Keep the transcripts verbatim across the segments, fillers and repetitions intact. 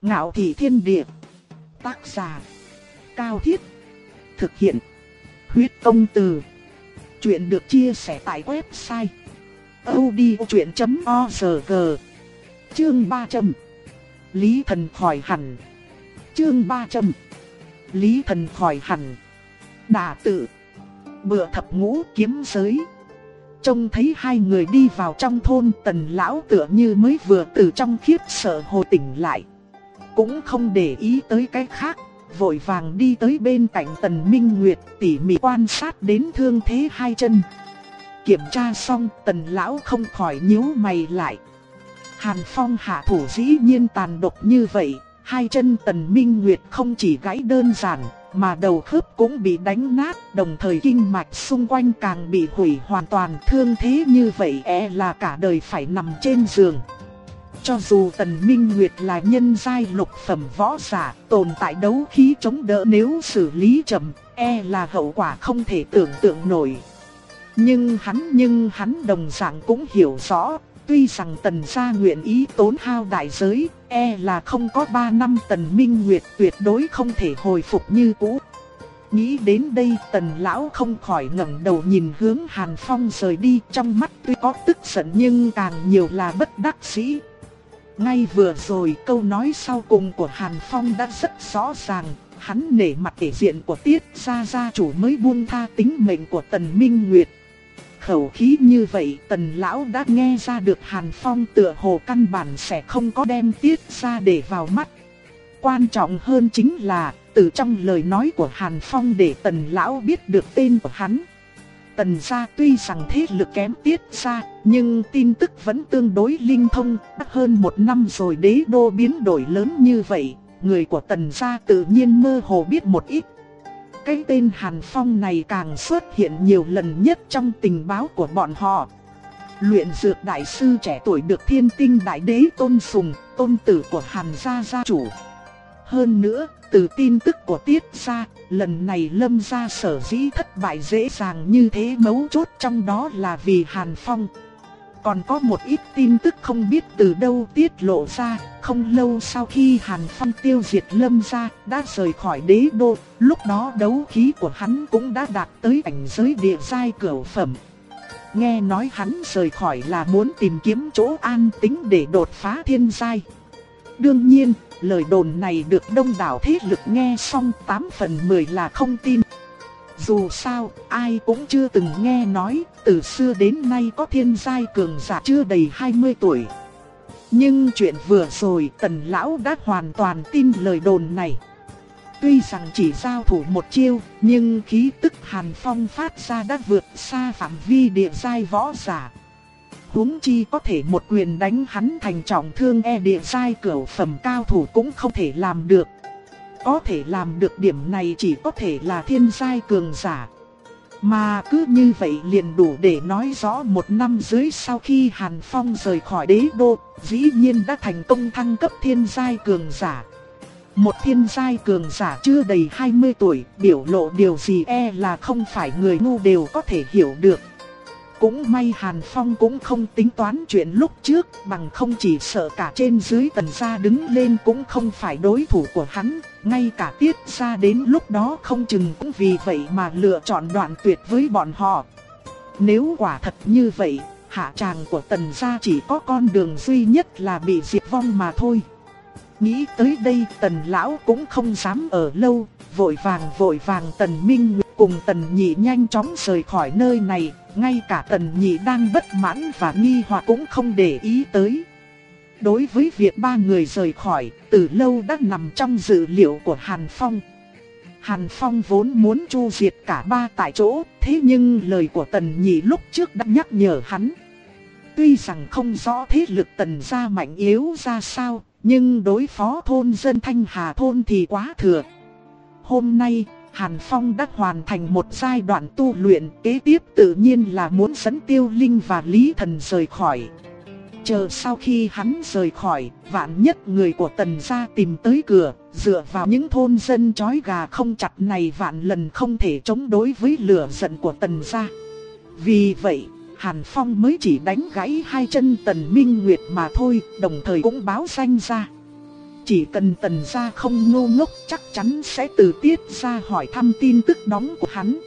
Ngạo Thị Thiên Địa. Tác giả Cao Thiết. Thực hiện Huyết Công Từ. Chuyện được chia sẻ tại website audiochuyện chấm org. Chương ba trăm. Lý Thần khỏi hẳn. Chương ba trăm. Lý Thần khỏi hẳn. Đả tự. Bữa thập ngũ kiếm giới. Trông thấy hai người đi vào trong thôn, Tần lão tựa như mới vừa từ trong khiếp sợ hồi tỉnh lại. Cũng không để ý tới cái khác, vội vàng đi tới bên cạnh Tần Minh Nguyệt, tỉ mỉ quan sát đến thương thế hai chân. Kiểm tra xong, Tần lão không khỏi nhíu mày lại. Hàn Phong hạ thủ dĩ nhiên tàn độc như vậy, hai chân Tần Minh Nguyệt không chỉ gãy đơn giản, mà đầu khớp cũng bị đánh nát, đồng thời kinh mạch xung quanh càng bị hủy hoàn toàn. Thương thế như vậy e là cả đời phải nằm trên giường. Cho dù Tần Minh Nguyệt là nhân giai lục phẩm võ giả, tồn tại đấu khí chống đỡ, nếu xử lý chậm, e là hậu quả không thể tưởng tượng nổi. Nhưng hắn nhưng hắn đồng dạng cũng hiểu rõ, tuy rằng Tần gia nguyện ý tốn hao đại giới, e là không có ba năm Tần Minh Nguyệt tuyệt đối không thể hồi phục như cũ. Nghĩ đến đây, Tần lão không khỏi ngẩng đầu nhìn hướng Hàn Phong rời đi, trong mắt tuy có tức giận nhưng càng nhiều là bất đắc dĩ. Ngay vừa rồi câu nói sau cùng của Hàn Phong đã rất rõ ràng, hắn nể mặt thể diện của Tiết gia gia chủ mới buông tha tính mệnh của Tần Minh Nguyệt. Khẩu khí như vậy Tần lão đã nghe ra được Hàn Phong tựa hồ căn bản sẽ không có đem Tiết gia để vào mắt. Quan trọng hơn chính là, từ trong lời nói của Hàn Phong để Tần lão biết được tên của hắn. Tần gia tuy rằng thế lực kém Tiết gia, nhưng tin tức vẫn tương đối linh thông. Đã hơn một năm rồi đế đô biến đổi lớn như vậy, người của Tần gia tự nhiên mơ hồ biết một ít. Cái tên Hàn Phong này càng xuất hiện nhiều lần nhất trong tình báo của bọn họ. Luyện dược đại sư trẻ tuổi được Thiên Tinh Đại Đế tôn sùng, tôn tử của Hàn gia gia chủ. Hơn nữa, từ tin tức của Tiết gia, lần này Lâm gia sở dĩ thất bại dễ dàng như thế, mấu chốt trong đó là vì Hàn Phong. Còn có một ít tin tức không biết từ đâu tiết lộ ra, không lâu sau khi Hàn Phong tiêu diệt Lâm gia, đã rời khỏi đế đô, lúc đó đấu khí của hắn cũng đã đạt tới cảnh giới địa giai cửu phẩm. Nghe nói hắn rời khỏi là muốn tìm kiếm chỗ an tĩnh để đột phá thiên giai. Đương nhiên, lời đồn này được đông đảo thế lực nghe xong tám phần mười là không tin. Dù sao, ai cũng chưa từng nghe nói, từ xưa đến nay có thiên giai cường giả chưa đầy hai mươi tuổi. Nhưng chuyện vừa rồi Tần lão đã hoàn toàn tin lời đồn này. Tuy rằng chỉ giao thủ một chiêu, nhưng khí tức Hàn Phong phát ra đã vượt xa phạm vi địa giai võ giả. Huống chi có thể một quyền đánh hắn thành trọng thương, e địa giai cửu phẩm cao thủ cũng không thể làm được. Có thể làm được điểm này chỉ có thể là thiên giai cường giả. Mà cứ như vậy liền đủ để nói rõ một năm dưới sau khi Hàn Phong rời khỏi đế đô, dĩ nhiên đã thành công thăng cấp thiên giai cường giả. Một thiên giai cường giả chưa đầy hai mươi tuổi, biểu lộ điều gì e là không phải người ngu đều có thể hiểu được. Cũng may Hàn Phong cũng không tính toán chuyện lúc trước, bằng không chỉ sợ cả trên dưới Tần gia đứng lên cũng không phải đối thủ của hắn, ngay cả Tiết gia đến lúc đó không chừng cũng vì vậy mà lựa chọn đoạn tuyệt với bọn họ. Nếu quả thật như vậy, hạ tràng của Tần gia chỉ có con đường duy nhất là bị diệt vong mà thôi. Nghĩ tới đây Tần lão cũng không dám ở lâu, vội vàng vội vàng Tần Minh Nguyệt cùng Tần Nhị nhanh chóng rời khỏi nơi này. Ngay cả Tần Nhị đang bất mãn và nghi hoặc cũng không để ý tới. Đối với việc ba người rời khỏi, từ lâu đã nằm trong dự liệu của Hàn Phong. Hàn Phong vốn muốn chu diệt cả ba tại chỗ, thế nhưng lời của Tần Nhị lúc trước đã nhắc nhở hắn. Tuy rằng không rõ thế lực Tần gia mạnh yếu ra sao, nhưng đối phó thôn dân Thanh Hà thôn thì quá thừa. Hôm nay, Hàn Phong đã hoàn thành một giai đoạn tu luyện, kế tiếp tự nhiên là muốn dẫn Tiêu Linh và Lý Thần rời khỏi. Chờ sau khi hắn rời khỏi, vạn nhất người của Tần gia tìm tới cửa, dựa vào những thôn dân chói gà không chặt này vạn lần không thể chống đối với lửa giận của Tần gia. Vì vậy, Hàn Phong mới chỉ đánh gãy hai chân Tần Minh Nguyệt mà thôi, đồng thời cũng báo danh ra. chỉ cần Tần gia không ngu ngốc chắc chắn sẽ từ Tiết gia hỏi thăm tin tức đóng của hắn.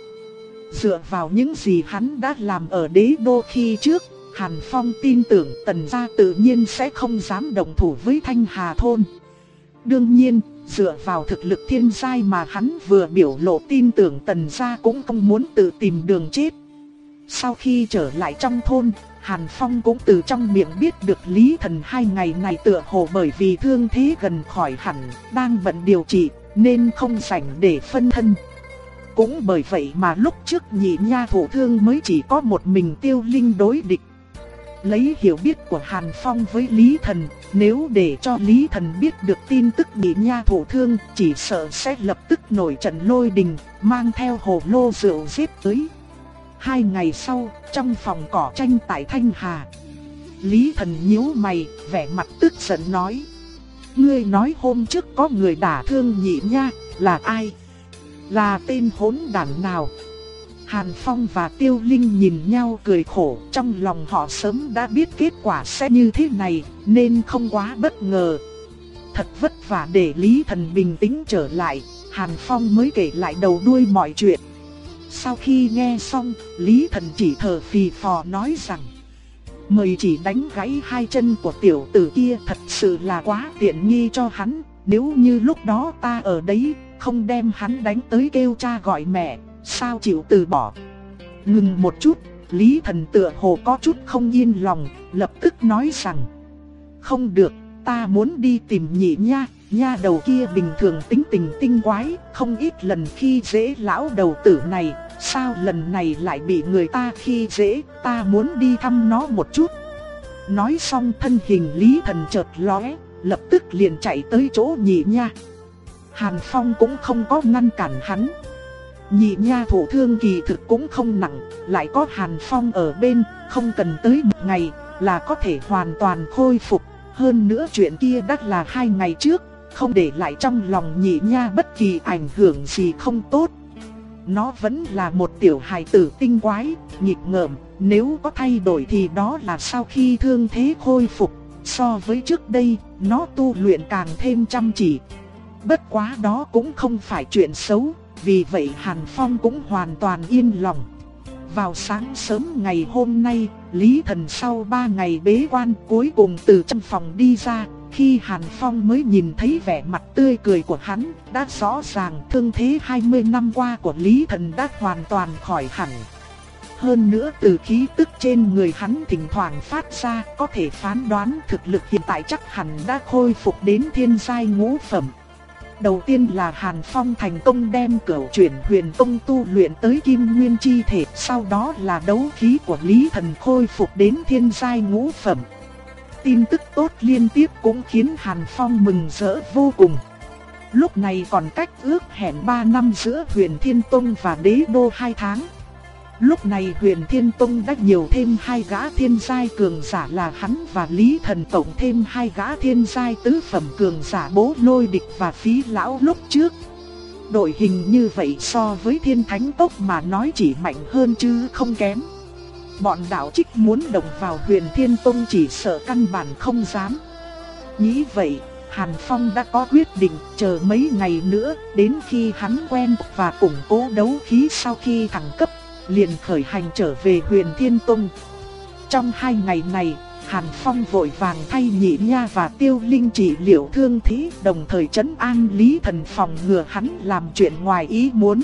Dựa vào những gì hắn đã làm ở đế đô khi trước, Hàn Phong tin tưởng Tần gia tự nhiên sẽ không dám động thủ với Thanh Hà thôn. Đương nhiên, dựa vào thực lực thiên giai mà hắn vừa biểu lộ tin tưởng Tần gia cũng không muốn tự tìm đường chết. Sau khi trở lại trong thôn, Hàn Phong cũng từ trong miệng biết được Lý Thần hai ngày này tựa hồ bởi vì thương thế gần khỏi hẳn, đang bận điều trị, nên không rảnh để phân thân. Cũng bởi vậy mà lúc trước Nhị Nha thụ thương mới chỉ có một mình Tiêu Linh đối địch. Lấy hiểu biết của Hàn Phong với Lý Thần, nếu để cho Lý Thần biết được tin tức Nhị Nha thụ thương, chỉ sợ sẽ lập tức nổi trận lôi đình, mang theo hồ lô rượu giết tới. Hai ngày sau, trong phòng cỏ tranh tại Thanh Hà, Lý Thần nhíu mày, vẻ mặt tức giận nói: Ngươi nói hôm trước có người đả thương Nhị Nha, là ai? Là tên hỗn đản nào? Hàn Phong và Tiêu Linh nhìn nhau cười khổ, trong lòng họ sớm đã biết kết quả sẽ như thế này, nên không quá bất ngờ. Thật vất vả để Lý Thần bình tĩnh trở lại, Hàn Phong mới kể lại đầu đuôi mọi chuyện. Sau khi nghe xong, Lý Thần chỉ thở phì phò nói rằng: Mời chỉ đánh gãy hai chân của tiểu tử kia thật sự là quá tiện nghi cho hắn. Nếu như lúc đó ta ở đấy, không đem hắn đánh tới kêu cha gọi mẹ, sao chịu từ bỏ. Ngừng một chút, Lý Thần tựa hồ có chút không yên lòng, lập tức nói rằng: Không được, ta muốn đi tìm Nhị Nha. Nha đầu kia bình thường tính tình tinh quái, không ít lần khi dễ lão đầu tử này, sao lần này lại bị người ta khi dễ, ta muốn đi thăm nó một chút. Nói xong thân hình Lý Thần chợt lóe, lập tức liền chạy tới chỗ Nhị Nha. Hàn Phong cũng không có ngăn cản hắn. Nhị Nha thụ thương kỳ thực cũng không nặng, lại có Hàn Phong ở bên, không cần tới một ngày là có thể hoàn toàn khôi phục. Hơn nữa chuyện kia đã là hai ngày trước, không để lại trong lòng Nhị Nha bất kỳ ảnh hưởng gì không tốt. Nó vẫn là một tiểu hài tử tinh quái, nghịch ngợm, nếu có thay đổi thì đó là sau khi thương thế khôi phục. So với trước đây, nó tu luyện càng thêm chăm chỉ. Bất quá đó cũng không phải chuyện xấu, vì vậy Hàn Phong cũng hoàn toàn yên lòng. Vào sáng sớm ngày hôm nay, Lý Thần sau ba ngày bế quan cuối cùng từ trong phòng đi ra. Khi Hàn Phong mới nhìn thấy vẻ mặt tươi cười của hắn, đã rõ ràng thương thế hai mươi năm qua của Lý Thần đã hoàn toàn khỏi hẳn. Hơn nữa từ khí tức trên người hắn thỉnh thoảng phát ra, có thể phán đoán thực lực hiện tại chắc hẳn đã khôi phục đến thiên giai ngũ phẩm. Đầu tiên là Hàn Phong thành công đem Cửu Chuyển Huyền Tông tu luyện tới Kim Nguyên chi thể, sau đó là đấu khí của Lý Thần khôi phục đến thiên giai ngũ phẩm. Tin tức tốt liên tiếp cũng khiến Hàn Phong mừng rỡ vô cùng. Lúc này còn cách ước hẹn ba năm giữa Huyền Thiên Tông và Đế Đô hai tháng. Lúc này Huyền Thiên Tông đã nhiều thêm hai gã thiên giai cường giả là hắn và Lý Thần, tổng thêm hai gã thiên giai tứ phẩm cường giả Bố Lôi Địch và Phí Lão lúc trước. Đội hình như vậy so với Thiên Thánh Tốc mà nói chỉ mạnh hơn chứ không kém. Bọn đạo trích muốn động vào Huyền Thiên Tông chỉ sợ căn bản không dám. Nghĩ vậy, Hàn Phong đã có quyết định chờ mấy ngày nữa, đến khi hắn quen và củng cố đấu khí sau khi thăng cấp, liền khởi hành trở về Huyền Thiên Tông. Trong hai ngày này, Hàn Phong vội vàng thay Nhị Nha và Tiêu Linh trị liệu thương thế, đồng thời trấn an Lý Thần phòng ngừa hắn làm chuyện ngoài ý muốn.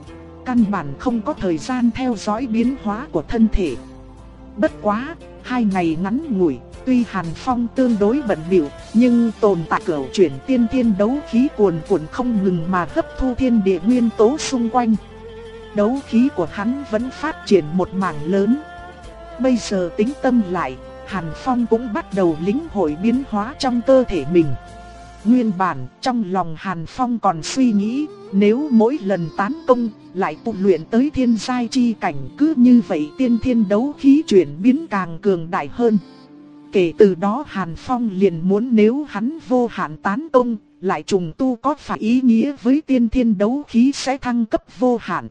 Căn bản không có thời gian theo dõi biến hóa của thân thể. Bất quá, hai ngày ngắn ngủi, tuy Hàn Phong tương đối bận bịu, nhưng tồn tại Cửu Chuyển tiên thiên đấu khí cuồn cuộn không ngừng mà hấp thu thiên địa nguyên tố xung quanh. Đấu khí của hắn vẫn phát triển một mảng lớn. Bây giờ tính tâm lại, Hàn Phong cũng bắt đầu lĩnh hội biến hóa trong cơ thể mình. Nguyên bản, trong lòng Hàn Phong còn suy nghĩ, nếu mỗi lần tán công, lại tu luyện tới thiên giai chi cảnh, cứ như vậy tiên thiên đấu khí chuyển biến càng cường đại hơn. Kể từ đó Hàn Phong liền muốn nếu hắn vô hạn tán công, lại trùng tu có phải ý nghĩa với tiên thiên đấu khí sẽ thăng cấp vô hạn.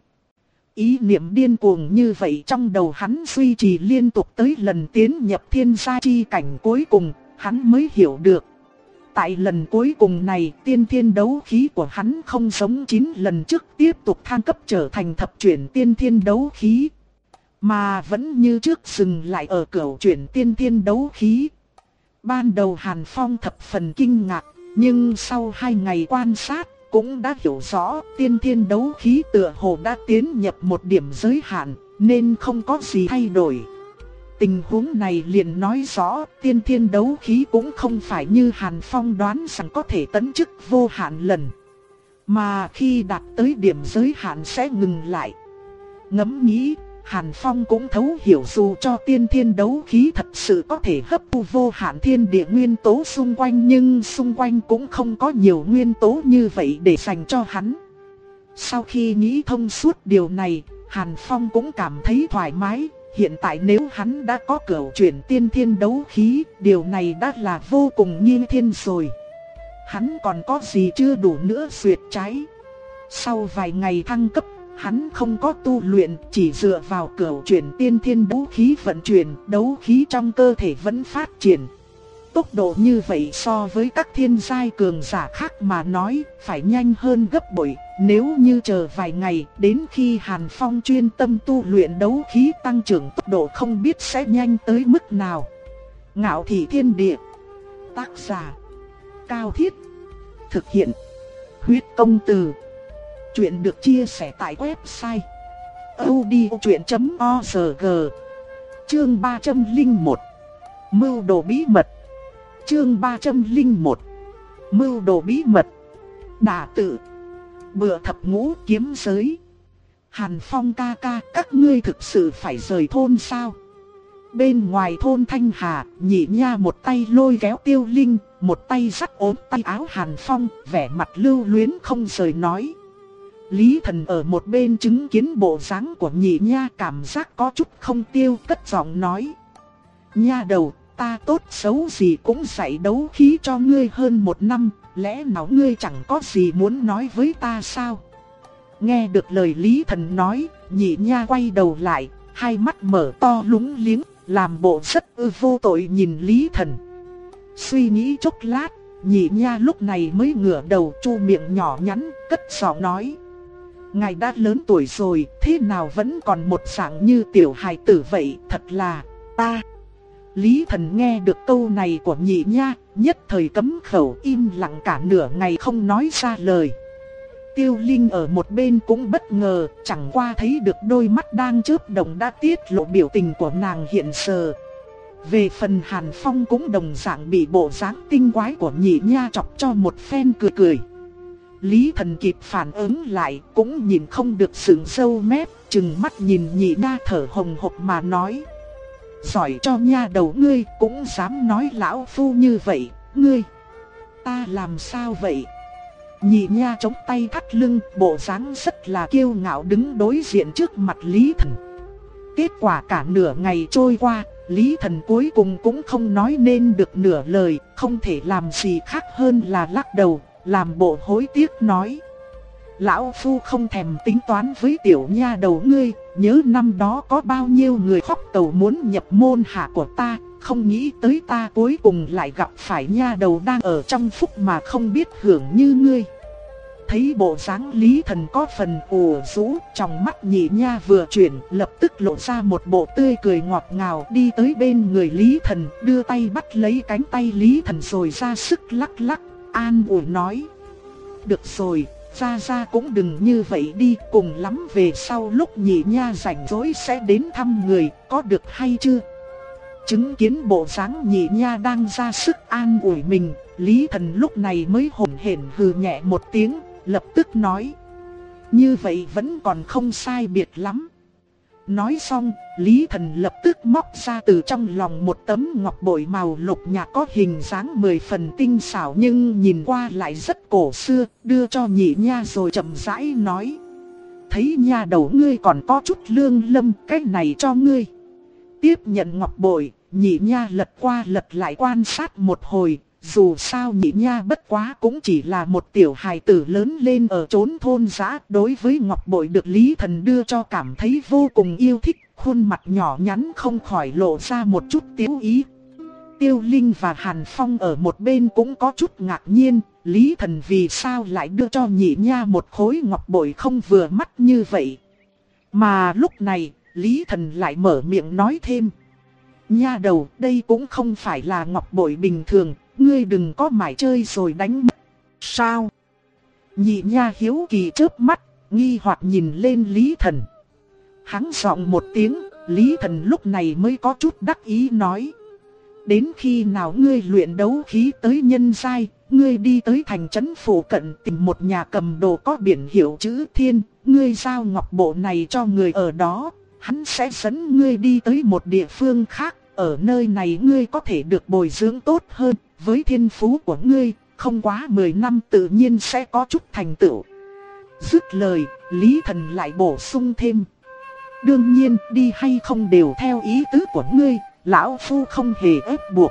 Ý niệm điên cuồng như vậy trong đầu hắn duy trì liên tục tới lần tiến nhập thiên giai chi cảnh cuối cùng, hắn mới hiểu được. Tại lần cuối cùng này, tiên thiên đấu khí của hắn không giống chín lần trước tiếp tục thăng cấp trở thành thập chuyển tiên thiên đấu khí, mà vẫn như trước dừng lại ở cửu chuyển tiên thiên đấu khí. Ban đầu Hàn Phong thập phần kinh ngạc, nhưng sau hai ngày quan sát, cũng đã hiểu rõ tiên thiên đấu khí tựa hồ đã tiến nhập một điểm giới hạn, nên không có gì thay đổi. Tình huống này liền nói rõ tiên thiên đấu khí cũng không phải như Hàn Phong đoán rằng có thể tấn chức vô hạn lần, mà khi đạt tới điểm giới hạn sẽ ngừng lại. Ngẫm nghĩ, Hàn Phong cũng thấu hiểu dù cho tiên thiên đấu khí thật sự có thể hấp thu vô hạn thiên địa nguyên tố xung quanh, nhưng xung quanh cũng không có nhiều nguyên tố như vậy để dành cho hắn. Sau khi nghĩ thông suốt điều này, Hàn Phong cũng cảm thấy thoải mái. Hiện tại nếu hắn đã có cửu chuyển tiên thiên đấu khí, điều này đã là vô cùng nghinh thiên rồi. Hắn còn có gì chưa đủ nữa duyệt trái. Sau vài ngày thăng cấp, hắn không có tu luyện, chỉ dựa vào cửu chuyển tiên thiên đấu khí vận chuyển, đấu khí trong cơ thể vẫn phát triển. Tốc độ như vậy so với các thiên giai cường giả khác mà nói, phải nhanh hơn gấp bội. Nếu như chờ vài ngày, đến khi Hàn Phong chuyên tâm tu luyện đấu khí tăng trưởng tốc độ không biết sẽ nhanh tới mức nào. Ngạo Thị Thiên Địa. Tác giả: Cao Thiết. Thực hiện: Huyết Công Từ. Chuyện được chia sẻ tại website audiochuyện chấm org. Chương ba trăm lẻ một. Mưu đồ bí mật. Chương ba trăm lẻ một. Mưu đồ bí mật. Đả tự. Bựa thập ngũ kiếm giới. Hàn Phong ca ca, các ngươi thực sự phải rời thôn sao? Bên ngoài thôn Thanh Hà, Nhị Nha một tay lôi kéo Tiêu Linh, một tay dắt ốm tay áo Hàn Phong, vẻ mặt lưu luyến không rời nói. Lý Thần ở một bên chứng kiến bộ dáng của Nhị Nha, cảm giác có chút không tiêu, cất giọng nói. Nha đầu, ta tốt xấu gì cũng dạy đấu khí cho ngươi hơn một năm, lẽ nào ngươi chẳng có gì muốn nói với ta sao? Nghe được lời Lý Thần nói, Nhị Nha quay đầu lại, hai mắt mở to lúng liếng, làm bộ rất ư vô tội nhìn Lý Thần. Suy nghĩ chốc lát, Nhị Nha lúc này mới ngửa đầu chu miệng nhỏ nhắn, cất giọng nói. Ngài đã lớn tuổi rồi, thế nào vẫn còn một dạng như tiểu hài tử vậy, thật là ta. Lý Thần nghe được câu này của Nhị Nha, nhất thời cấm khẩu im lặng cả nửa ngày không nói ra lời. Tiêu Linh ở một bên cũng bất ngờ, chẳng qua thấy được đôi mắt đang chớp động đã tiết lộ biểu tình của nàng hiện giờ. Về phần Hàn Phong cũng đồng dạng bị bộ dáng tinh quái của Nhị Nha chọc cho một phen cười cười. Lý Thần kịp phản ứng lại, cũng nhìn không được sừng sâu mép, trừng mắt nhìn Nhị Nha thở hồng hộc mà nói. Giỏi cho nha đầu ngươi, cũng dám nói lão phu như vậy, ngươi, ta làm sao vậy? Nhị Nha chống tay thắt lưng, bộ dáng rất là kiêu ngạo đứng đối diện trước mặt Lý Thần. Kết quả cả nửa ngày trôi qua, Lý Thần cuối cùng cũng không nói nên được nửa lời, không thể làm gì khác hơn là lắc đầu, làm bộ hối tiếc nói. Lão phu không thèm tính toán với tiểu nha đầu ngươi, nhớ năm đó có bao nhiêu người khóc cầu muốn nhập môn hạ của ta, không nghĩ tới ta cuối cùng lại gặp phải nha đầu đang ở trong phúc mà không biết hưởng như ngươi. Thấy bộ dáng Lý Thần có phần ủ rũ, trong mắt Nhị Nha vừa chuyển, lập tức lộ ra một bộ tươi cười ngọt ngào, đi tới bên người Lý Thần, đưa tay bắt lấy cánh tay Lý Thần rồi ra sức lắc lắc, an ủi nói. Được rồi, ra ra cũng đừng như vậy đi, cùng lắm về sau lúc Nhị Nha rảnh rỗi sẽ đến thăm người, có được hay chưa? Chứng kiến bộ dáng Nhị Nha đang ra sức an ủi mình, Lý Thần lúc này mới hổn hển hừ nhẹ một tiếng, lập tức nói. Như vậy vẫn còn không sai biệt lắm. Nói xong, Lý Thần lập tức móc ra từ trong lòng một tấm ngọc bội màu lục nhạt có hình dáng mười phần tinh xảo nhưng nhìn qua lại rất cổ xưa, đưa cho Nhị Nha rồi chậm rãi nói. Thấy nha đầu ngươi còn có chút lương lâm, cái này cho ngươi. Tiếp nhận ngọc bội, Nhị Nha lật qua lật lại quan sát một hồi. Dù sao Nhị Nha bất quá cũng chỉ là một tiểu hài tử lớn lên ở chốn thôn dã, đối với ngọc bội được Lý Thần đưa cho cảm thấy vô cùng yêu thích, khuôn mặt nhỏ nhắn không khỏi lộ ra một chút tiếu ý. Tiêu Linh và Hàn Phong ở một bên cũng có chút ngạc nhiên, Lý Thần vì sao lại đưa cho nhị nha một khối ngọc bội không vừa mắt như vậy. Mà lúc này, Lý Thần lại mở miệng nói thêm. Nha đầu, đây cũng không phải là ngọc bội bình thường, ngươi đừng có mải chơi rồi đánh mất. Sao? Nhị nha hiếu kỳ chớp mắt, nghi hoặc nhìn lên Lý Thần. Hắn giọng một tiếng, Lý Thần lúc này mới có chút đắc ý nói. Đến khi nào ngươi luyện đấu khí tới nhân giai, ngươi đi tới thành trấn phụ cận tìm một nhà cầm đồ có biển hiệu chữ Thiên, ngươi giao ngọc bộ này cho người ở đó, hắn sẽ dẫn ngươi đi tới một địa phương khác, ở nơi này ngươi có thể được bồi dưỡng tốt hơn, với thiên phú của ngươi, không quá mười năm tự nhiên sẽ có chút thành tựu. Dứt lời, Lý Thần lại bổ sung thêm. Đương nhiên, đi hay không đều theo ý tứ của ngươi, lão phu không hề ép buộc.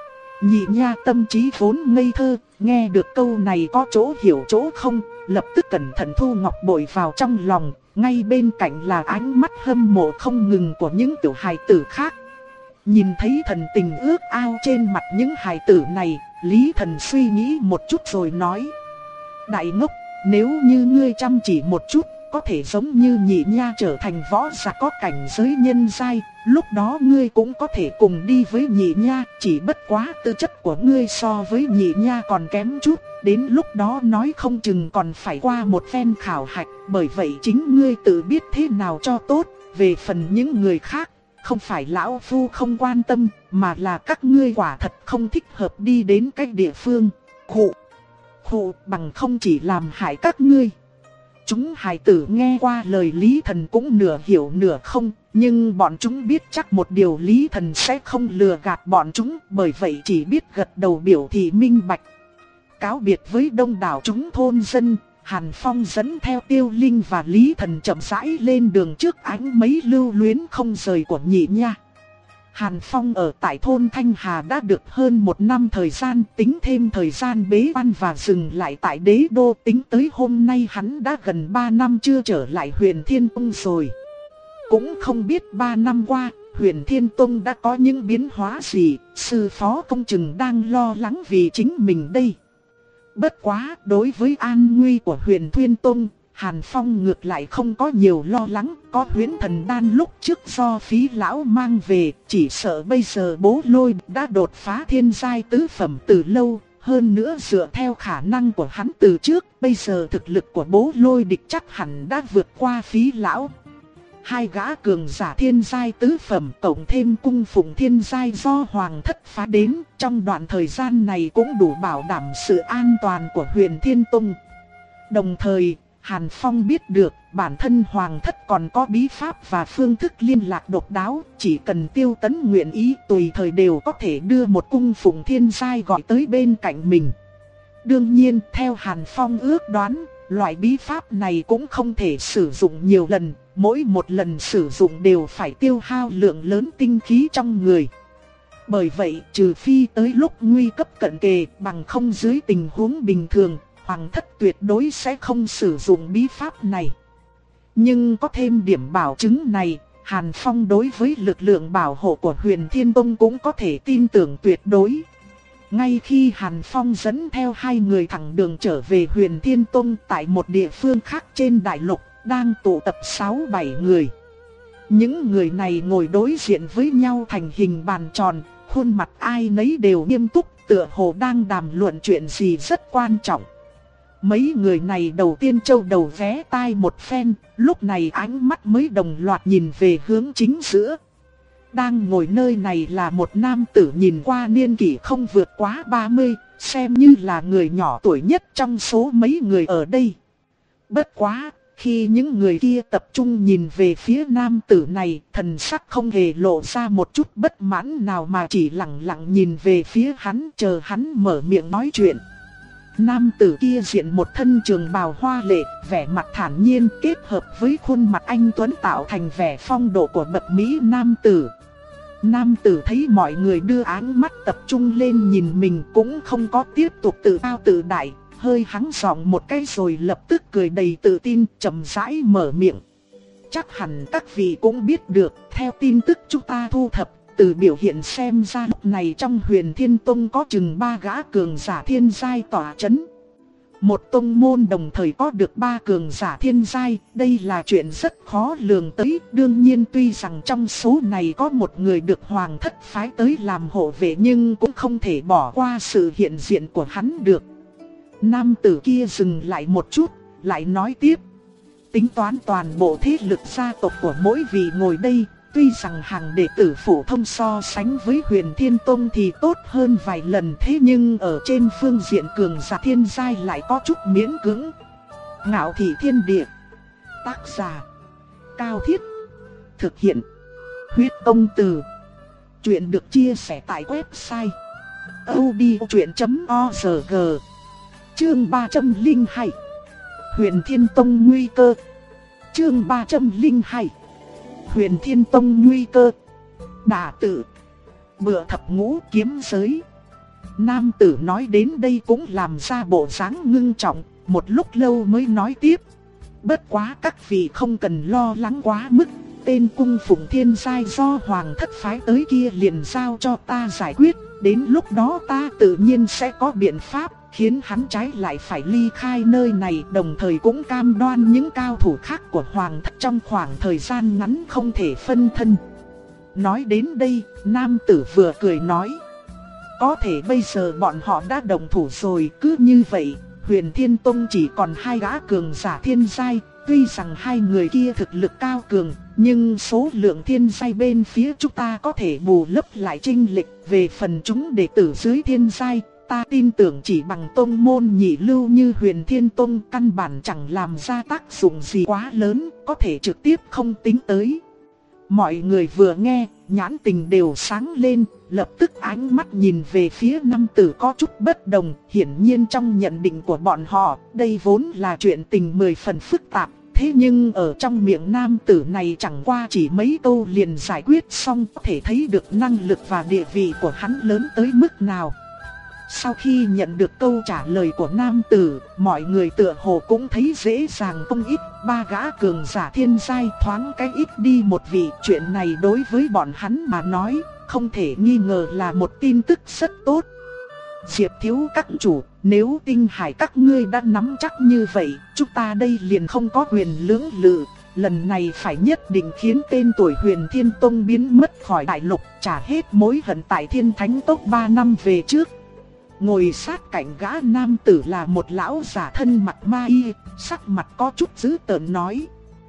Nhị nha tâm trí vốn ngây thơ, nghe được câu này có chỗ hiểu chỗ không, lập tức cẩn thận thu ngọc bội vào trong lòng, ngay bên cạnh là ánh mắt hâm mộ không ngừng của những tiểu hài tử khác. Nhìn thấy thần tình ước ao trên mặt những hài tử này, Lý Thần suy nghĩ một chút rồi nói. Đại ngốc, nếu như ngươi chăm chỉ một chút, có thể giống như nhị nha trở thành võ giả có cảnh giới nhân giai, lúc đó ngươi cũng có thể cùng đi với nhị nha, chỉ bất quá tư chất của ngươi so với nhị nha còn kém chút, đến lúc đó nói không chừng còn phải qua một phen khảo hạch, bởi vậy chính ngươi tự biết thế nào cho tốt. Về phần những người khác, không phải lão phu không quan tâm, mà là các ngươi quả thật không thích hợp đi đến cái địa phương. Khụ, khụ bằng không chỉ làm hại các ngươi. Chúng hài tử nghe qua lời Lý Thần cũng nửa hiểu nửa không, nhưng bọn chúng biết chắc một điều Lý Thần sẽ không lừa gạt bọn chúng, bởi vậy chỉ biết gật đầu biểu thị minh bạch. Cáo biệt với đông đảo chúng thôn dân, Hàn Phong dẫn theo Tiêu Linh và Lý Thần chậm rãi lên đường trước ánh mấy lưu luyến không rời của nhị nha. Hàn Phong ở tại thôn Thanh Hà đã được hơn một năm thời gian, tính thêm thời gian bế quan và dừng lại tại đế đô, tính tới hôm nay hắn đã gần ba năm chưa trở lại Huyền Thiên Tông rồi. Cũng không biết ba năm qua, Huyền Thiên Tông đã có những biến hóa gì, sư phó không chừng đang lo lắng vì chính mình đây. Bất quá, đối với an nguy của Huyền Thiên Tông, Hàn Phong ngược lại không có nhiều lo lắng, có huyễn thần đan lúc trước do Phí lão mang về, chỉ sợ bây giờ Bố Lôi đã đột phá thiên giai tứ phẩm từ lâu, hơn nữa dựa theo khả năng của hắn từ trước, bây giờ thực lực của Bố Lôi địch chắc hẳn đã vượt qua Phí lão. Hai gã cường giả thiên giai tứ phẩm cộng thêm cung phụng thiên giai do Hoàng Thất phá đến, trong đoạn thời gian này cũng đủ bảo đảm sự an toàn của Huyền Thiên Tông. Đồng thời, Hàn Phong biết được bản thân Hoàng Thất còn có bí pháp và phương thức liên lạc độc đáo, chỉ cần Tiêu Tấn nguyện ý tùy thời đều có thể đưa một cung phụng thiên giai gọi tới bên cạnh mình. Đương nhiên, theo Hàn Phong ước đoán, loại bí pháp này cũng không thể sử dụng nhiều lần, mỗi một lần sử dụng đều phải tiêu hao lượng lớn tinh khí trong người. Bởi vậy, trừ phi tới lúc nguy cấp cận kề, bằng không dưới tình huống bình thường, Hoàng Thất tuyệt đối sẽ không sử dụng bí pháp này. Nhưng có thêm điểm bảo chứng này, Hàn Phong đối với lực lượng bảo hộ của Huyền Thiên Tông cũng có thể tin tưởng tuyệt đối. Ngay khi Hàn Phong dẫn theo hai người thẳng đường trở về Huyền Thiên Tông tại một địa phương khác trên đại lục, đang tụ tập sáu bảy người. Những người này ngồi đối diện với nhau thành hình bàn tròn, khuôn mặt ai nấy đều nghiêm túc, tựa hồ đang đàm luận chuyện gì rất quan trọng. Mấy người này đầu tiên châu đầu vé tai một phen, lúc này ánh mắt mới đồng loạt nhìn về hướng chính giữa. Đang ngồi nơi này là một nam tử nhìn qua niên kỷ không vượt quá ba mươi, xem như là người nhỏ tuổi nhất trong số mấy người ở đây. Bất quá, khi những người kia tập trung nhìn về phía nam tử này, thần sắc không hề lộ ra một chút bất mãn nào mà chỉ lặng lặng nhìn về phía hắn, chờ hắn mở miệng nói chuyện. Nam tử kia diện một thân trường bào hoa lệ, vẻ mặt thản nhiên kết hợp với khuôn mặt anh tuấn tạo thành vẻ phong độ của bậc mỹ nam tử. Nam tử thấy mọi người đưa ánh mắt tập trung lên nhìn mình cũng không có tiếp tục tự cao tự đại, hơi hắng giọng một cái rồi lập tức cười đầy tự tin, chậm rãi mở miệng. Chắc hẳn các vị cũng biết được, theo tin tức chúng ta thu thập, từ biểu hiện xem ra lúc này trong Huyền Thiên Tông có chừng ba gã cường giả thiên giai tỏa chấn. Một tông môn đồng thời có được ba cường giả thiên giai, đây là chuyện rất khó lường tới. Đương nhiên tuy rằng trong số này có một người được hoàng thất phái tới làm hộ vệ, nhưng cũng không thể bỏ qua sự hiện diện của hắn được. Nam tử kia dừng lại một chút, lại nói tiếp. Tính toán toàn bộ thế lực gia tộc của mỗi vị ngồi đây, tuy rằng hàng đệ tử phổ thông so sánh với Huyền Thiên Tông thì tốt hơn vài lần, thế nhưng ở trên phương diện cường giả thiên giai lại có chút miễn cưỡng. Ngạo Thị Thiên Địa. Tác giả Cao Thiết. Thực hiện Huyết Công Từ. Chuyện được chia sẻ tại website audiochuyện chấm org. Chương ba trăm lẻ hai. Huyền Thiên Tông nguy cơ. Chương ba trăm lẻ hai. Huyền Thiên Tông nguy cơ. Đả tử. Bựa thập ngũ kiếm giới. Nam tử nói đến đây cũng làm ra bộ dáng ngưng trọng, một lúc lâu mới nói tiếp. Bất quá các vị không cần lo lắng quá mức, tên cung phụng thiên giai do hoàng thất phái tới kia liền giao cho ta giải quyết. Đến lúc đó ta tự nhiên sẽ có biện pháp khiến hắn trái lại phải ly khai nơi này, đồng thời cũng cam đoan những cao thủ khác của hoàng thất trong khoảng thời gian ngắn không thể phân thân. Nói đến đây, nam tử vừa cười nói. Có thể bây giờ bọn họ đã đồng thủ rồi, cứ như vậy, Huyền Thiên Tông chỉ còn hai gã cường giả thiên giai. Tuy rằng hai người kia thực lực cao cường, nhưng số lượng thiên giai bên phía chúng ta có thể bù lấp lại chênh lệch. Về phần chúng đệ tử dưới thiên giai, ta tin tưởng chỉ bằng tông môn nhị lưu như Huyền Thiên Tông căn bản chẳng làm ra tác dụng gì quá lớn, có thể trực tiếp không tính tới. Mọi người vừa nghe, nhãn tình đều sáng lên, lập tức ánh mắt nhìn về phía nam tử có chút bất đồng. Hiển nhiên trong nhận định của bọn họ, đây vốn là chuyện tình mười phần phức tạp. Thế nhưng ở trong miệng nam tử này chẳng qua chỉ mấy câu liền giải quyết xong, có thể thấy được năng lực và địa vị của hắn lớn tới mức nào. Sau khi nhận được câu trả lời của nam tử, mọi người tựa hồ cũng thấy dễ dàng không ít. Ba gã cường giả thiên giai thoáng cái ít đi một vị. Chuyện này đối với bọn hắn mà nói, không thể nghi ngờ là một tin tức rất tốt. Diệp thiếu các chủ, nếu Tinh Hải các ngươi đã nắm chắc như vậy, chúng ta đây liền không có quyền lưỡng lự. Lần này phải nhất định khiến tên tuổi Huyền Thiên Tông biến mất khỏi đại lục, trả hết mối hận tại Thiên Thánh Tốc ba năm về trước. Ngồi sát cạnh gã nam tử là một lão giả thân mặt ma y, sắc mặt có chút dữ tợn nói.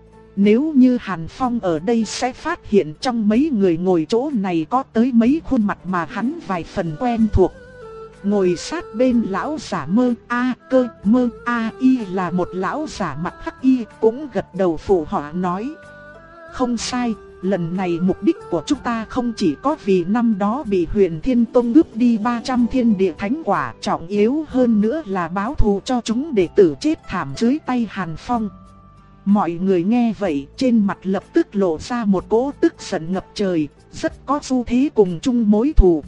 Nếu như Hàn Phong ở đây sẽ phát hiện trong mấy người ngồi chỗ này có tới mấy khuôn mặt mà hắn vài phần quen thuộc. Ngồi sát bên lão giả mơ a cơ mơ a y là một lão giả mặt hắc y, cũng gật đầu phụ họa nói. Không sai, lần này mục đích của chúng ta không chỉ có vì năm đó bị Huyền Thiên Tông cướp đi ba trăm thiên địa thánh quả, trọng yếu hơn nữa là báo thù cho chúng đệ tử chết thảm dưới tay Hàn Phong. Mọi người nghe vậy trên mặt lập tức lộ ra một cỗ tức giận ngập trời, rất có xu thế cùng chung mối thù.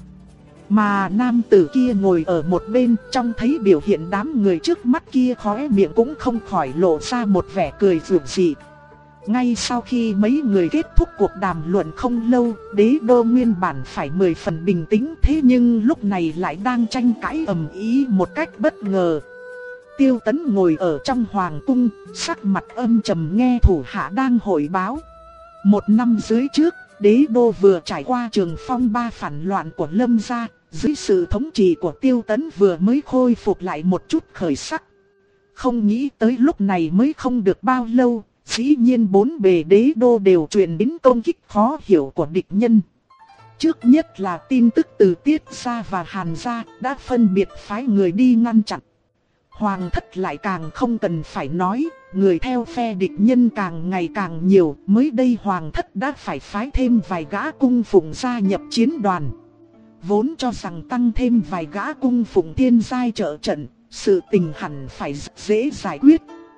Mà nam tử kia ngồi ở một bên, trông thấy biểu hiện đám người trước mắt kia, khóe miệng cũng không khỏi lộ ra một vẻ cười rực rỡ. Ngay sau khi mấy người kết thúc cuộc đàm luận không lâu, Đế Đô nguyên bản phải mười phần bình tĩnh, thế nhưng lúc này lại đang tranh cãi ầm ĩ một cách bất ngờ. Tiêu Tấn ngồi ở trong hoàng cung, sắc mặt âm trầm nghe thủ hạ đang hội báo. Một năm dưới trước, Đế Đô vừa trải qua trường phong ba phản loạn của Lâm gia, dưới sự thống trị của Tiêu Tấn vừa mới khôi phục lại một chút khởi sắc. Không nghĩ tới lúc này mới không được bao lâu, dĩ nhiên bốn bề Đế Đô đều truyền đến công kích khó hiểu của địch nhân. Trước nhất là tin tức từ Tiết gia và Hàn gia đã phân biệt phái người đi ngăn chặn. Hoàng thất lại càng không cần phải nói, người theo phe địch nhân càng ngày càng nhiều, mới đây hoàng thất đã phải phái thêm vài gã cung phụng gia nhập chiến đoàn. Vốn cho rằng tăng thêm vài gã cung phụng thiên giai trợ trận, sự tình hẳn phải dễ giải quyết.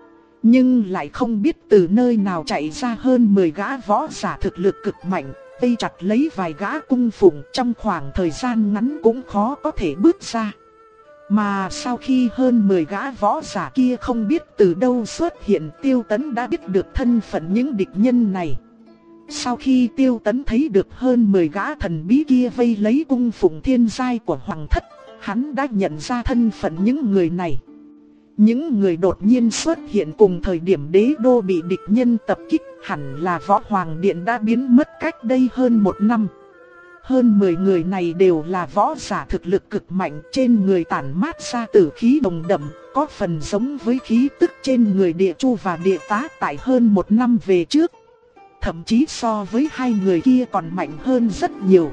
Nhưng lại không biết từ nơi nào chạy ra hơn mười gã võ giả thực lực cực mạnh, vây chặt lấy vài gã cung phụng, trong khoảng thời gian ngắn cũng khó có thể bước ra. Mà sau khi hơn mười gã võ giả kia không biết từ đâu xuất hiện, Tiêu Tấn đã biết được thân phận những địch nhân này. Sau khi Tiêu Tấn thấy được hơn mười gã thần bí kia vây lấy cung phụng thiên giai của Hoàng thất, hắn đã nhận ra thân phận những người này. Những người đột nhiên xuất hiện cùng thời điểm đế đô bị địch nhân tập kích hẳn là Võ Hoàng Điện đã biến mất cách đây hơn một năm. Hơn mười người này đều là võ giả thực lực cực mạnh, trên người tản mát ra tử khí nồng đậm, có phần giống với khí tức trên người Địa Chu và Địa Tá tại hơn một năm về trước. Thậm chí so với hai người kia còn mạnh hơn rất nhiều.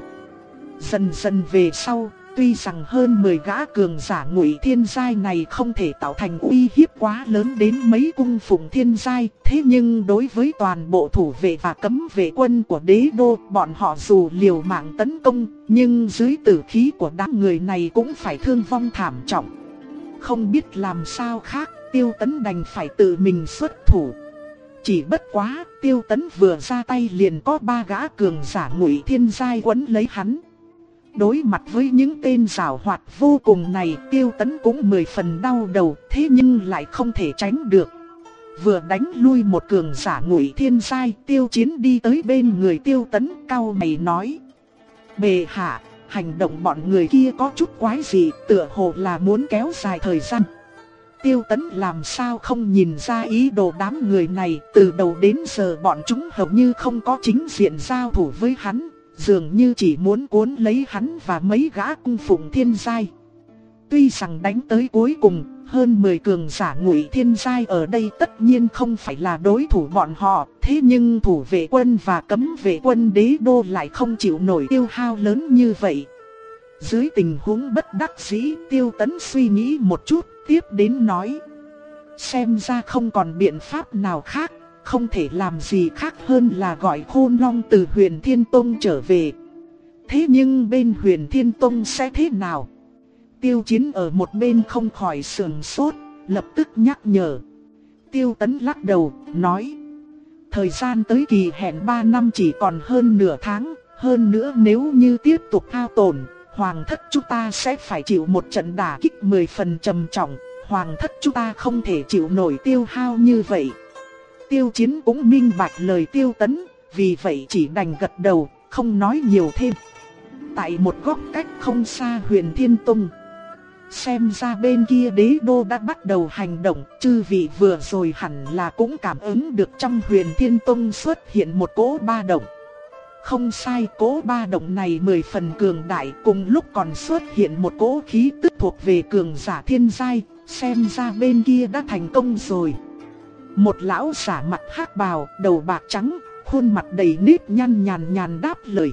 Dần dần về sau, tuy rằng hơn mười gã cường giả Ngụy Thiên giai này không thể tạo thành uy hiếp quá lớn đến mấy cung phụng thiên giai, thế nhưng đối với toàn bộ thủ vệ và cấm vệ quân của đế đô, bọn họ dù liều mạng tấn công, nhưng dưới tử khí của đám người này cũng phải thương vong thảm trọng. Không biết làm sao khác, Tiêu Tấn đành phải tự mình xuất thủ. Chỉ bất quá, Tiêu Tấn vừa ra tay liền có ba gã cường giả Ngụy Thiên giai quấn lấy hắn. Đối mặt với những tên giảo hoạt vô cùng này, Tiêu Tấn cũng mười phần đau đầu, thế nhưng lại không thể tránh được. Vừa đánh lui một cường giả Ngụy Thiên giai, Tiêu Chiến đi tới bên người Tiêu Tấn, cau mày nói: "Bệ hạ, hành động bọn người kia có chút quái dị, tựa hồ là muốn kéo dài thời gian." Tiêu Tấn làm sao không nhìn ra ý đồ đám người này, từ đầu đến giờ bọn chúng hầu như không có chính diện giao thủ với hắn, dường như chỉ muốn cuốn lấy hắn và mấy gã cung phụng thiên giai. Tuy rằng đánh tới cuối cùng, hơn mười cường giả Ngụy Thiên giai ở đây tất nhiên không phải là đối thủ bọn họ, thế nhưng thủ vệ quân và cấm vệ quân đế đô lại không chịu nổi tiêu hao lớn như vậy. Dưới tình huống bất đắc dĩ, Tiêu Tấn suy nghĩ một chút, tiếp đến nói: "Xem ra không còn biện pháp nào khác, không thể làm gì khác hơn là gọi Khôn Long từ Huyền Thiên Tông trở về. Thế nhưng bên Huyền Thiên Tông sẽ thế nào?" Tiêu Chiến ở một bên không khỏi sườn sốt, lập tức nhắc nhở. Tiêu Tấn lắc đầu, nói: "Thời gian tới kỳ hẹn ba năm chỉ còn hơn nửa tháng, hơn nữa nếu như tiếp tục hao tổn, Hoàng thất chúng ta sẽ phải chịu một trận đả kích mười phần trầm trọng, Hoàng thất chúng ta không thể chịu nổi tiêu hao như vậy." Tiêu Chiến cũng minh bạch lời Tiêu Tấn, vì vậy chỉ đành gật đầu, không nói nhiều thêm. Tại một góc cách không xa Huyền Thiên Tông, xem ra bên kia đế đô đã bắt đầu hành động, chư vị vừa rồi hẳn là cũng cảm ứng được trong Huyền Thiên Tông xuất hiện một cỗ ba động. Không sai, cỗ ba động này mười phần cường đại, cùng lúc còn xuất hiện một cỗ khí tức thuộc về cường giả thiên giai, xem ra bên kia đã thành công rồi. Một lão giả mặt hắc bào, đầu bạc trắng, khuôn mặt đầy nếp nhăn nhàn nhàn đáp lời.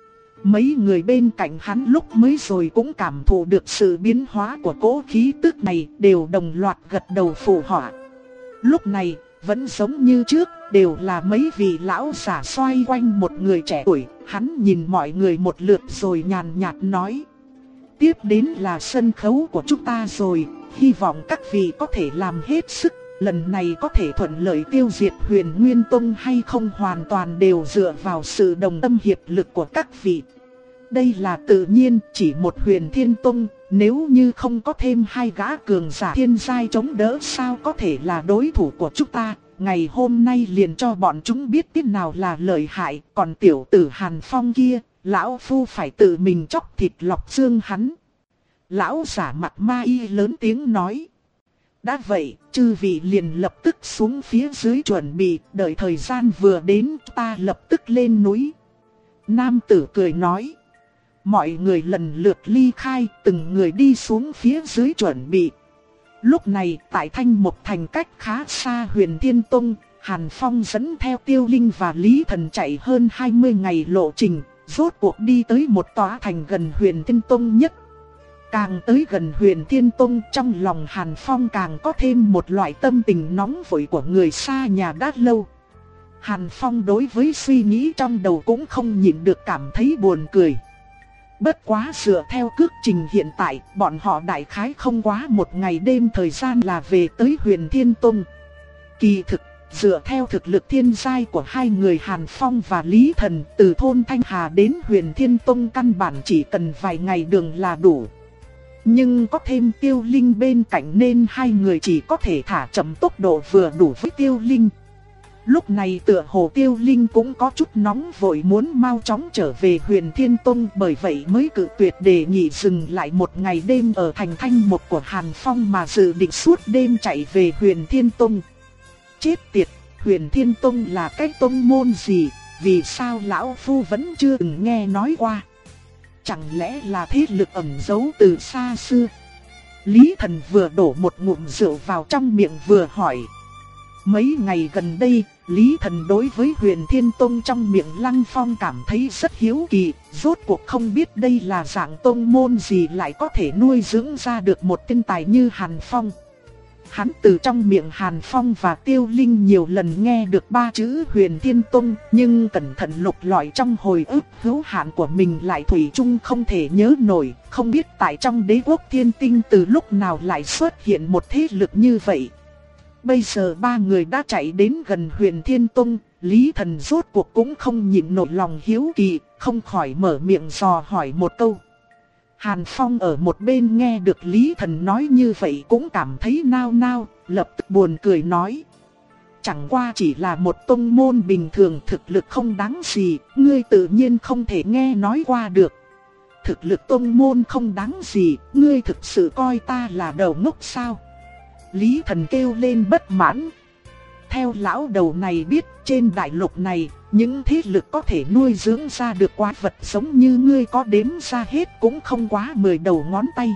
Mấy người bên cạnh hắn lúc mới rồi cũng cảm thụ được sự biến hóa của cỗ khí tức này, đều đồng loạt gật đầu phụ họa. Lúc này, vẫn giống như trước, đều là mấy vị lão giả xoay quanh một người trẻ tuổi. Hắn nhìn mọi người một lượt rồi nhàn nhạt nói: "Tiếp đến là sân khấu của chúng ta rồi, hy vọng các vị có thể làm hết sức. Lần này có thể thuận lợi tiêu diệt Huyền Nguyên Tông hay không hoàn toàn đều dựa vào sự đồng tâm hiệp lực của các vị. Đây là tự nhiên, chỉ một Huyền Thiên Tông, nếu như không có thêm hai gã cường giả thiên giai chống đỡ sao có thể là đối thủ của chúng ta. Ngày hôm nay liền cho bọn chúng biết thế nào là lợi hại, còn tiểu tử Hàn Phong kia, lão phu phải tự mình chóc thịt lọc xương hắn." Lão giả mặt ma y lớn tiếng nói: "Đã vậy, chư vị liền lập tức xuống phía dưới chuẩn bị, đợi thời gian vừa đến ta lập tức lên núi." Nam tử cười nói. Mọi người lần lượt ly khai, từng người đi xuống phía dưới chuẩn bị. Lúc này, tại Thanh Mộc Thành cách khá xa Huyền Thiên Tông, Hàn Phong dẫn theo Tiêu Linh và Lý Thần chạy hơn hai mươi ngày lộ trình, rốt cuộc đi tới một tòa thành gần Huyền Thiên Tông nhất. Càng tới gần Huyền Thiên Tông, trong lòng Hàn Phong càng có thêm một loại tâm tình nóng vội của người xa nhà đã lâu. Hàn Phong đối với suy nghĩ trong đầu cũng không nhịn được cảm thấy buồn cười. Bất quá dựa theo cước trình hiện tại, bọn họ đại khái không quá một ngày đêm thời gian là về tới Huyền Thiên Tông. Kỳ thực, dựa theo thực lực thiên giai của hai người Hàn Phong và Lý Thần, từ thôn Thanh Hà đến Huyền Thiên Tông căn bản chỉ cần vài ngày đường là đủ. Nhưng có thêm Tiêu Linh bên cạnh nên hai người chỉ có thể thả chậm tốc độ vừa đủ với Tiêu Linh. Lúc này tựa hồ Tiêu Linh cũng có chút nóng vội muốn mau chóng trở về Huyền Thiên Tông, bởi vậy mới cự tuyệt đề nghị dừng lại một ngày đêm ở thành Thanh Một của Hàn Phong mà dự định suốt đêm chạy về Huyền Thiên Tông. Chết tiệt, Huyền Thiên Tông là cái tông môn gì, vì sao lão phu vẫn chưa từng nghe nói qua? Chẳng lẽ là thế lực ẩn giấu từ xa xưa? Lý Thần vừa đổ một ngụm rượu vào trong miệng vừa hỏi. Mấy ngày gần đây, Lý Thần đối với Huyền Thiên Tông trong miệng Lăng Phong cảm thấy rất hiếu kỳ, rốt cuộc không biết đây là dạng tông môn gì lại có thể nuôi dưỡng ra được một thiên tài như Hàn Phong. Hắn từ trong miệng Hàn Phong và Tiêu Linh nhiều lần nghe được ba chữ Huyền Thiên Tông, nhưng cẩn thận lục lọi trong hồi ức hữu hạn của mình lại thủy chung không thể nhớ nổi, không biết tại trong đế quốc Thiên Tinh từ lúc nào lại xuất hiện một thế lực như vậy. Bây giờ ba người đã chạy đến gần Huyền Thiên Tông, Lý Thần rốt cuộc cũng không nhịn nổi lòng hiếu kỳ, không khỏi mở miệng dò hỏi một câu. Hàn Phong ở một bên nghe được Lý Thần nói như vậy cũng cảm thấy nao nao, lập tức buồn cười nói. Chẳng qua chỉ là một tông môn bình thường, thực lực không đáng gì, ngươi tự nhiên không thể nghe nói qua được. Thực lực tông môn không đáng gì, ngươi thực sự coi ta là đầu ngốc sao? Lý Thần kêu lên bất mãn. Theo lão đầu này biết, trên đại lục này, những thế lực có thể nuôi dưỡng ra được quái vật giống như ngươi có đếm ra hết cũng không quá mười đầu ngón tay.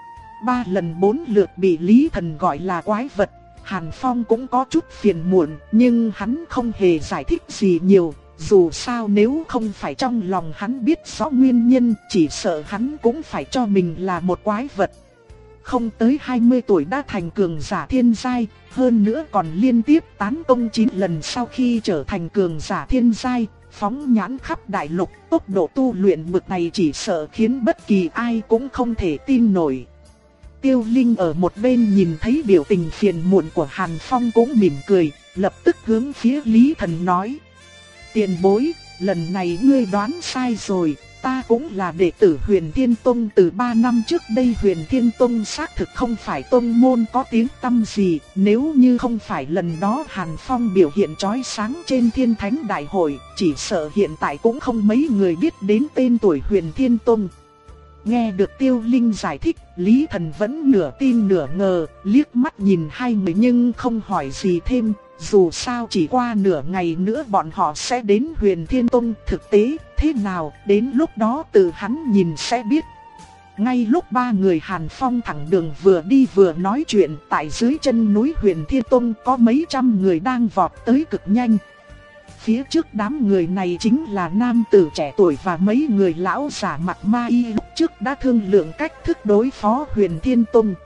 Ba lần bốn lượt bị Lý Thần gọi là quái vật, Hàn Phong cũng có chút phiền muộn, nhưng hắn không hề giải thích gì nhiều. Dù sao nếu không phải trong lòng hắn biết rõ nguyên nhân, chỉ sợ hắn cũng phải cho mình là một quái vật. Không tới hai mươi tuổi đã thành cường giả thiên giai, hơn nữa còn liên tiếp tán công chín lần sau khi trở thành cường giả thiên giai, phóng nhãn khắp đại lục, tốc độ tu luyện bực này chỉ sợ khiến bất kỳ ai cũng không thể tin nổi. Tiêu Linh ở một bên nhìn thấy biểu tình phiền muộn của Hàn Phong cũng mỉm cười, lập tức hướng phía Lý Thần nói. Tiền bối, lần này ngươi đoán sai rồi. Ta cũng là đệ tử Huyền Thiên Tông từ ba năm trước đây. Huyền Thiên Tông xác thực không phải tông môn có tiếng tăm gì. Nếu như không phải lần đó Hàn Phong biểu hiện chói sáng trên Thiên Thánh Đại Hội, chỉ sợ hiện tại cũng không mấy người biết đến tên tuổi Huyền Thiên Tông. Nghe được Tiêu Linh giải thích, Lý Thần vẫn nửa tin nửa ngờ, liếc mắt nhìn hai người nhưng không hỏi gì thêm. Dù sao chỉ qua nửa ngày nữa bọn họ sẽ đến Huyền Thiên Tông, thực tế thế nào đến lúc đó tự hắn nhìn sẽ biết. Ngay lúc ba người Hàn Phong thẳng đường vừa đi vừa nói chuyện, tại dưới chân núi Huyền Thiên Tông có mấy trăm người đang vọt tới cực nhanh. Phía trước đám người này chính là nam tử trẻ tuổi và mấy người lão giả mặt ma y lúc trước đã thương lượng cách thức đối phó Huyền Thiên Tông.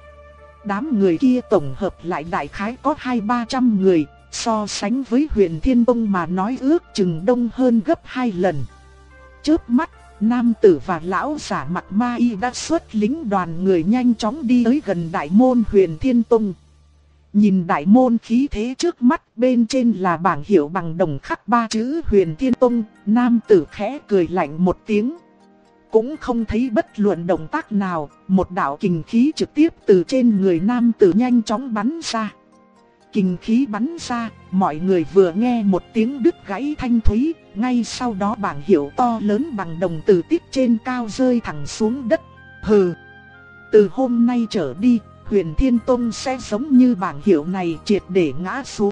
Đám người kia tổng hợp lại đại khái có hai ba trăm người, so sánh với Huyền Thiên Tông mà nói ước chừng đông hơn gấp hai lần. Chớp mắt, nam tử và lão giả mặt ma y đã xuất lính đoàn người nhanh chóng đi tới gần đại môn Huyền Thiên Tông. Nhìn đại môn khí thế trước mắt, bên trên là bảng hiệu bằng đồng khắc ba chữ Huyền Thiên Tông, nam tử khẽ cười lạnh một tiếng. Cũng không thấy bất luận động tác nào, một đạo kình khí trực tiếp từ trên người nam tử nhanh chóng bắn ra. Kình khí bắn ra, mọi người vừa nghe một tiếng đứt gãy thanh thúy, ngay sau đó bảng hiệu to lớn bằng đồng từ tích trên cao rơi thẳng xuống đất. Hừ, từ hôm nay trở đi, Huyền Thiên Tông sẽ giống như bảng hiệu này triệt để ngã xuống.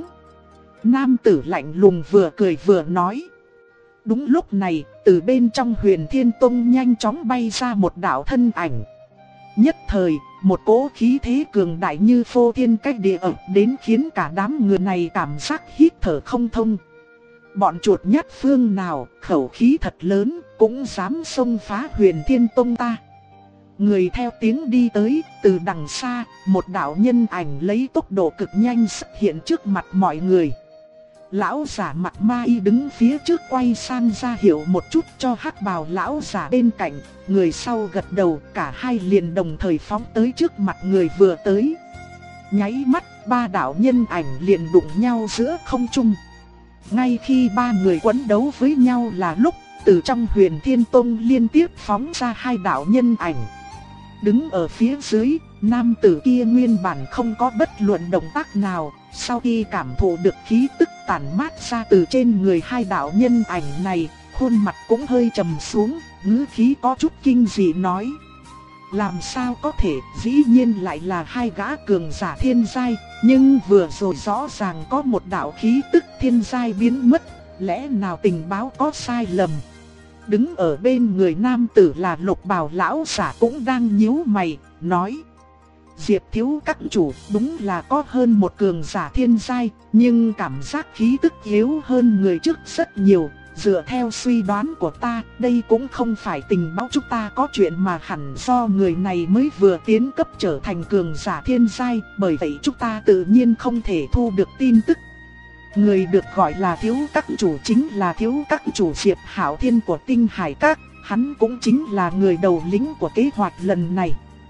Nam tử lạnh lùng vừa cười vừa nói. Đúng lúc này, từ bên trong Huyền Thiên Tông nhanh chóng bay ra một đạo thân ảnh. Nhất thời, một cỗ khí thế cường đại như phô thiên cách địa ập đến khiến cả đám người này cảm giác hít thở không thông. Bọn chuột nhắt phương nào, khẩu khí thật lớn, cũng dám xông phá Huyền Thiên Tông ta. Người theo tiếng đi tới, từ đằng xa, một đạo nhân ảnh lấy tốc độ cực nhanh xuất hiện trước mặt mọi người. Lão giả mặt ma y đứng phía trước quay sang ra hiệu một chút cho hắc bào lão giả bên cạnh, người sau gật đầu, cả hai liền đồng thời phóng tới trước mặt người vừa tới. Nháy mắt, ba đạo nhân ảnh liền đụng nhau giữa không trung. Ngay khi ba người quấn đấu với nhau là lúc, từ trong Huyền Thiên Tông liên tiếp phóng ra hai đạo nhân ảnh. Đứng ở phía dưới, nam tử kia nguyên bản không có bất luận động tác nào. Sau khi cảm thụ được khí tức tản mát ra từ trên người hai đạo nhân ảnh này, khuôn mặt cũng hơi trầm xuống, ngữ khí có chút kinh dị nói. Làm sao có thể, dĩ nhiên lại là hai gã cường giả thiên giai, nhưng vừa rồi rõ ràng có một đạo khí tức thiên giai biến mất, lẽ nào tình báo có sai lầm? Đứng ở bên người nam tử là Lục Bào lão giả cũng đang nhíu mày, nói. Diệp thiếu các chủ đúng là có hơn một cường giả thiên giai, nhưng cảm giác khí tức yếu hơn người trước rất nhiều. Dựa theo suy đoán của ta, đây cũng không phải tình báo chúng ta có chuyện mà hẳn do người này mới vừa tiến cấp trở thành cường giả thiên giai, bởi vậy chúng ta tự nhiên không thể thu được tin tức. Người được gọi là thiếu các chủ chính là thiếu các chủ Diệp Hạo Thiên của Tinh Hải Các, hắn cũng chính là người đầu lĩnh của kế hoạch lần này.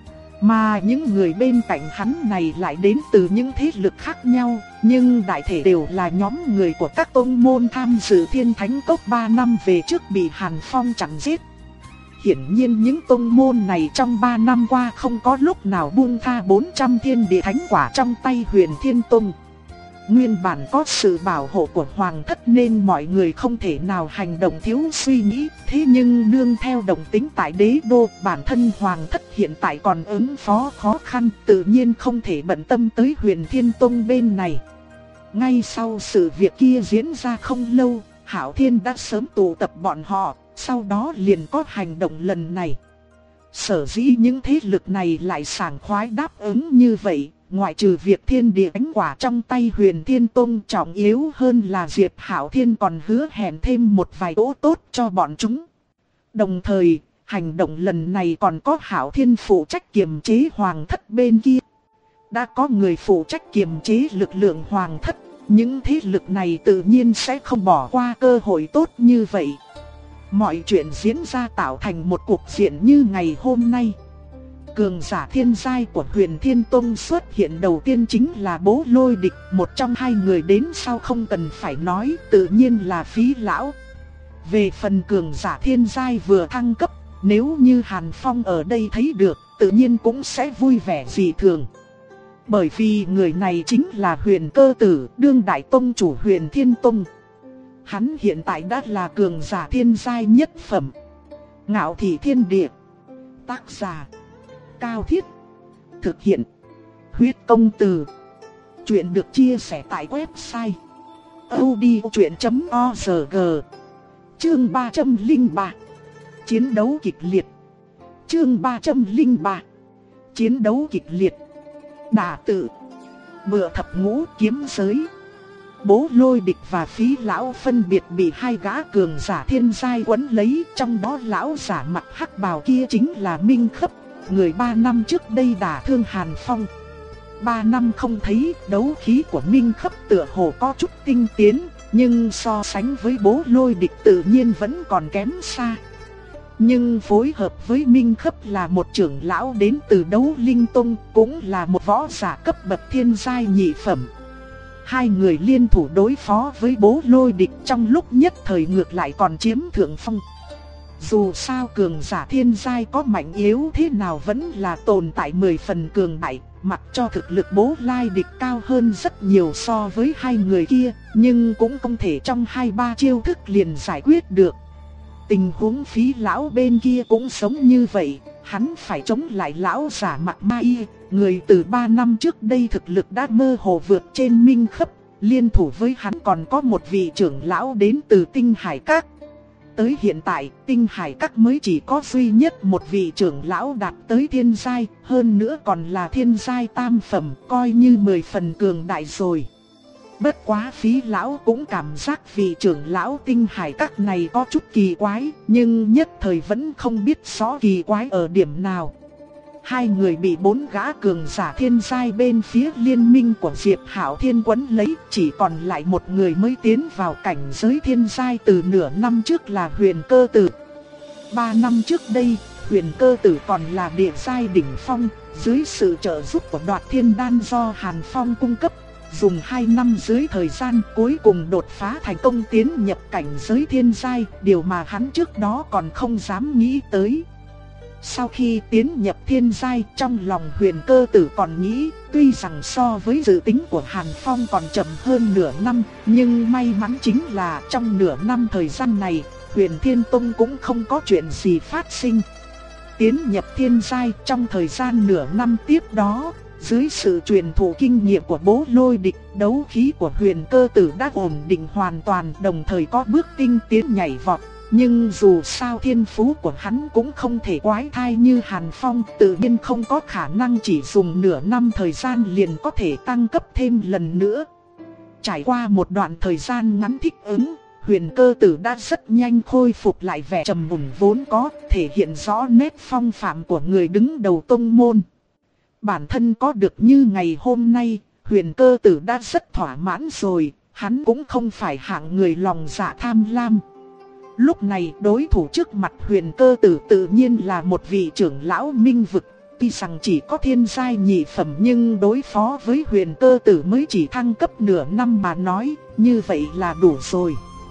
Mà những người bên cạnh hắn này lại đến từ những thế lực khác nhau, nhưng đại thể đều là nhóm người của các tông môn tham dự Thiên Thánh Cốc ba năm về trước bị Hàn Phong chặn giết. Hiển nhiên những tông môn này trong ba năm qua không có lúc nào buông tha bốn trăm thiên địa thánh quả trong tay Huyền Thiên Tông. Nguyên bản có sự bảo hộ của Hoàng Thất nên mọi người không thể nào hành động thiếu suy nghĩ. Thế nhưng nương theo động tính tại đế đô, bản thân Hoàng Thất hiện tại còn ứng phó khó khăn, tự nhiên không thể bận tâm tới Huyền Thiên Tông bên này. Ngay sau sự việc kia diễn ra không lâu, Hạo Thiên đã sớm tụ tập bọn họ, sau đó liền có hành động lần này. Sở dĩ những thế lực này lại sảng khoái đáp ứng như vậy, ngoại trừ việc thiên địa ánh quả trong tay Huyền Thiên Tông, trọng yếu hơn là Diệp Hạo Thiên còn hứa hẹn thêm một vài chỗ tốt cho bọn chúng. Đồng thời, hành động lần này còn có Hạo Thiên phụ trách kiềm chế Hoàng Thất bên kia. Đã có người phụ trách kiềm chế lực lượng Hoàng Thất, những thế lực này tự nhiên sẽ không bỏ qua cơ hội tốt như vậy. Mọi chuyện diễn ra tạo thành một cuộc diện như ngày hôm nay. Cường giả thiên giai của Huyền Thiên Tông xuất hiện đầu tiên chính là Bố Lôi Địch, một trong hai người đến sau không cần phải nói, tự nhiên là Phí Lão. Về phần cường giả thiên giai vừa thăng cấp, nếu như Hàn Phong ở đây thấy được, tự nhiên cũng sẽ vui vẻ dị thường. Bởi vì người này chính là Huyền Cơ Tử, đương đại tông chủ Huyền Thiên Tông. Hắn hiện tại đã là cường giả thiên giai nhất phẩm. Ngạo Thị Thiên Địa. Tác giả Cao Thiết. Thực hiện Huyết Công Từ. Chuyện được chia sẻ tại website audiochuyện chấm org. Chương ba trăm lẻ ba. Chiến đấu kịch liệt. Chương ba trăm lẻ ba. Chiến đấu kịch liệt. Đả tự. Bựa thập ngũ kiếm giới. Bố Lôi Địch và Phí Lão phân biệt bị hai gã cường giả thiên giai quấn lấy, trong đó lão giả mặc hắc bào kia chính là Minh Khấp, người ba năm trước đây đả thương Hàn Phong. Ba năm không thấy, đấu khí của Minh Khấp tựa hồ có chút tinh tiến, nhưng so sánh với Bố Lôi Địch tự nhiên vẫn còn kém xa. Nhưng phối hợp với Minh Khấp là một trưởng lão đến từ Đấu Linh Tông, cũng là một võ giả cấp bậc thiên giai nhị phẩm. Hai người liên thủ đối phó với Bố Lôi Địch, trong lúc nhất thời ngược lại còn chiếm thượng phong. Dù sao cường giả thiên giai có mạnh yếu thế nào vẫn là tồn tại mười phần cường đại, mặc cho thực lực Bố Lai Địch cao hơn rất nhiều so với hai người kia, nhưng cũng không thể trong hai ba chiêu thức liền giải quyết được. Tình huống Phí Lão bên kia cũng giống như vậy, hắn phải chống lại lão giả mặt ma y, người từ ba năm trước đây thực lực đã mơ hồ vượt trên Minh Khấp, liên thủ với hắn còn có một vị trưởng lão đến từ Tinh Hải Các. Tới hiện tại, Tinh Hải Các mới chỉ có duy nhất một vị trưởng lão đạt tới thiên giai, hơn nữa còn là thiên giai tam phẩm, coi như mười phần cường đại rồi. Bất quá Phí Lão cũng cảm giác vị trưởng lão Tinh Hải Các này có chút kỳ quái, nhưng nhất thời vẫn không biết rõ kỳ quái ở điểm nào. Hai người bị bốn gã cường giả thiên giai bên phía liên minh của Diệp Hạo Thiên quấn lấy, chỉ còn lại một người mới tiến vào cảnh giới thiên giai từ nửa năm trước là Huyền Cơ Tử. Ba năm trước đây, Huyền Cơ Tử còn là địa giai đỉnh phong, dưới sự trợ giúp của Đoạt Thiên Đan do Hàn Phong cung cấp. Dùng hai năm dưới thời gian cuối cùng đột phá thành công tiến nhập cảnh giới thiên giai, điều mà hắn trước đó còn không dám nghĩ tới. Sau khi tiến nhập thiên giai, trong lòng Huyền Cơ Tử còn nghĩ, tuy rằng so với dự tính của Hàn Phong còn chậm hơn nửa năm, nhưng may mắn chính là trong nửa năm thời gian này, Huyền Thiên Tông cũng không có chuyện gì phát sinh. Tiến nhập thiên giai trong thời gian nửa năm tiếp đó, dưới sự truyền thụ kinh nghiệm của Bố Lôi Địch, đấu khí của Huyền Cơ Tử đã ổn định hoàn toàn, đồng thời có bước tinh tiến nhảy vọt. Nhưng dù sao thiên phú của hắn cũng không thể quái thai như Hàn Phong, tự nhiên không có khả năng chỉ dùng nửa năm thời gian liền có thể tăng cấp thêm lần nữa. Trải qua một đoạn thời gian ngắn thích ứng, Huyền Cơ Tử đã rất nhanh khôi phục lại vẻ trầm mùn vốn có, thể hiện rõ nét phong phạm của người đứng đầu tông môn. Bản thân có được như ngày hôm nay, Huyền Cơ Tử đã rất thỏa mãn rồi, hắn cũng không phải hạng người lòng dạ tham lam. Lúc này đối thủ trước mặt Huyền Cơ Tử tự nhiên là một vị trưởng lão minh vực. Tuy rằng chỉ có thiên giai nhị phẩm nhưng đối phó với Huyền Cơ Tử mới chỉ thăng cấp nửa năm mà nói, như vậy là đủ rồi.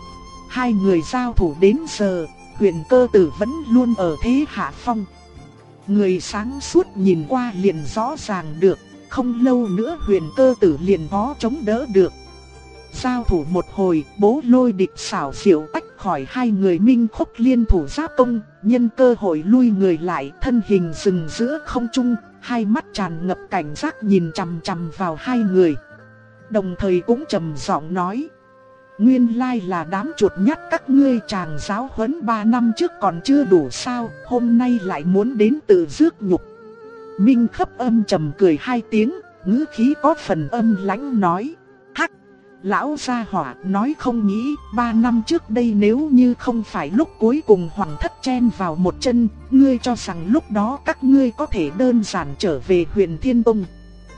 Hai người giao thủ đến giờ, Huyền Cơ Tử vẫn luôn ở thế hạ phong. Người sáng suốt nhìn qua liền rõ ràng được, không lâu nữa Huyền Cơ Tử liền khó chống đỡ được. Giao thủ một hồi, Bố Lôi Địch xảo diệu tách khỏi hai người Minh Khúc liên thủ giáp công, nhân cơ hội lui người lại, thân hình dừng giữa không trung, hai mắt tràn ngập cảnh giác nhìn chằm chằm vào hai người. Đồng thời cũng trầm giọng nói: nguyên lai là đám chuột nhắt các ngươi, chàng giáo huấn ba năm trước còn chưa đủ sao, hôm nay lại muốn đến tự rước nhục. Minh Khấp âm trầm cười hai tiếng, ngữ khí có phần âm lãnh nói: hắc, lão gia hỏa, nói không nghĩ, ba năm trước đây nếu như không phải lúc cuối cùng Hoàng Thất chen vào một chân, ngươi cho rằng lúc đó các ngươi có thể đơn giản trở về Huyền Thiên Tông.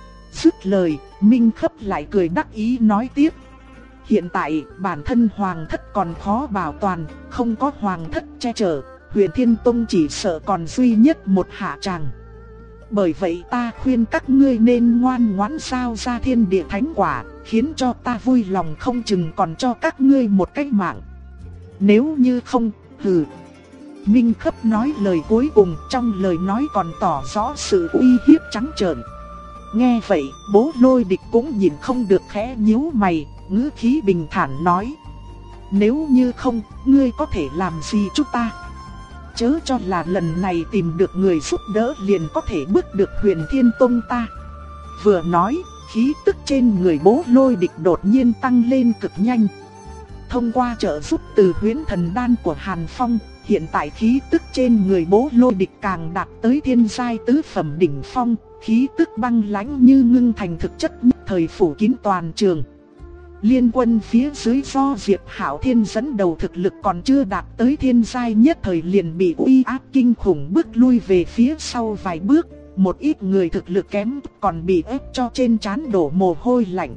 Dứt lời, Minh Khấp lại cười đắc ý nói tiếp: hiện tại bản thân Hoàng Thất còn khó bảo toàn, không có Hoàng Thất che chở, Huyền Thiên Tông chỉ sợ còn duy nhất một hạ tràng. Bởi vậy ta khuyên các ngươi nên ngoan ngoãn giao ra thiên địa thánh quả, khiến cho ta vui lòng không chừng còn cho các ngươi một cái mạng. Nếu như không, hừ. Minh Khấp nói lời cuối cùng, trong lời nói còn tỏ rõ sự uy hiếp trắng trợn. Nghe vậy, Bố Lôi Địch cũng nhìn không được khẽ nhíu mày, ngữ khí bình thản nói: nếu như không, ngươi có thể làm gì chúng ta? Chớ cho là lần này tìm được người giúp đỡ liền có thể bước được Huyền Thiên Tông ta. Vừa nói, khí tức trên người Bố Lôi Địch đột nhiên tăng lên cực nhanh. Thông qua trợ giúp từ huyễn thần đan của Hàn Phong, hiện tại khí tức trên người Bố Lôi Địch càng đạt tới thiên giai tứ phẩm đỉnh phong, khí tức băng lãnh như ngưng thành thực chất nhất thời phủ kín toàn trường. Liên quân phía dưới do Diệp Hạo Thiên dẫn đầu thực lực còn chưa đạt tới thiên giai nhất thời liền bị uy áp kinh khủng bước lui về phía sau vài bước, một ít người thực lực kém còn bị ép cho trên trán đổ mồ hôi lạnh.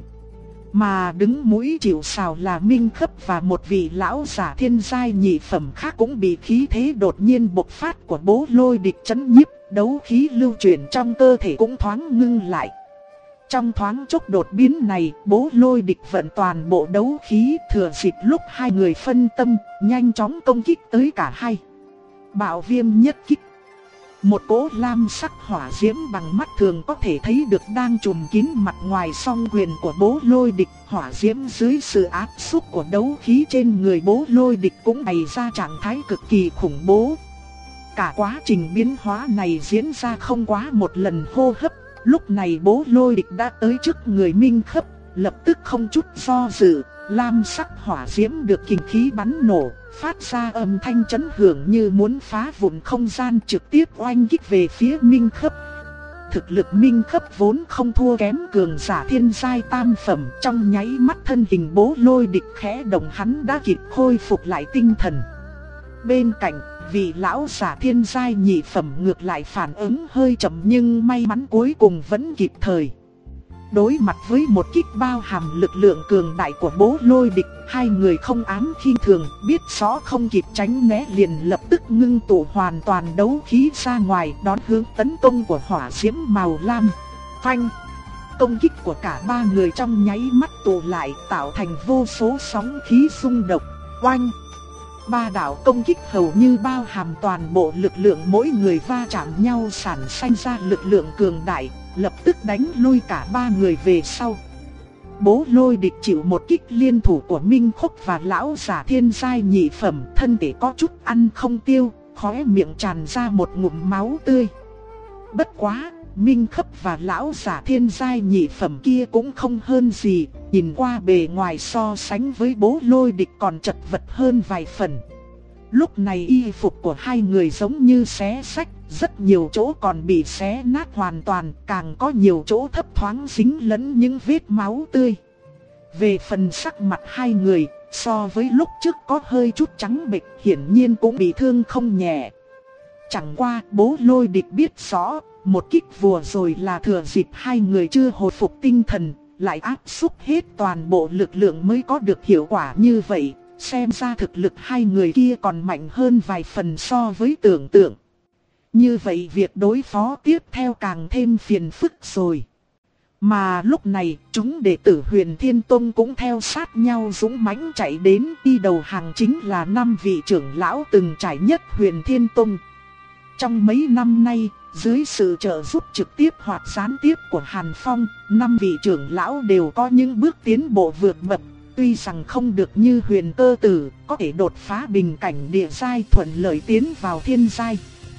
Mà đứng mũi chịu sào là Minh Khấp và một vị lão giả thiên giai nhị phẩm khác cũng bị khí thế đột nhiên bộc phát của Bố Lôi Địch chấn nhiếp, đấu khí lưu chuyển trong cơ thể cũng thoáng ngưng lại. Trong thoáng chốc đột biến này, Bố Lôi Địch vận toàn bộ đấu khí, thừa dịp lúc hai người phân tâm, nhanh chóng công kích tới cả hai. Bạo viêm nhất kích. Một cỗ lam sắc hỏa diễm bằng mắt thường có thể thấy được đang trùm kín mặt ngoài song quyền của Bố Lôi Địch. Hỏa diễm dưới sự áp xúc của đấu khí trên người Bố Lôi Địch cũng bày ra trạng thái cực kỳ khủng bố. Cả quá trình biến hóa này diễn ra không quá một lần hô hấp. Lúc này Bố Lôi Địch đã tới trước người Minh Khấp, lập tức không chút do dự, lam sắc hỏa diễm được kình khí bắn nổ, phát ra âm thanh chấn hưởng như muốn phá vụn không gian, trực tiếp oanh kích về phía Minh Khấp. Thực lực Minh Khấp vốn không thua kém cường giả thiên giai tam phẩm, trong nháy mắt thân hình Bố Lôi Địch khẽ động hắn đã kịp khôi phục lại tinh thần. Bên cạnh, vị lão giả thiên giai nhị phẩm ngược lại phản ứng hơi chậm nhưng may mắn cuối cùng vẫn kịp thời. Đối mặt với một kích bao hàm lực lượng cường đại của Bố Lôi Địch, hai người không ám khinh thường, biết rõ không kịp tránh né liền lập tức ngưng tụ hoàn toàn đấu khí ra ngoài đón hướng tấn công của hỏa diễm màu lam. Phanh! Công kích của cả ba người trong nháy mắt tụ lại tạo thành vô số sóng khí xung động. Oanh! ba đạo công kích hầu như bao hàm toàn bộ lực lượng mỗi người va chạm nhau sản sinh ra lực lượng cường đại, lập tức đánh lui cả ba người về sau. Bố Lôi Địch chịu một kích liên thủ của Minh Khúc và lão giả thiên giai nhị phẩm, thân thể có chút ăn không tiêu, khóe miệng tràn ra một ngụm máu tươi. Bất quá, Minh Khúc và lão giả thiên giai nhị phẩm kia cũng không hơn gì, nhìn qua bề ngoài so sánh với Bố Lôi Địch còn chật vật hơn vài phần. Lúc này y phục của hai người giống như xé xách, rất nhiều chỗ còn bị xé nát hoàn toàn, càng có nhiều chỗ thấp thoáng dính lẫn những vết máu tươi. Về phần sắc mặt hai người, so với lúc trước có hơi chút trắng bệch, hiển nhiên cũng bị thương không nhẹ. Chẳng qua Bố Lôi Địch biết rõ, một kích vừa rồi là thừa dịp hai người chưa hồi phục tinh thần, lại áp xúc hết toàn bộ lực lượng mới có được hiệu quả như vậy. Xem ra thực lực hai người kia còn mạnh hơn vài phần so với tưởng tượng. Như vậy việc đối phó tiếp theo càng thêm phiền phức rồi. Mà lúc này, chúng đệ tử Huyền Thiên Tông cũng theo sát nhau dũng mãnh chạy đến, đi đầu hàng chính là năm vị trưởng lão từng trải nhất Huyền Thiên Tông. Trong mấy năm nay, dưới sự trợ giúp trực tiếp hoặc gián tiếp của Hàn Phong, năm vị trưởng lão đều có những bước tiến bộ vượt bậc. Tuy rằng không được như Huyền Cơ Tử, có thể đột phá bình cảnh địa giai thuận lợi tiến vào thiên giai.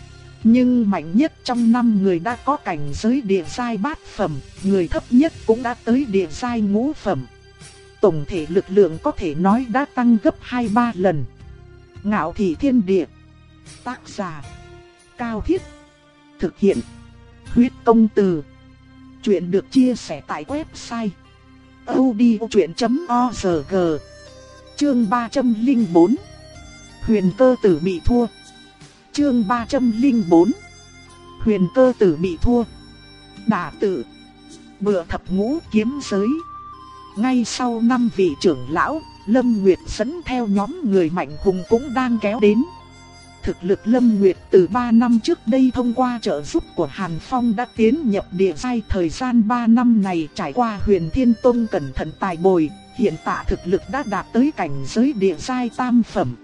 Nhưng mạnh nhất trong năm người đã có cảnh giới địa giai bát phẩm, người thấp nhất cũng đã tới địa giai ngũ phẩm. Tổng thể lực lượng có thể nói đã tăng gấp hai ba lần. Ngạo Thị Thiên Địa. Tác giả Cao Thiết. Thực hiện Huyết Công Từ. Chuyện được chia sẻ tại website audiochuyện chấm org. Chương ba trăm lẻ bốn. Huyền Cơ Tử bị thua. Chương ba trăm lẻ bốn. Huyền Cơ Tử bị thua. Đả tự. Bựa thập ngũ kiếm giới. Ngay sau năm vị trưởng lão, Lâm Nguyệt dẫn theo nhóm người mạnh hùng cũng đang kéo đến. Thực lực Lâm Nguyệt từ ba năm trước đây thông qua trợ giúp của Hàn Phong đã tiến nhập địa giai, thời gian ba năm này trải qua Huyền Thiên Tông cẩn thận tài bồi, hiện tại thực lực đã đạt tới cảnh giới địa giai tam phẩm.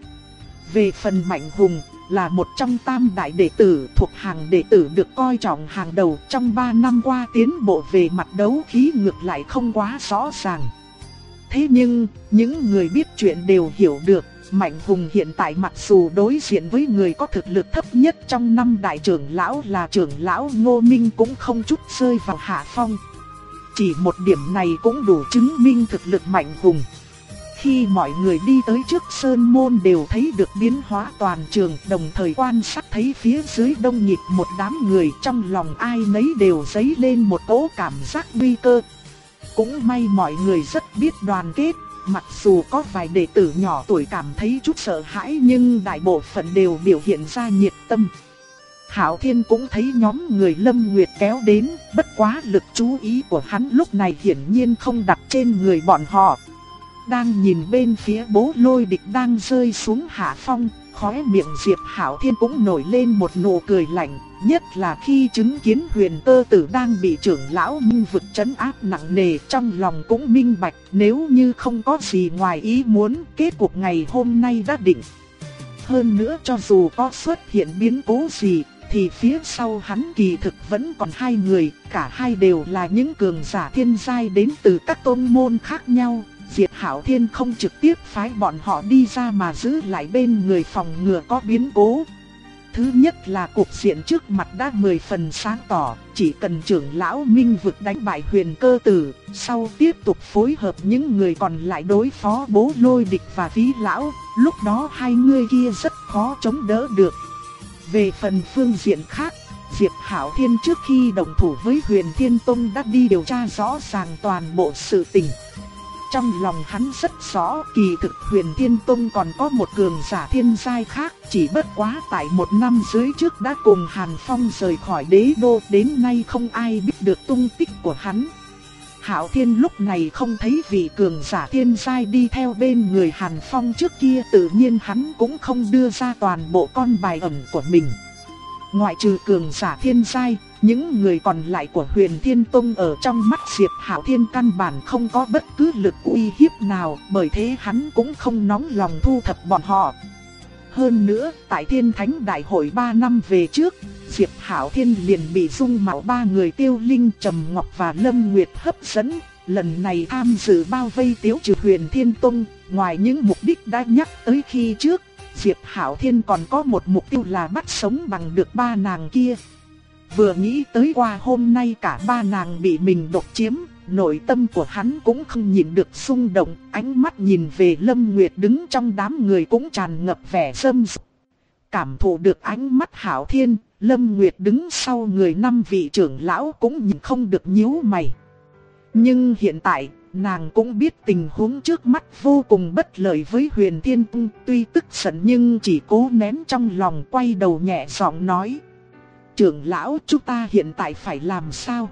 Về phần Mạnh Hùng, là một trong tam đại đệ tử thuộc hàng đệ tử được coi trọng hàng đầu, trong ba năm qua tiến bộ về mặt đấu khí ngược lại không quá rõ ràng. Thế nhưng, những người biết chuyện đều hiểu được, Mạnh Hùng hiện tại mặc dù đối diện với người có thực lực thấp nhất trong năm đại trưởng lão là trưởng lão Ngô Minh cũng không chút rơi vào hạ phong. Chỉ một điểm này cũng đủ chứng minh thực lực Mạnh Hùng. Khi mọi người đi tới trước sơn môn đều thấy được biến hóa toàn trường, đồng thời quan sát thấy phía dưới đông nghịt một đám người, trong lòng ai nấy đều dấy lên một cỗ cảm giác nguy cơ. Cũng may mọi người rất biết đoàn kết. Mặc dù có vài đệ tử nhỏ tuổi cảm thấy chút sợ hãi nhưng đại bộ phận đều biểu hiện ra nhiệt tâm. Hạo Thiên cũng thấy nhóm người Lâm Nguyệt kéo đến, bất quá lực chú ý của hắn lúc này hiển nhiên không đặt trên người bọn họ. Đang nhìn bên phía Bố Lôi Địch đang rơi xuống hạ phong, khóe miệng Diệp Hạo Thiên cũng nổi lên một nụ cười lạnh, nhất là khi chứng kiến Huyền Cơ Tử đang bị trưởng lão Minh Vực trấn áp nặng nề, trong lòng cũng minh bạch, nếu như không có gì ngoài ý muốn, kết cục ngày hôm nay đã định. Hơn nữa cho dù có xuất hiện biến cố gì, thì phía sau hắn kỳ thực vẫn còn hai người, cả hai đều là những cường giả thiên giai đến từ các tôn môn khác nhau. Diệp Hạo Thiên không trực tiếp phái bọn họ đi ra mà giữ lại bên người phòng ngừa có biến cố. Thứ nhất là cục diện trước mặt đã mười phần sáng tỏ, chỉ cần trưởng lão Minh Vực đánh bại Huyền Cơ Tử, sau tiếp tục phối hợp những người còn lại đối phó Bố Lôi Địch và Phí Lão, lúc đó hai người kia rất khó chống đỡ được. Về phần phương diện khác, Diệp Hạo Thiên trước khi đồng thủ với Huyền Thiên Tông đã đi điều tra rõ ràng toàn bộ sự tình. Trong lòng hắn rất rõ, kỳ thực Huyền Thiên Tông còn có một cường giả thiên giai khác, chỉ bất quá tại một năm dưới trước đã cùng Hàn Phong rời khỏi đế đô, đến nay không ai biết được tung tích của hắn. Hạo Thiên lúc này không thấy vị cường giả thiên giai đi theo bên người Hàn Phong trước kia, tự nhiên hắn cũng không đưa ra toàn bộ con bài ẩn của mình. Ngoại trừ cường giả thiên giai, những người còn lại của Huyền Thiên Tông ở trong mắt Diệp Hạo Thiên căn bản không có bất cứ lực uy hiếp nào, bởi thế hắn cũng không nóng lòng thu thập bọn họ. Hơn nữa, tại Thiên Thánh Đại hội ba năm về trước, Diệp Hạo Thiên liền bị Dung Mạo ba người Tiêu Linh, Trầm Ngọc và Lâm Nguyệt hấp dẫn. Lần này tham dự bao vây Tiếu Trừ Huyền Thiên Tông, ngoài những mục đích đã nhắc tới khi trước, Diệp Hạo Thiên còn có một mục tiêu là bắt sống bằng được ba nàng kia. Vừa nghĩ tới qua hôm nay cả ba nàng bị mình độc chiếm, nội tâm của hắn cũng không nhịn được xung động, ánh mắt nhìn về Lâm Nguyệt đứng trong đám người cũng tràn ngập vẻ dâm dục. Cảm thụ được ánh mắt Hạo Thiên, Lâm Nguyệt đứng sau người năm vị trưởng lão cũng nhìn không được nhíu mày. Nhưng hiện tại, nàng cũng biết tình huống trước mắt vô cùng bất lợi với Huyền Thiên Tông, tuy tức giận nhưng chỉ cố nén trong lòng, quay đầu nhẹ giọng nói: "Trưởng lão, chúng ta hiện tại phải làm sao?"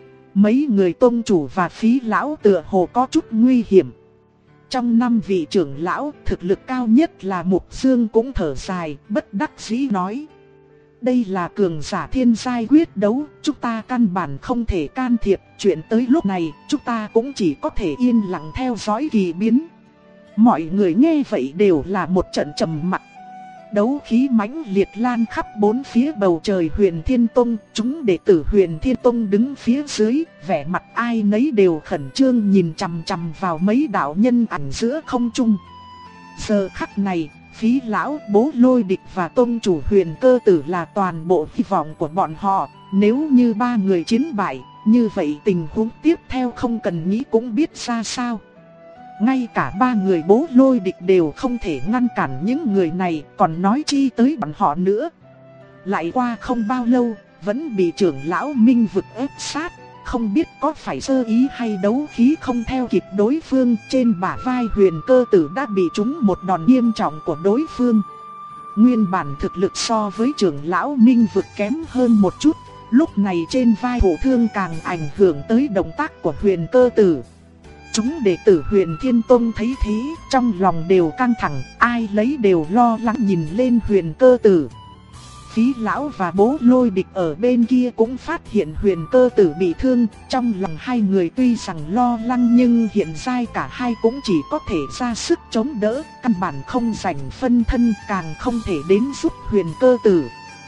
Mấy người tông chủ và phí lão tựa hồ có chút nguy hiểm. Trong năm vị trưởng lão, thực lực cao nhất là Mục Dương cũng thở dài, bất đắc dĩ nói: "Đây là cường giả thiên giai quyết đấu, chúng ta căn bản không thể can thiệp, chuyện tới lúc này, chúng ta cũng chỉ có thể yên lặng theo dõi kỳ biến." Mọi người nghe vậy đều là một trận trầm mặc. Đấu khí mãnh liệt lan khắp bốn phía bầu trời Huyền Thiên Tông, chúng đệ tử Huyền Thiên Tông đứng phía dưới, vẻ mặt ai nấy đều khẩn trương nhìn chằm chằm vào mấy đạo nhân ảnh giữa không trung. Giờ khắc này, Phí lão, Bố Lôi Địch và tông chủ Huyền Cơ Tử là toàn bộ hy vọng của bọn họ. Nếu như ba người chiến bại, như vậy tình huống tiếp theo không cần nghĩ cũng biết ra sao. Ngay cả ba người Bố Lôi Địch đều không thể ngăn cản những người này, còn nói chi tới bọn họ nữa. Lại qua không bao lâu, vẫn bị trưởng lão Minh Vực ép sát. Không biết có phải sơ ý hay đấu khí không theo kịp đối phương, trên bả vai Huyền Cơ Tử đã bị trúng một đòn nghiêm trọng của đối phương. Nguyên bản thực lực so với trưởng lão Minh Vực kém hơn một chút, lúc này trên vai thụ thương càng ảnh hưởng tới động tác của Huyền Cơ Tử. Chúng đệ tử Huyền Thiên Tông thấy thế, trong lòng đều căng thẳng, ai lấy đều lo lắng nhìn lên Huyền Cơ Tử. Phí lão và Bố Lôi Địch ở bên kia cũng phát hiện Huyền Cơ Tử bị thương, trong lòng hai người tuy rằng lo lắng nhưng hiện giai cả hai cũng chỉ có thể ra sức chống đỡ, căn bản không rảnh phân thân, càng không thể đến giúp Huyền Cơ Tử.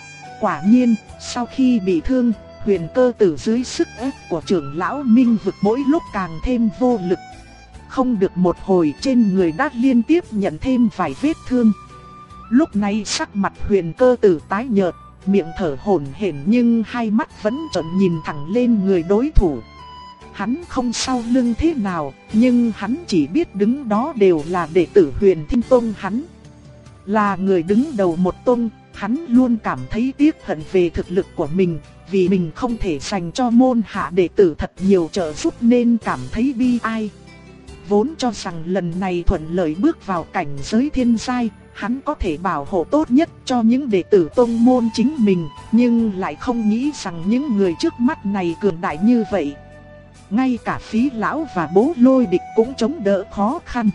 Quả nhiên, sau khi bị thương, Huyền Cơ Tử dưới sức ép của trưởng lão Minh Vực mỗi lúc càng thêm vô lực. Không được một hồi trên người đã liên tiếp nhận thêm vài vết thương. Lúc này sắc mặt Huyền Cơ Tử tái nhợt, miệng thở hổn hển nhưng hai mắt vẫn trợn nhìn thẳng lên người đối thủ. Hắn không sau lưng thế nào, nhưng hắn chỉ biết đứng đó đều là đệ tử Huyền Thiên Tông hắn. Là người đứng đầu một tông, hắn luôn cảm thấy tiếc hận về thực lực của mình, vì mình không thể dành cho môn hạ đệ tử thật nhiều trợ giúp nên cảm thấy bi ai. Vốn cho rằng lần này thuận lợi bước vào cảnh giới thiên giai, hắn có thể bảo hộ tốt nhất cho những đệ tử tông môn chính mình, nhưng lại không nghĩ rằng những người trước mắt này cường đại như vậy. Ngay cả Phí lão và Bố Lôi Địch cũng chống đỡ khó khăn.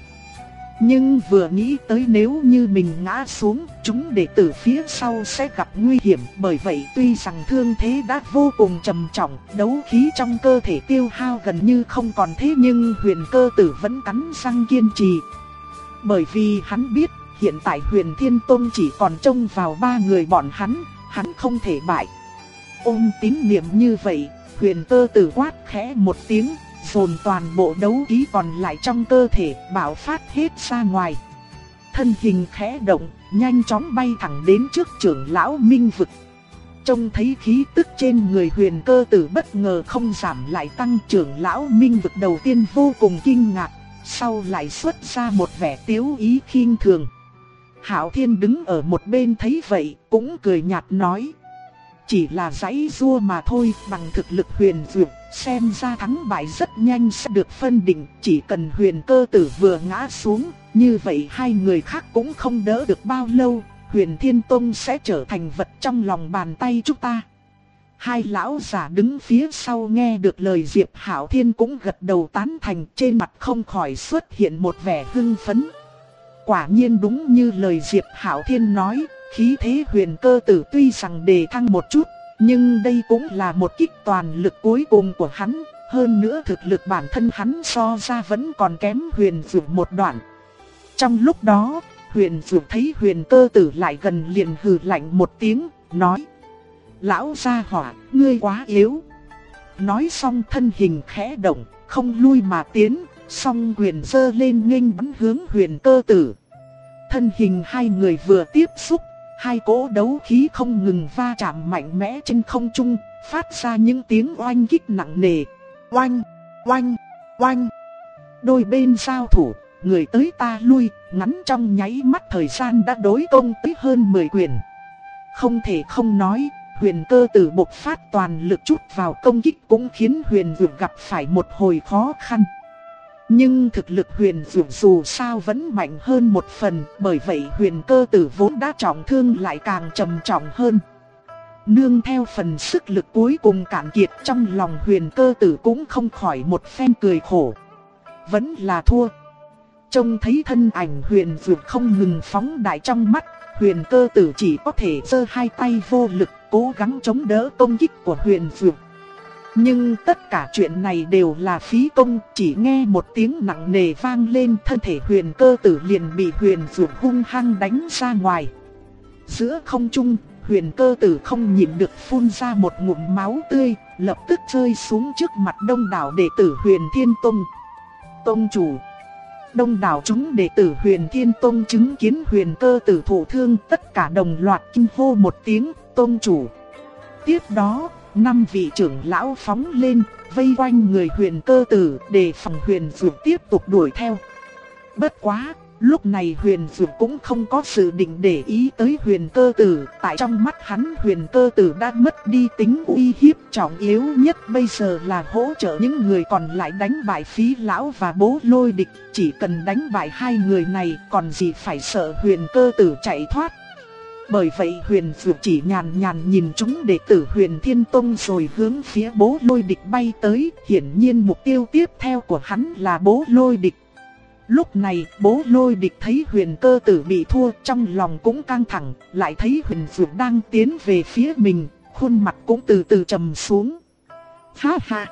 Nhưng vừa nghĩ tới nếu như mình ngã xuống, chúng đệ tử phía sau sẽ gặp nguy hiểm. Bởi vậy tuy rằng thương thế đã vô cùng trầm trọng, đấu khí trong cơ thể tiêu hao gần như không còn thế, nhưng Huyền Cơ Tử vẫn cắn răng kiên trì. Bởi vì hắn biết, hiện tại Huyền Thiên Tông chỉ còn trông vào ba người bọn hắn, hắn không thể bại. Ôm tín niệm như vậy, Huyền Cơ Tử quát khẽ một tiếng, dồn toàn bộ đấu khí còn lại trong cơ thể bạo phát hết ra ngoài. Thân hình khẽ động, nhanh chóng bay thẳng đến trước trưởng lão Minh Vực. Trông thấy khí tức trên người Huyền Cơ Tử bất ngờ không giảm lại tăng, trưởng lão Minh Vực đầu tiên vô cùng kinh ngạc, sau lại xuất ra một vẻ tiếu ý khinh thường. Hạo Thiên đứng ở một bên thấy vậy, cũng cười nhạt nói: "Chỉ là giãy giụa mà thôi, bằng thực lực Huyền Dược, xem ra thắng bại rất nhanh sẽ được phân định, chỉ cần Huyền Cơ Tử vừa ngã xuống, như vậy hai người khác cũng không đỡ được bao lâu, Huyền Thiên Tông sẽ trở thành vật trong lòng bàn tay chúng ta." Hai lão giả đứng phía sau nghe được lời Diệp Hạo Thiên cũng gật đầu tán thành, trên mặt không khỏi xuất hiện một vẻ hưng phấn. Quả nhiên đúng như lời Diệp Hạo Thiên nói, khí thế Huyền Cơ Tử tuy rằng đề thăng một chút, nhưng đây cũng là một kích toàn lực cuối cùng của hắn. Hơn nữa thực lực bản thân hắn so ra vẫn còn kém Huyền Dược một đoạn. Trong lúc đó, Huyền Dược thấy Huyền Cơ Tử lại gần liền hừ lạnh một tiếng, nói: Lão gia hỏa, ngươi quá yếu. Nói xong thân hình khẽ động, không lui mà tiến, song quyền giơ lên nghênh bắn hướng Huyền Cơ Tử. Thân hình hai người vừa tiếp xúc, hai cỗ đấu khí không ngừng va chạm mạnh mẽ trên không trung, phát ra những tiếng oanh kích nặng nề. Oanh, oanh, oanh. Đôi bên giao thủ, người tới ta lui, ngắn trong nháy mắt thời gian đã đối công tới hơn mười quyền. Không thể không nói, Huyền Cơ Tử bộc phát toàn lực chút vào công kích cũng khiến Huyền Dược gặp phải một hồi khó khăn. Nhưng thực lực Huyền Dược dù sao vẫn mạnh hơn một phần, bởi vậy Huyền Cơ Tử vốn đã trọng thương lại càng trầm trọng hơn. Nương theo phần sức lực cuối cùng cạn kiệt, trong lòng Huyền Cơ Tử cũng không khỏi một phen cười khổ. Vẫn là thua. Trông thấy thân ảnh Huyền Dược không ngừng phóng đại trong mắt, Huyền Cơ Tử chỉ có thể giơ hai tay vô lực cố gắng chống đỡ công kích của Huyền Dược. Nhưng tất cả chuyện này đều là phí công, chỉ nghe một tiếng nặng nề vang lên, thân thể Huyền Cơ Tử liền bị Huyền Dược hung hăng đánh ra ngoài. Giữa không trung, Huyền Cơ Tử không nhịn được phun ra một ngụm máu tươi, lập tức rơi xuống trước mặt đông đảo đệ tử Huyền Thiên Tông. Tông chủ. Đông đảo chúng đệ tử Huyền Thiên Tông chứng kiến Huyền Cơ Tử thụ thương, tất cả đồng loạt kinh hô một tiếng, tông chủ. Tiếp đó, năm vị trưởng lão phóng lên, vây quanh người Huyền Cơ Tử, để phòng Huyền Dược tiếp tục đuổi theo. Bất quá, lúc này Huyền Dược cũng không có dự định để ý tới Huyền Cơ Tử, tại trong mắt hắn Huyền Cơ Tử đã mất đi tính uy hiếp, trọng yếu nhất bây giờ là hỗ trợ những người còn lại đánh bại Phí Lão và Bố Lôi Địch, chỉ cần đánh bại hai người này còn gì phải sợ Huyền Cơ Tử chạy thoát. Bởi vậy Huyền Dược chỉ nhàn nhàn nhìn chúng đệ tử Huyền Thiên Tông rồi hướng phía Bố Lôi Địch bay tới, hiển nhiên mục tiêu tiếp theo của hắn là Bố Lôi Địch. Lúc này Bố Lôi Địch thấy Huyền Cơ Tử bị thua, trong lòng cũng căng thẳng, lại thấy Huyền Dược đang tiến về phía mình, khuôn mặt cũng từ từ trầm xuống. Ha ha!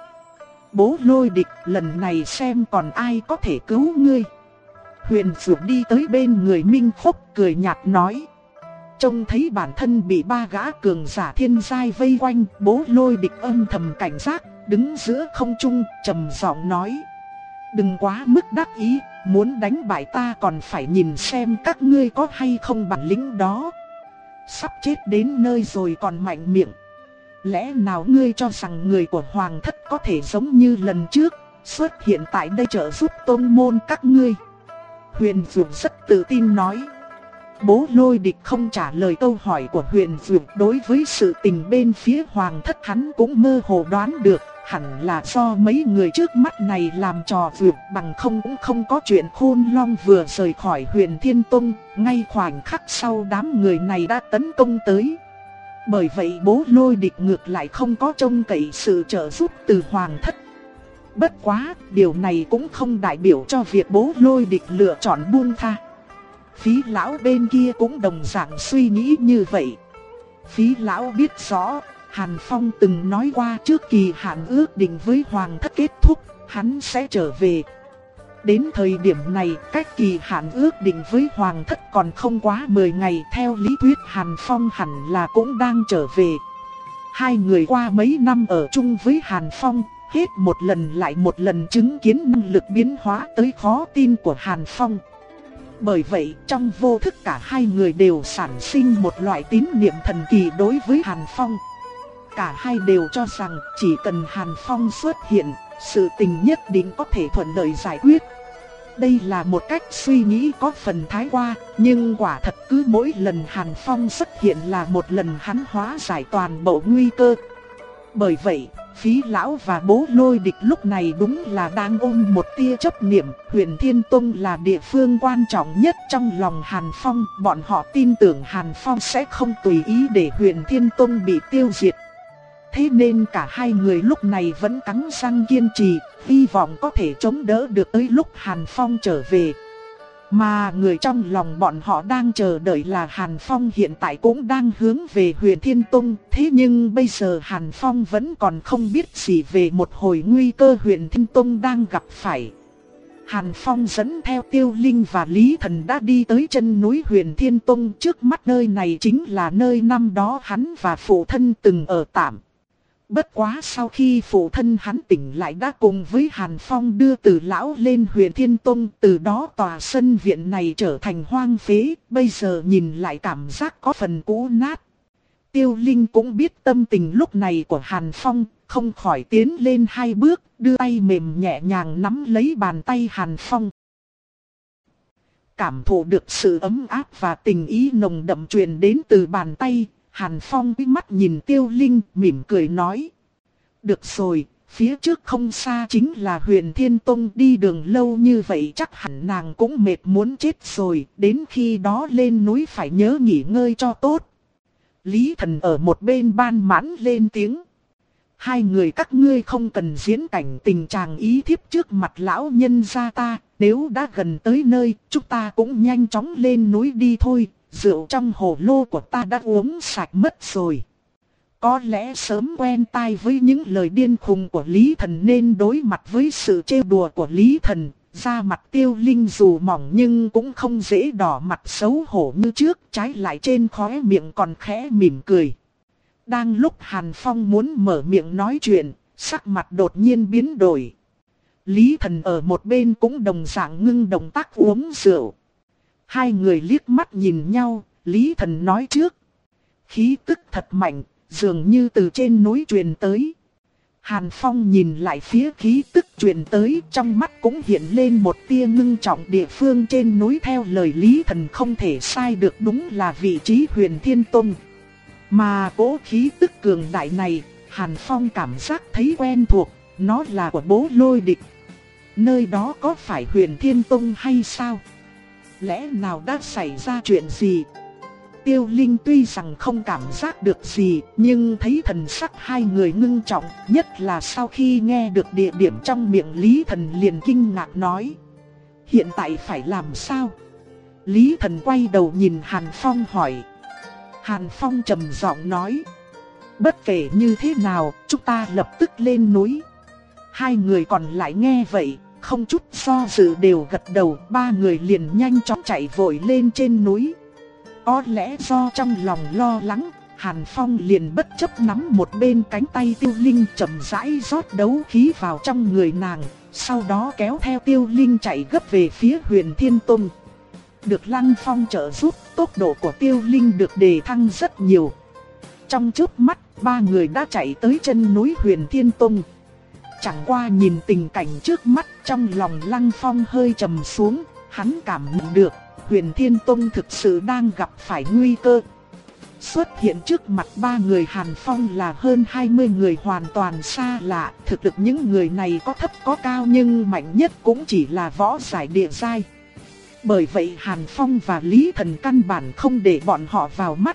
Bố Lôi Địch, lần này xem còn ai có thể cứu ngươi. Huyền Dược đi tới bên người Minh Phúc cười nhạt nói. Trông thấy bản thân bị ba gã cường giả thiên giai vây quanh, Bố Lôi Địch âm thầm cảnh giác, đứng giữa không trung, trầm giọng nói. Đừng quá mức đắc ý, muốn đánh bại ta còn phải nhìn xem các ngươi có hay không bản lĩnh đó. Sắp chết đến nơi rồi còn mạnh miệng. Lẽ nào ngươi cho rằng người của Hoàng Thất có thể giống như lần trước, xuất hiện tại đây trợ giúp tôn môn các ngươi? Huyền Dược rất tự tin nói. Bố Lôi Địch không trả lời câu hỏi của Huyền Dược, đối với sự tình bên phía Hoàng Thất hắn cũng mơ hồ đoán được, hẳn là do mấy người trước mắt này làm trò vượt, bằng không cũng không có chuyện Khôn Long vừa rời khỏi Huyền Thiên Tông, ngay khoảnh khắc sau đám người này đã tấn công tới. Bởi vậy Bố Lôi Địch ngược lại không có trông cậy sự trợ giúp từ Hoàng Thất. Bất quá, điều này cũng không đại biểu cho việc Bố Lôi Địch lựa chọn buông tha. Phí Lão bên kia cũng đồng dạng suy nghĩ như vậy. Phí Lão biết rõ, Hàn Phong từng nói qua trước kỳ hạn ước định với Hoàng Thất kết thúc, hắn sẽ trở về. Đến thời điểm này, cách kỳ hạn ước định với Hoàng Thất còn không quá mười ngày, theo lý thuyết Hàn Phong hẳn là cũng đang trở về. Hai người qua mấy năm ở chung với Hàn Phong, hết một lần lại một lần chứng kiến năng lực biến hóa tới khó tin của Hàn Phong. Bởi vậy trong vô thức cả hai người đều sản sinh một loại tín niệm thần kỳ đối với Hàn Phong. Cả hai đều cho rằng chỉ cần Hàn Phong xuất hiện, sự tình nhất định có thể thuận lợi giải quyết. Đây là một cách suy nghĩ có phần thái quá, nhưng quả thật cứ mỗi lần Hàn Phong xuất hiện là một lần hắn hóa giải toàn bộ nguy cơ. Bởi vậy, Phí Lão và Bố Lôi Địch lúc này đúng là đang ôm một tia chấp niệm, Huyền Thiên Tông là địa phương quan trọng nhất trong lòng Hàn Phong, bọn họ tin tưởng Hàn Phong sẽ không tùy ý để Huyền Thiên Tông bị tiêu diệt. Thế nên cả hai người lúc này vẫn cắn răng kiên trì, hy vọng có thể chống đỡ được tới lúc Hàn Phong trở về. Mà người trong lòng bọn họ đang chờ đợi là Hàn Phong hiện tại cũng đang hướng về Huyền Thiên Tông. Thế nhưng bây giờ Hàn Phong vẫn còn không biết gì về một hồi nguy cơ Huyền Thiên Tông đang gặp phải. Hàn Phong dẫn theo Tiêu Linh và Lý Thần đã đi tới chân núi Huyền Thiên Tông. Trước mắt nơi này chính là nơi năm đó hắn và phụ thân từng ở tạm. Bất quá sau khi phụ thân hắn tỉnh lại đã cùng với Hàn Phong đưa Từ lão lên Huyền Thiên Tông. Từ đó tòa sân viện này trở thành hoang phế, bây giờ nhìn lại cảm giác có phần cũ nát. Tiêu Linh cũng biết tâm tình lúc này của Hàn Phong, không khỏi tiến lên hai bước, đưa tay mềm nhẹ nhàng nắm lấy bàn tay Hàn Phong. Cảm thụ được sự ấm áp và tình ý nồng đậm truyền đến từ bàn tay, Hàn Phong quý mắt nhìn Tiêu Linh mỉm cười nói. Được rồi, phía trước không xa chính là Huyền Thiên Tông, đi đường lâu như vậy chắc hẳn nàng cũng mệt muốn chết rồi, đến khi đó lên núi phải nhớ nghỉ ngơi cho tốt. Lý Thần ở một bên ban mãn lên tiếng. Hai người các ngươi không cần diễn cảnh tình trạng ý thiếp trước mặt lão nhân gia ta, nếu đã gần tới nơi, chúng ta cũng nhanh chóng lên núi đi thôi, rượu trong hồ lô của ta đã uống sạch mất rồi. Có lẽ sớm quen tai với những lời điên khùng của Lý Thần nên đối mặt với sự trêu đùa của Lý Thần, da mặt Tiêu Linh dù mỏng nhưng cũng không dễ đỏ mặt xấu hổ như trước, trái lại trên khóe miệng còn khẽ mỉm cười. Đang lúc Hàn Phong muốn mở miệng nói chuyện, sắc mặt đột nhiên biến đổi. Lý Thần ở một bên cũng đồng dạng ngưng động tác uống rượu. Hai người liếc mắt nhìn nhau, Lý Thần nói trước. Khí tức thật mạnh, dường như từ trên núi truyền tới. Hàn Phong nhìn lại phía khí tức truyền tới, trong mắt cũng hiện lên một tia ngưng trọng. Địa phương trên núi theo lời Lý Thần không thể sai được, đúng là vị trí Huyền Thiên Tông. Mà cỗ khí tức cường đại này, Hàn Phong cảm giác thấy quen thuộc, nó là của Bố Lôi Địch. Nơi đó có phải Huyền Thiên Tông hay sao? Lẽ nào đã xảy ra chuyện gì? Tiêu Linh tuy rằng không cảm giác được gì, nhưng thấy thần sắc hai người ngưng trọng, nhất là sau khi nghe được địa điểm trong miệng Lý Thần liền kinh ngạc nói. Hiện tại phải làm sao? Lý Thần quay đầu nhìn Hàn Phong hỏi. Hàn Phong trầm giọng nói. Bất kể như thế nào, chúng ta lập tức lên núi. Hai người còn lại nghe vậy, không chút do dự đều gật đầu, ba người liền nhanh chóng chạy vội lên trên núi. Có lẽ do trong lòng lo lắng, Hàn Phong liền bất chấp nắm một bên cánh tay Tiêu Linh chậm rãi rót đấu khí vào trong người nàng, sau đó kéo theo Tiêu Linh chạy gấp về phía Huyền Thiên Tông. Được Lăng Phong trợ giúp, tốc độ của Tiêu Linh được đề thăng rất nhiều. Trong chớp mắt, ba người đã chạy tới chân núi Huyền Thiên Tông. Chẳng qua nhìn tình cảnh trước mắt, trong lòng Lăng Phong hơi trầm xuống, hắn cảm nhận được Huyền Thiên Tông thực sự đang gặp phải nguy cơ. Xuất hiện trước mặt ba người Hàn Phong là hơn hai mươi người hoàn toàn xa lạ, thực lực những người này có thấp có cao nhưng mạnh nhất cũng chỉ là võ giải địa giai. Bởi vậy Hàn Phong và Lý Thần căn bản không để bọn họ vào mắt.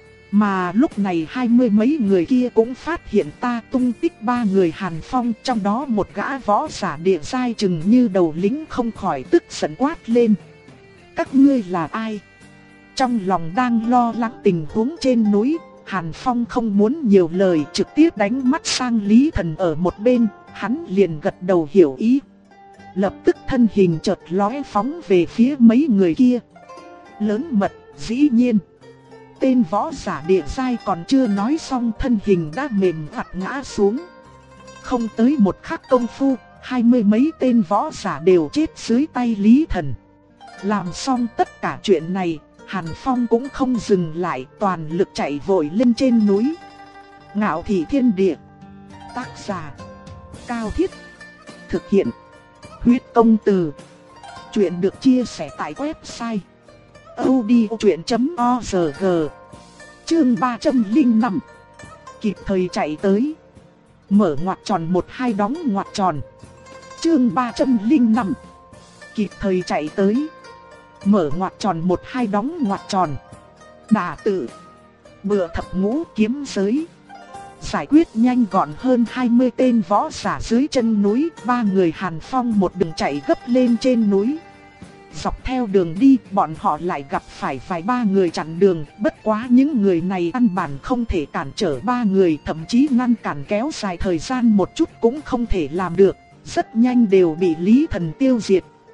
Mà lúc này hai mươi mấy người kia cũng phát hiện ta tung tích ba người Hàn Phong, trong đó một gã võ giả địa giai chừng như đầu lính không khỏi tức giận quát lên. Các ngươi là ai? Trong lòng đang lo lắng tình huống trên núi, Hàn Phong không muốn nhiều lời, trực tiếp đánh mắt sang Lý Thần ở một bên, hắn liền gật đầu hiểu ý. Lập tức thân hình chợt lóe phóng về phía mấy người kia. Lớn mật, dĩ nhiên. Tên võ giả địa giai còn chưa nói xong thân hình đã mềm vặt ngã xuống. Không tới một khắc công phu, hai mươi mấy tên võ giả đều chết dưới tay Lý Thần. Làm xong tất cả chuyện này, Hàn Phong cũng không dừng lại, toàn lực chạy vội lên trên núi. Ngạo Thị Thiên Địa. Tác giả Cao Thiết. Thực hiện Huyết Công Từ. Chuyện được chia sẻ tại website audiochuyện chấm org. Chương ba trăm lẻ năm. Kịp thời chạy tới. Mở ngoặc tròn một hai đóng ngoặc tròn. Chương ba trăm lẻ năm. Kịp thời chạy tới. Mở ngoặc tròn một hai đóng ngoặc tròn. Đả tự. Bựa thập ngũ kiếm giới. Giải quyết nhanh gọn hơn hai mươi tên võ giả dưới chân núi. Ba người Hàn Phong một đường chạy gấp lên trên núi. Dọc theo đường đi, bọn họ lại gặp phải vài ba người chặn đường. Bất quá những người này căn bản không thể cản trở ba người, thậm chí ngăn cản kéo dài thời gian một chút cũng không thể làm được. Rất nhanh đều bị Lý Thần tiêu diệt.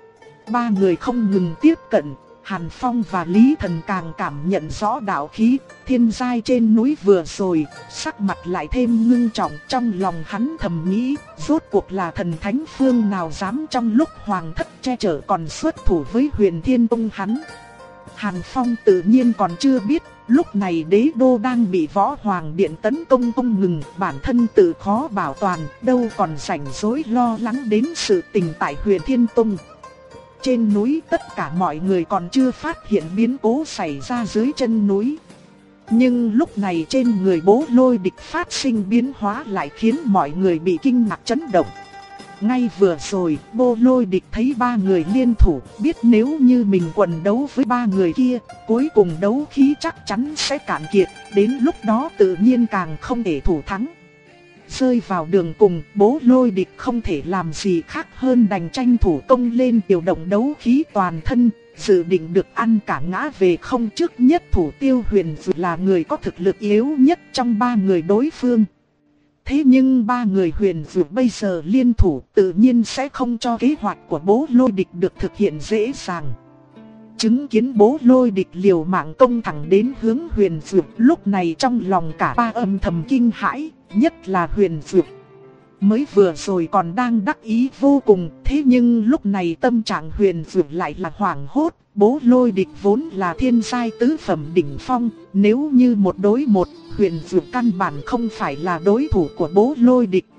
ba người không ngừng tiếp cận. Hàn Phong và Lý Thần càng cảm nhận rõ đạo khí thiên giai trên núi vừa rồi, sắc mặt lại thêm ngưng trọng. Trong lòng hắn thầm nghĩ, rốt cuộc là thần thánh phương nào dám trong lúc hoàng thất che chở còn xuất thủ với Huyền Thiên Tông hắn. Hàn Phong tự nhiên còn chưa biết, lúc này đế đô đang bị Võ Hoàng Điện tấn công không ngừng, bản thân tự khó bảo toàn, đâu còn rảnh rỗi lo lắng đến sự tình tại Huyền Thiên Tông. Trên núi tất cả mọi người còn chưa phát hiện biến cố xảy ra dưới chân núi. Nhưng lúc này trên người Bố Lôi Địch phát sinh biến hóa lại khiến mọi người bị kinh ngạc chấn động. Ngay vừa rồi, Bố Lôi Địch thấy ba người liên thủ, biết nếu như mình quần đấu với ba người kia, cuối cùng đấu khí chắc chắn sẽ cạn kiệt, đến lúc đó tự nhiên càng không thể thủ thắng. Rơi vào đường cùng, Bố Lôi Địch không thể làm gì khác hơn đành tranh thủ công lên điều động đấu khí toàn thân, dự định được ăn cả ngã về không. Trước nhất thủ Tiêu Huyền Vũ là người có thực lực yếu nhất trong ba người đối phương. Thế nhưng ba người Huyền Vũ bây giờ liên thủ tự nhiên sẽ không cho kế hoạch của Bố Lôi Địch được thực hiện dễ dàng. Chứng kiến Bố Lôi Địch liều mạng công thẳng đến hướng Huyền Vũ, lúc này trong lòng cả ba âm thầm kinh hãi, nhất là Huyền Vũ. Mới vừa rồi còn đang đắc ý vô cùng, thế nhưng lúc này tâm trạng Huyền Vũ lại là hoảng hốt. Bố Lôi Địch vốn là thiên giai tứ phẩm đỉnh phong, nếu như một đối một, Huyền Vũ căn bản không phải là đối thủ của Bố Lôi Địch.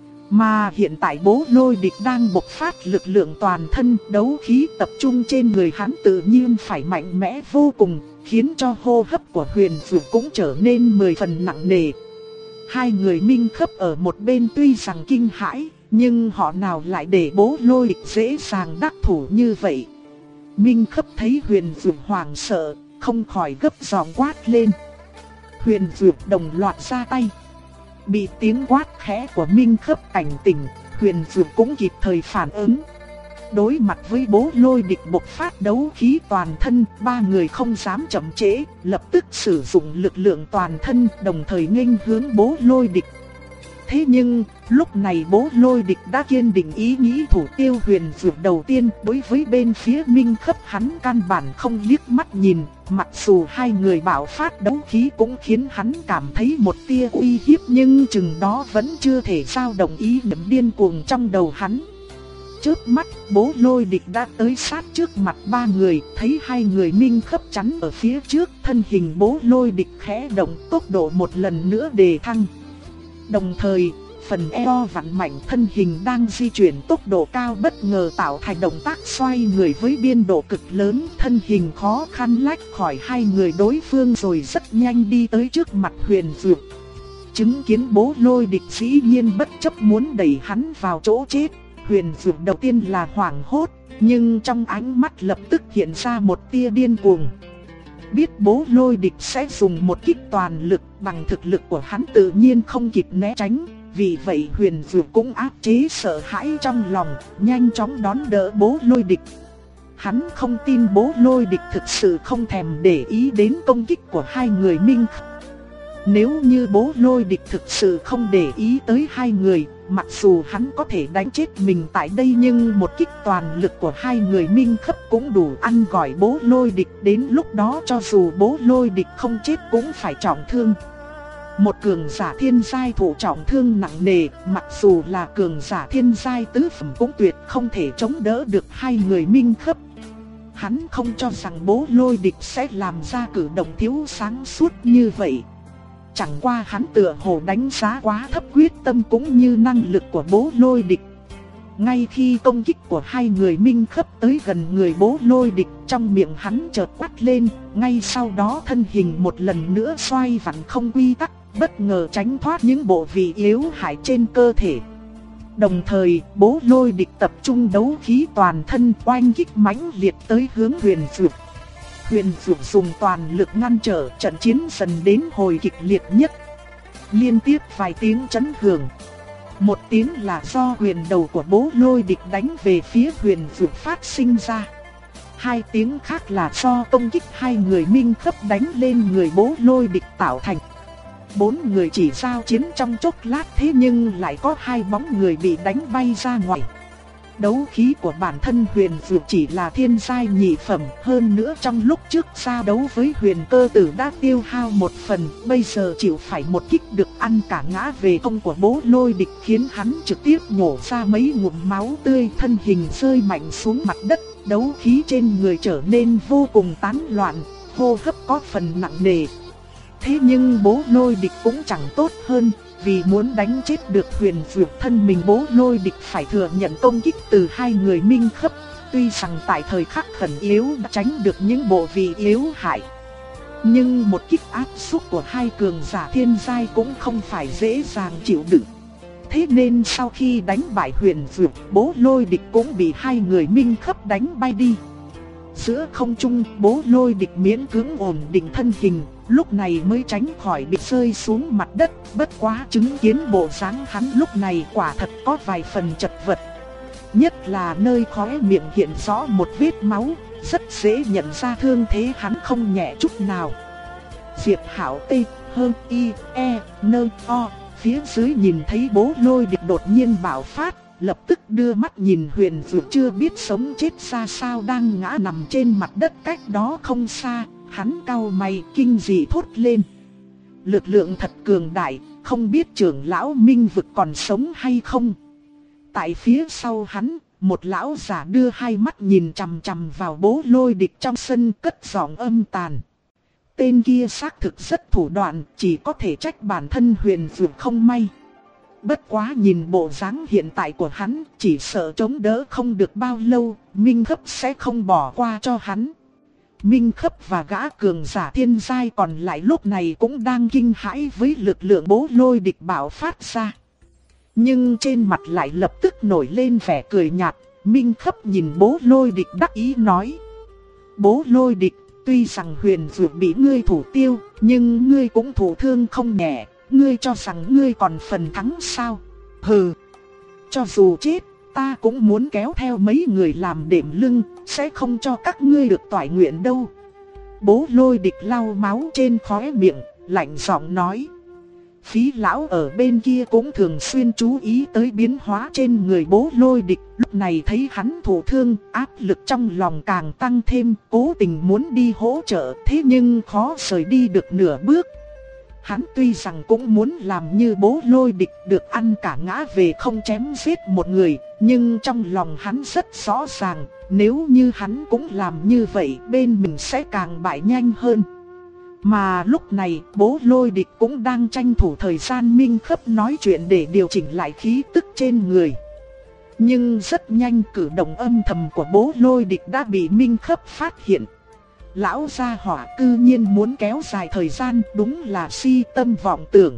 Mà hiện tại Bố Lôi Địch đang bộc phát lực lượng toàn thân, đấu khí tập trung trên người hắn tự nhiên phải mạnh mẽ vô cùng, khiến cho hô hấp của Huyền Vũ cũng trở nên mười phần nặng nề. Hai người Minh Khấp ở một bên tuy rằng kinh hãi, nhưng họ nào lại để Bố Lôi Địch dễ dàng đắc thủ như vậy. Minh Khấp thấy Huyền Vũ hoảng sợ, không khỏi gấp giọng quát lên. Huyền Vũ đồng loạt ra tay. Bị tiếng quát khẽ của Minh Khấp cảnh tỉnh, Huyền Vũ cũng kịp thời phản ứng. Đối mặt với Bố Lôi Địch bộc phát đấu khí toàn thân, ba người không dám chậm trễ, lập tức sử dụng lực lượng toàn thân, đồng thời nghênh hướng Bố Lôi Địch. Thế nhưng, lúc này Bố Lôi Địch đã kiên định ý nghĩ thủ tiêu Huyền Vũ đầu tiên. Đối với bên phía Minh Khấp hắn căn bản không liếc mắt nhìn, mặc dù hai người bạo phát đấu khí cũng khiến hắn cảm thấy một tia uy hiếp, nhưng chừng đó vẫn chưa thể dao động ý niệm điên cuồng trong đầu hắn. Trước mắt, Bố Lôi Địch đã tới sát trước mặt ba người, thấy hai người Minh Khấp chắn ở phía trước, thân hình Bố Lôi Địch khẽ động, tốc độ một lần nữa đề thăng. Đồng thời, phần eo vặn mạnh, thân hình đang di chuyển tốc độ cao bất ngờ tạo thành động tác xoay người với biên độ cực lớn, thân hình khó khăn lách khỏi hai người đối phương rồi rất nhanh đi tới trước mặt Huyền Vũ. Chứng kiến Bố Lôi Địch dĩ nhiên bất chấp muốn đẩy hắn vào chỗ chết, Huyền Vũ đầu tiên là hoảng hốt, nhưng trong ánh mắt lập tức hiện ra một tia điên cuồng. Biết Bố Lôi Địch sẽ dùng một kích toàn lực, bằng thực lực của hắn tự nhiên không kịp né tránh. Vì vậy Huyền Vũ cũng áp chế sợ hãi trong lòng, nhanh chóng đón đỡ Bố Lôi Địch. Hắn không tin Bố Lôi Địch thực sự không thèm để ý đến công kích của hai người Minh Khấp. Nếu như Bố Lôi Địch thực sự không để ý tới hai người, mặc dù hắn có thể đánh chết mình tại đây, nhưng một kích toàn lực của hai người Minh Khấp cũng đủ ăn gọi Bố Lôi Địch. Đến lúc đó cho dù Bố Lôi Địch không chết cũng phải trọng thương. Một cường giả thiên giai thụ trọng thương nặng nề, mặc dù là cường giả thiên giai tứ phẩm cũng tuyệt không thể chống đỡ được hai người Minh Khấp. Hắn không cho rằng Bố Lôi Địch sẽ làm ra cử động thiếu sáng suốt như vậy. Chẳng qua hắn tựa hồ đánh giá quá thấp quyết tâm cũng như năng lực của Bố Lôi Địch. Ngay khi công kích của hai người Minh Khấp tới gần người Bố Lôi Địch, trong miệng hắn chợt quát lên, ngay sau đó thân hình một lần nữa xoay vặn không quy tắc, bất ngờ tránh thoát những bộ vị yếu hại trên cơ thể. Đồng thời, Bố Lôi Địch tập trung đấu khí toàn thân oanh kích mãnh liệt tới hướng Huyền Vũ. Huyền Vũ dùng toàn lực ngăn trở, trận chiến dần đến hồi kịch liệt nhất. Liên tiếp vài tiếng chấn hưởng. Một tiếng là do huyền đầu của Bố Lôi Địch đánh về phía Huyền Vũ phát sinh ra. Hai tiếng khác là do công kích hai người Minh Khấp đánh lên người Bố Lôi Địch tạo thành. Bốn người chỉ giao chiến trong chốc lát, thế nhưng lại có hai bóng người bị đánh bay ra ngoài. đấu khí của bản thân Huyền Dược chỉ là thiên giai nhị phẩm, hơn nữa trong lúc trước giao đấu với Huyền Cơ Tử đã tiêu hao một phần, bây giờ chịu phải một kích được ăn cả ngã về công của Bố Lôi Địch khiến hắn trực tiếp nhổ ra mấy ngụm máu tươi, thân hình rơi mạnh xuống mặt đất, đấu khí trên người trở nên vô cùng tán loạn, hô hấp có phần nặng nề. Thế nhưng Bố Lôi Địch cũng chẳng tốt hơn. Vì muốn đánh chết được Huyền Dược, thân mình Bố Lôi Địch phải thừa nhận công kích từ hai người minh khấp. Tuy rằng tại thời khắc khẩn yếu đã tránh được những bộ vị yếu hại, nhưng một kích áp xúc của hai cường giả thiên giai cũng không phải dễ dàng chịu đựng. Thế nên sau khi đánh bại Huyền Dược, Bố Lôi Địch cũng bị hai người minh khấp đánh bay đi. Giữa không trung, Bố Lôi Địch miễn cưỡng ổn định thân hình, lúc này mới tránh khỏi bị rơi xuống mặt đất. Bất quá chứng kiến bộ dáng hắn lúc này quả thật có vài phần chật vật. Nhất là nơi khóe miệng hiện rõ một vết máu, rất dễ nhận ra thương thế hắn không nhẹ chút nào. Diệp Hạo T, hơn I, E, N, O, phía dưới nhìn thấy Bố Lôi Địch đột nhiên bạo phát, lập tức đưa mắt nhìn Huyền Dược chưa biết sống chết ra sao đang ngã nằm trên mặt đất cách đó không xa. Hắn cau mày kinh dị thốt lên. Lực lượng thật cường đại, không biết trưởng lão Minh Vực còn sống hay không. Tại phía sau hắn, một lão giả đưa hai mắt nhìn chằm chằm vào Bố Lôi Địch trong sân, cất giọng âm tàn. Tên kia xác thực rất thủ đoạn, chỉ có thể trách bản thân Huyền Dược không may. Bất quá nhìn bộ dáng hiện tại của hắn, chỉ sợ chống đỡ không được bao lâu, Minh Khấp sẽ không bỏ qua cho hắn. Minh Khấp và gã cường giả thiên giai còn lại lúc này cũng đang kinh hãi với lực lượng Bố Lôi Địch bạo phát ra. Nhưng trên mặt lại lập tức nổi lên vẻ cười nhạt. Minh Khấp nhìn Bố Lôi Địch đắc ý nói: Bố Lôi Địch, tuy rằng Huyền Dược bị ngươi thủ tiêu, nhưng ngươi cũng thụ thương không nhẹ. Ngươi cho rằng ngươi còn phần thắng sao? Hừ, cho dù chết, ta cũng muốn kéo theo mấy người làm đệm lưng, sẽ không cho các ngươi được toại nguyện đâu. Bố Lôi Địch lau máu trên khóe miệng, lạnh giọng nói. Phí lão ở bên kia cũng thường xuyên chú ý tới biến hóa trên người Bố Lôi Địch. Lúc này thấy hắn thụ thương, áp lực trong lòng càng tăng thêm, cố tình muốn đi hỗ trợ, thế nhưng khó rời đi được nửa bước. Hắn tuy rằng cũng muốn làm như Bố Lôi Địch được ăn cả ngã về không chém giết một người, nhưng trong lòng hắn rất rõ ràng, nếu như hắn cũng làm như vậy bên mình sẽ càng bại nhanh hơn. Mà lúc này Bố Lôi Địch cũng đang tranh thủ thời gian Minh Khấp nói chuyện để điều chỉnh lại khí tức trên người. Nhưng rất nhanh cử động âm thầm của Bố Lôi Địch đã bị Minh Khấp phát hiện. Lão gia hỏa cư nhiên muốn kéo dài thời gian, đúng là si tâm vọng tưởng.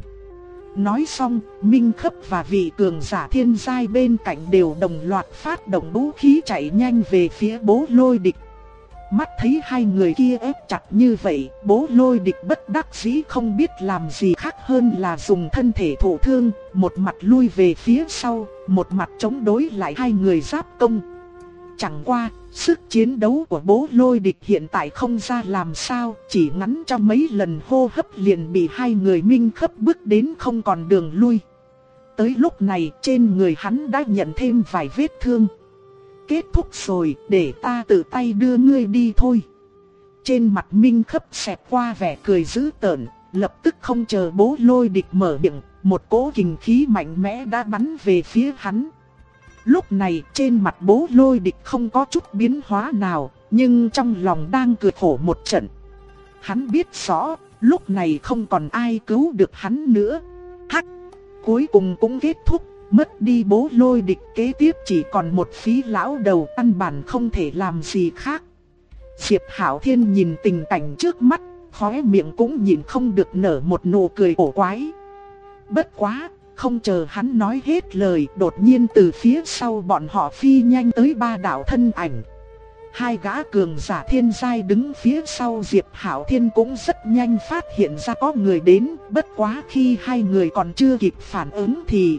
Nói xong, Minh Khấp và vị cường giả thiên giai bên cạnh đều đồng loạt phát động vũ khí chạy nhanh về phía Bố Lôi Địch. Mắt thấy hai người kia ép chặt như vậy, Bố Lôi Địch bất đắc dĩ không biết làm gì khác hơn là dùng thân thể thụ thương, một mặt lui về phía sau, một mặt chống đối lại hai người giáp công. Chẳng qua, sức chiến đấu của Bố Lôi Địch hiện tại không ra làm sao, chỉ ngắn trong mấy lần hô hấp liền bị hai người Minh Khấp bước đến không còn đường lui. Tới lúc này trên người hắn đã nhận thêm vài vết thương. Kết thúc rồi, để ta tự tay đưa ngươi đi thôi. Trên mặt Minh Khấp xẹt qua vẻ cười dữ tợn, lập tức không chờ Bố Lôi Địch mở miệng, một cỗ kình khí mạnh mẽ đã bắn về phía hắn. Lúc này trên mặt Bố Lôi Địch không có chút biến hóa nào, nhưng trong lòng đang cười khổ một trận. Hắn biết rõ, lúc này không còn ai cứu được hắn nữa. Hắc, cuối cùng cũng kết thúc, mất đi Bố Lôi Địch, kế tiếp chỉ còn một Phí lão đầu, căn bản không thể làm gì khác. Diệp Hạo Thiên nhìn tình cảnh trước mắt, khóe miệng cũng nhìn không được nở một nụ cười cổ quái. Bất quá, không chờ hắn nói hết lời, đột nhiên từ phía sau bọn họ phi nhanh tới ba đạo thân ảnh. Hai gã cường giả thiên giai đứng phía sau Diệp Hạo Thiên cũng rất nhanh phát hiện ra có người đến, bất quá khi hai người còn chưa kịp phản ứng thì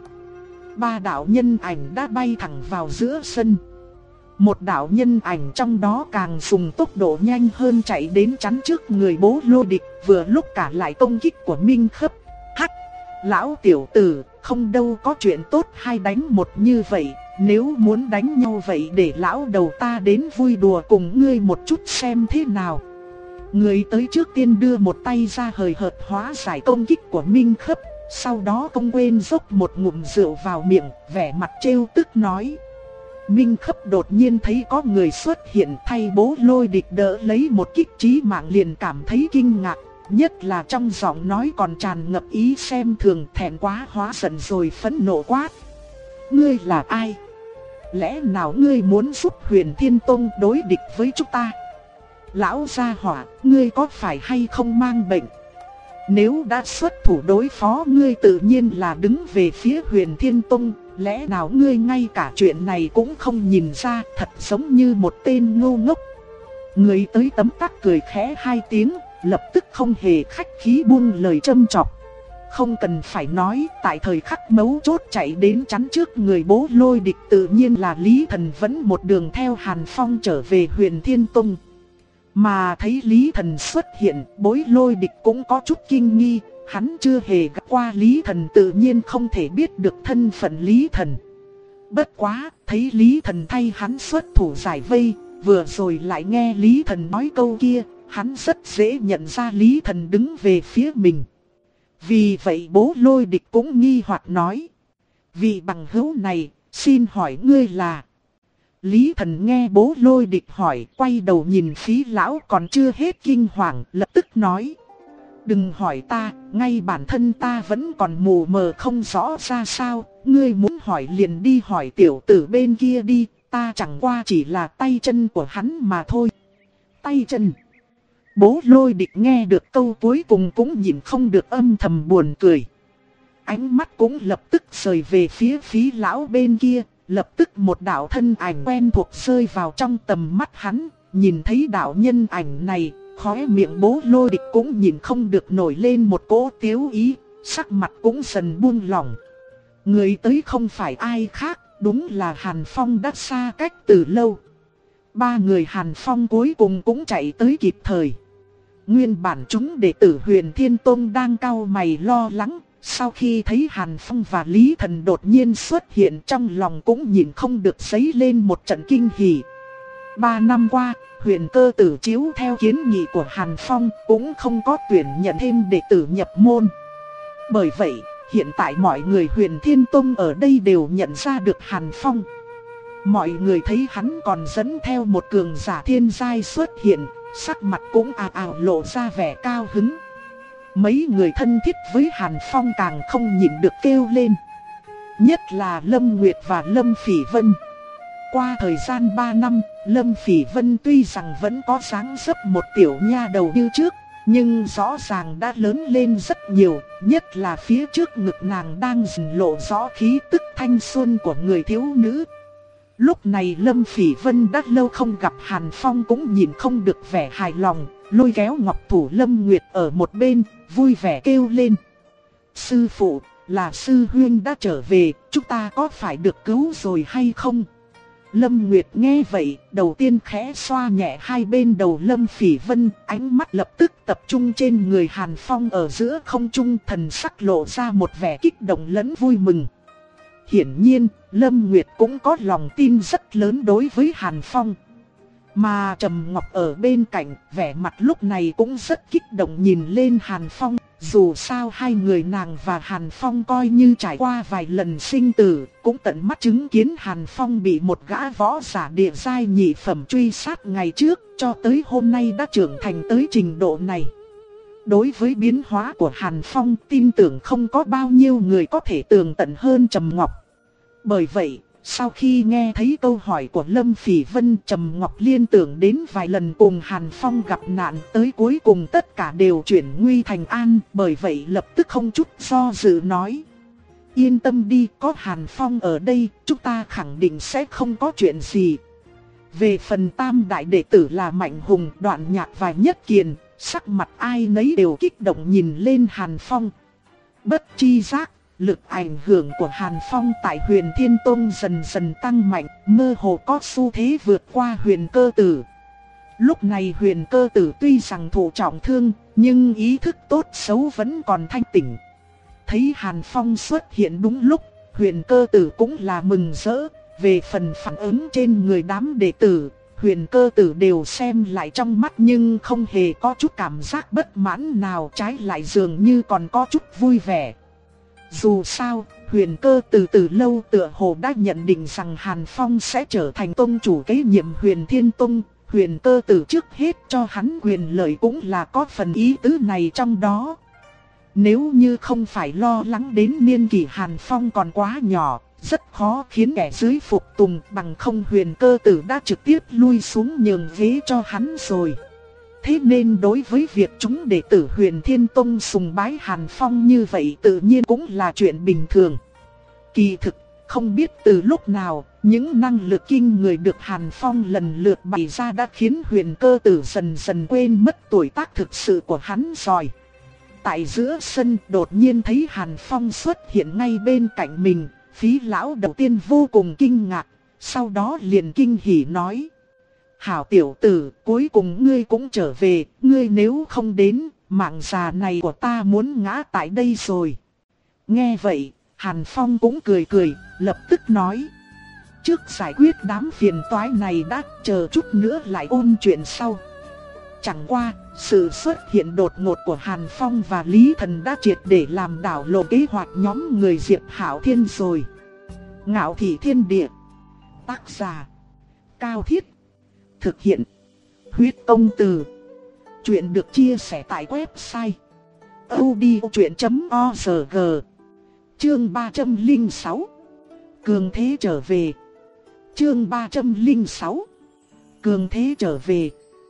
ba đạo nhân ảnh đã bay thẳng vào giữa sân. Một đạo nhân ảnh trong đó càng dùng tốc độ nhanh hơn chạy đến chắn trước người Bố Lôi Địch, vừa lúc cả lại công kích của Minh Khấp. Hắc, lão tiểu tử, không đâu có chuyện tốt hay đánh một như vậy, Nếu muốn đánh nhau vậy để lão đầu ta đến vui đùa cùng ngươi một chút xem thế nào. Người tới trước tiên đưa một tay ra hời hợt hóa giải công kích của Minh Khấp. Sau đó không quên dốc một ngụm rượu vào miệng, vẻ mặt trêu tức nói. Minh Khấp đột nhiên thấy có người xuất hiện, thay Bố Lôi Địch đỡ lấy một kích chí mạng liền cảm thấy kinh ngạc. Nhất là trong giọng nói còn tràn ngập ý xem thường, thẹn quá hóa giận rồi phẫn nộ quát. Ngươi là ai? Lẽ nào ngươi muốn giúp Huyền Thiên Tông đối địch với chúng ta? Lão gia hỏa, ngươi có phải hay không mang bệnh? Nếu đã xuất thủ đối phó ngươi tự nhiên là đứng về phía Huyền Thiên Tông. Lẽ nào ngươi ngay cả chuyện này cũng không nhìn ra, thật giống như một tên ngu ngốc. Người tới tấm tắc cười khẽ hai tiếng, lập tức không hề khách khí buông lời châm chọc. Không cần phải nói, tại thời khắc mấu chốt chạy đến chắn trước người Bố Lôi Địch tự nhiên là Lý Thần vẫn một đường theo Hàn Phong trở về Huyền Thiên Tông. Mà thấy Lý Thần xuất hiện, Bối Lôi Địch cũng có chút kinh nghi, hắn chưa hề gặp qua Lý Thần tự nhiên không thể biết được thân phận Lý Thần. Bất quá, thấy Lý Thần thay hắn xuất thủ giải vây, vừa rồi lại nghe Lý Thần nói câu kia, hắn rất dễ nhận ra Lý Thần đứng về phía mình. Vì vậy Bố Lôi Địch cũng nghi hoặc nói. Vị bằng hữu này, xin hỏi ngươi là... Lý Thần nghe Bố Lôi Địch hỏi, quay đầu nhìn Phí lão còn chưa hết kinh hoàng, lập tức nói. Đừng hỏi ta, ngay bản thân ta vẫn còn mù mờ không rõ ra sao, ngươi muốn hỏi liền đi hỏi tiểu tử bên kia đi, ta chẳng qua chỉ là tay chân của hắn mà thôi. Tay chân. Bố Lôi Địch nghe được câu cuối cùng cũng nhìn không được âm thầm buồn cười. Ánh mắt cũng lập tức rời về phía Phí lão bên kia, lập tức một đạo thân ảnh quen thuộc rơi vào trong tầm mắt hắn, nhìn thấy đạo nhân ảnh này. Khóe miệng Bố Lôi Địch cũng nhìn không được nổi lên một cỗ tiếu ý, sắc mặt cũng dần buông lỏng. Người tới không phải ai khác, đúng là Hàn Phong đã xa cách từ lâu. Ba người Hàn Phong cuối cùng cũng chạy tới kịp thời. Nguyên bản chúng đệ tử Huyền Thiên Tông đang cau mày lo lắng, sau khi thấy Hàn Phong và Lý Thần đột nhiên xuất hiện trong lòng cũng nhìn không được dấy lên một trận kinh hỉ. Ba năm qua, Huyền Cơ Tử chiếu theo kiến nghị của Hàn Phong cũng không có tuyển nhận thêm đệ tử nhập môn. Bởi vậy, hiện tại mọi người Huyền Thiên Tông ở đây đều nhận ra được Hàn Phong. Mọi người thấy hắn còn dẫn theo một cường giả thiên giai xuất hiện, sắc mặt cũng ào ào lộ ra vẻ cao hứng. Mấy người thân thiết với Hàn Phong càng không nhịn được kêu lên. Nhất là Lâm Nguyệt và Lâm Phỉ Vân. Qua thời gian ba năm, Lâm Phỉ Vân tuy rằng vẫn có dáng dấp một tiểu nha đầu như trước, nhưng rõ ràng đã lớn lên rất nhiều, nhất là phía trước ngực nàng đang dần lộ rõ khí tức thanh xuân của người thiếu nữ. Lúc này Lâm Phỉ Vân đã lâu không gặp Hàn Phong cũng nhìn không được vẻ hài lòng, lôi kéo ngọc thủ Lâm Nguyệt ở một bên, vui vẻ kêu lên. Sư phụ, là sư huynh đã trở về, chúng ta có phải được cứu rồi hay không? Lâm Nguyệt nghe vậy, đầu tiên khẽ xoa nhẹ hai bên đầu Lâm Phỉ Vân, ánh mắt lập tức tập trung trên người Hàn Phong ở giữa không trung, thần sắc lộ ra một vẻ kích động lẫn vui mừng. Hiển nhiên, Lâm Nguyệt cũng có lòng tin rất lớn đối với Hàn Phong. Mà Trầm Ngọc ở bên cạnh, vẻ mặt lúc này cũng rất kích động nhìn lên Hàn Phong. Dù sao hai người nàng và Hàn Phong coi như trải qua vài lần sinh tử, cũng tận mắt chứng kiến Hàn Phong bị một gã võ giả địa giai nhị phẩm truy sát ngày trước, cho tới hôm nay đã trưởng thành tới trình độ này. Đối với biến hóa của Hàn Phong, tin tưởng không có bao nhiêu người có thể tường tận hơn Trầm Ngọc. Bởi vậy, sau khi nghe thấy câu hỏi của Lâm Phỉ Vân, Trầm Ngọc liên tưởng đến vài lần cùng Hàn Phong gặp nạn, tới cuối cùng tất cả đều chuyển nguy thành an, bởi vậy lập tức không chút do dự nói. Yên tâm đi, có Hàn Phong ở đây, chúng ta khẳng định sẽ không có chuyện gì. Về phần tam đại đệ tử là Mạnh Hùng, Đoạn Nhạc và Nhất Kiền, sắc mặt ai nấy đều kích động nhìn lên Hàn Phong. Bất chi giác, lực ảnh hưởng của Hàn Phong tại Huyền Thiên Tông dần dần tăng mạnh, mơ hồ có xu thế vượt qua Huyền Cơ Tử. Lúc này Huyền Cơ Tử tuy rằng thụ trọng thương, nhưng ý thức tốt xấu vẫn còn thanh tỉnh. Thấy Hàn Phong xuất hiện đúng lúc, Huyền Cơ Tử cũng là mừng rỡ, Về phần phản ứng trên người đám đệ tử, Huyền Cơ Tử đều xem lại trong mắt nhưng không hề có chút cảm giác bất mãn nào, trái lại dường như còn có chút vui vẻ. Dù sao, Huyền Cơ Tử từ lâu tựa hồ đã nhận định rằng Hàn Phong sẽ trở thành tông chủ kế nhiệm Huyền Thiên Tông. Huyền Cơ Tử trước hết cho hắn quyền lợi cũng là có phần ý tứ này trong đó. Nếu như không phải lo lắng đến niên kỷ Hàn Phong còn quá nhỏ, rất khó khiến kẻ dưới phục tùng, bằng không Huyền Cơ Tử đã trực tiếp lui xuống nhường ghế cho hắn rồi. Thế nên đối với việc chúng đệ tử Huyền Thiên Tông sùng bái Hàn Phong như vậy tự nhiên cũng là chuyện bình thường. Kỳ thực, không biết từ lúc nào, những năng lực kinh người được Hàn Phong lần lượt bày ra đã khiến Huyền Cơ Tử dần dần quên mất tuổi tác thực sự của hắn rồi. Tại giữa sân đột nhiên thấy Hàn Phong xuất hiện ngay bên cạnh mình, Phí lão đầu tiên vô cùng kinh ngạc, sau đó liền kinh hỉ nói: "Hảo tiểu tử, cuối cùng ngươi cũng trở về, ngươi nếu không đến, mạng già này của ta muốn ngã tại đây rồi." Nghe vậy, Hàn Phong cũng cười cười, lập tức nói: "Trước giải quyết đám phiền toái này đã, chờ chút nữa lại ôn chuyện sau." Chẳng qua, sự xuất hiện đột ngột của Hàn Phong và Lý Thần đã triệt để làm đảo lộn kế hoạch nhóm người Diệp Hạo Thiên rồi. Ngạo Thị Thiên Địa. Tác giả: Cao Thiết. Thực hiện: Huyết Công Từ. Chuyện được chia sẻ tại website audiochuyện chấm org. Chương ba trăm lẻ sáu. Cường thế trở về. Chương ba trăm lẻ sáu. Cường thế trở về.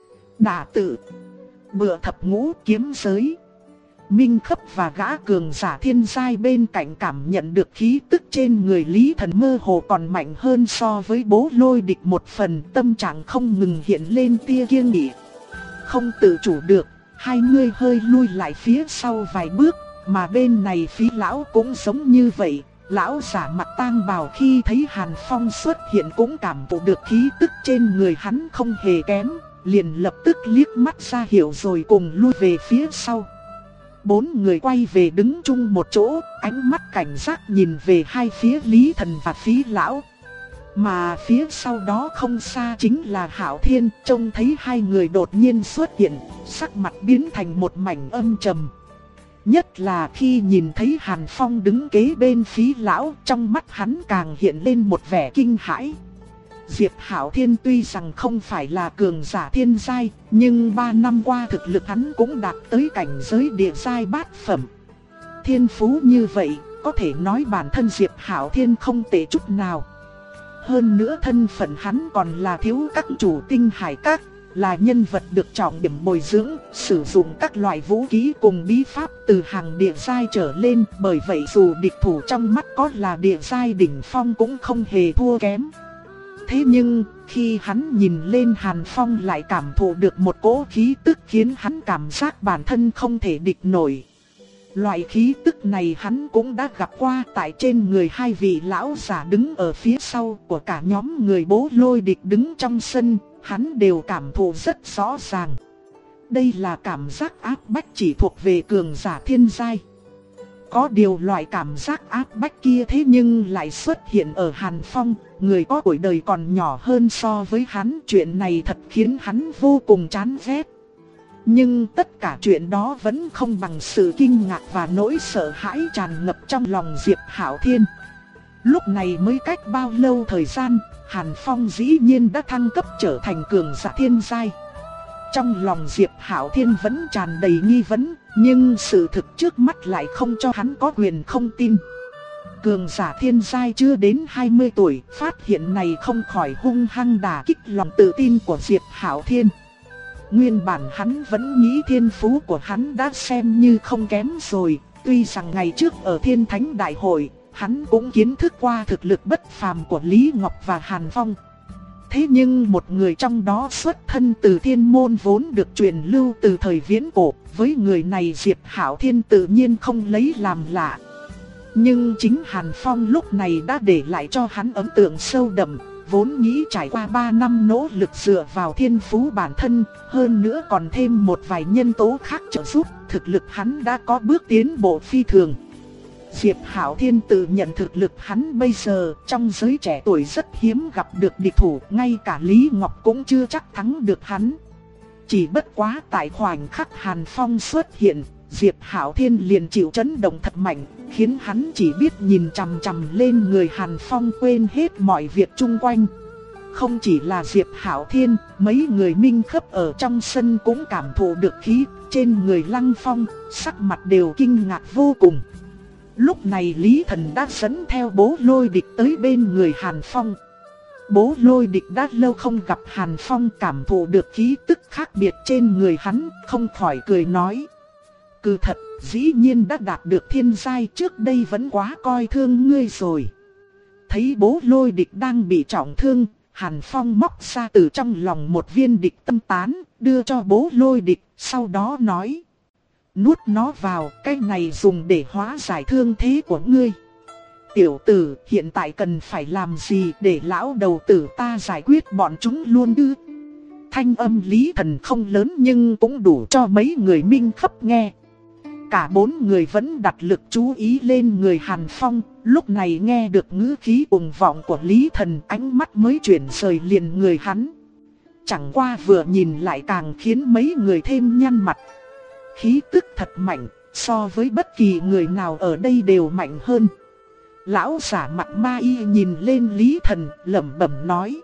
Đả tự. Bựa thập ngũ kiếm giới. Minh Khấp và gã cường giả thiên giai bên cạnh cảm nhận được khí tức trên người Lý Thần mơ hồ còn mạnh hơn so với Bố Lôi Địch một phần, tâm trạng không ngừng hiện lên tia kiêng kỵ. Không tự chủ được, hai người hơi lui lại phía sau vài bước, mà bên này Phí lão cũng giống như vậy. Lão giả mặt tang bào khi thấy Hàn Phong xuất hiện cũng cảm thụ được khí tức trên người hắn không hề kém, liền lập tức liếc mắt ra hiệu rồi cùng lui về phía sau. Bốn người quay về đứng chung một chỗ, ánh mắt cảnh giác nhìn về hai phía Lý Thần và Phí lão. Mà phía sau đó không xa chính là Hạo Thiên, trông thấy hai người đột nhiên xuất hiện, sắc mặt biến thành một mảnh âm trầm. Nhất là khi nhìn thấy Hàn Phong đứng kế bên Phí lão, trong mắt hắn càng hiện lên một vẻ kinh hãi. Diệp Hạo Thiên tuy rằng không phải là cường giả thiên giai, nhưng ba năm qua thực lực hắn cũng đạt tới cảnh giới địa giai bát phẩm. Thiên phú như vậy, có thể nói bản thân Diệp Hạo Thiên không tệ chút nào. Hơn nữa thân phận hắn còn là thiếu các chủ Tinh Hải Các, là nhân vật được trọng điểm bồi dưỡng, sử dụng các loại vũ khí cùng bí pháp từ hàng địa giai trở lên, bởi vậy dù địch thủ trong mắt có là địa giai đỉnh phong cũng không hề thua kém. Thế nhưng, khi hắn nhìn lên Hàn Phong lại cảm thụ được một cỗ khí tức khiến hắn cảm giác bản thân không thể địch nổi. Loại khí tức này hắn cũng đã gặp qua tại trên người hai vị lão giả đứng ở phía sau của cả nhóm người Bố Lôi Địch đứng trong sân, hắn đều cảm thụ rất rõ ràng. Đây là cảm giác áp bách chỉ thuộc về cường giả thiên giai. Có điều loại cảm giác áp bách kia thế nhưng lại xuất hiện ở Hàn Phong, người có tuổi đời còn nhỏ hơn so với hắn, chuyện này thật khiến hắn vô cùng chán ghét. Nhưng tất cả chuyện đó vẫn không bằng sự kinh ngạc và nỗi sợ hãi tràn ngập trong lòng Diệp Hạo Thiên. Lúc này mới cách bao lâu thời gian, Hàn Phong dĩ nhiên đã thăng cấp trở thành cường giả thiên giai. Trong lòng Diệp Hạo Thiên vẫn tràn đầy nghi vấn, nhưng sự thực trước mắt lại không cho hắn có quyền không tin. Cường giả thiên giai chưa đến hai mươi tuổi, phát hiện này không khỏi hung hăng đả kích lòng tự tin của Diệp Hạo Thiên. Nguyên bản hắn vẫn nghĩ thiên phú của hắn đã xem như không kém rồi, tuy rằng ngày trước ở Thiên Thánh Đại Hội, hắn cũng kiến thức qua thực lực bất phàm của Lý Ngọc và Hàn Phong. Thế nhưng một người trong đó xuất thân từ thiên môn vốn được truyền lưu từ thời viễn cổ, với người này Diệp Hạo Thiên tự nhiên không lấy làm lạ. Nhưng chính Hàn Phong lúc này đã để lại cho hắn ấn tượng sâu đậm, vốn nghĩ trải qua ba năm nỗ lực dựa vào thiên phú bản thân, hơn nữa còn thêm một vài nhân tố khác trợ giúp, thực lực hắn đã có bước tiến bộ phi thường. Diệp Hạo Thiên tự nhận thực lực hắn bây giờ trong giới trẻ tuổi rất hiếm gặp được địch thủ, ngay cả Lý Ngọc cũng chưa chắc thắng được hắn. Chỉ bất quá tại khoảnh khắc Hàn Phong xuất hiện, Diệp Hạo Thiên liền chịu chấn động thật mạnh, khiến hắn chỉ biết nhìn chằm chằm lên người Hàn Phong, quên hết mọi việc chung quanh. Không chỉ là Diệp Hạo Thiên, mấy người Minh Khấp ở trong sân cũng cảm thụ được khí trên người Lăng Phong, sắc mặt đều kinh ngạc vô cùng. Lúc này Lý Thần đã dẫn theo Bố Lôi Địch tới bên người Hàn Phong. Bố Lôi Địch đã lâu không gặp Hàn Phong, cảm thụ được khí tức khác biệt trên người hắn, không khỏi cười nói: "Cừ thật, dĩ nhiên đã đạt được thiên giai, trước đây vẫn quá coi thường ngươi rồi." Thấy Bố Lôi Địch đang bị trọng thương, Hàn Phong móc ra từ trong lòng một viên địch tâm tán, đưa cho Bố Lôi Địch, sau đó nói: "Nuốt nó vào, cái này dùng để hóa giải thương thế của ngươi. Tiểu tử, hiện tại cần phải làm gì để lão đầu tử ta giải quyết bọn chúng luôn ư?" Thanh âm Lý Thần không lớn nhưng cũng đủ cho mấy người Minh Khấp nghe. Cả bốn người vẫn đặt lực chú ý lên người Hàn Phong, lúc này nghe được ngữ khí cuồng vọng của Lý Thần, ánh mắt mới chuyển rời liền người hắn. Chẳng qua vừa nhìn lại càng khiến mấy người thêm nhăn mặt. Khí tức thật mạnh, so với bất kỳ người nào ở đây đều mạnh hơn. Lão giả mặt ma y nhìn lên Lý Thần, lẩm bẩm nói.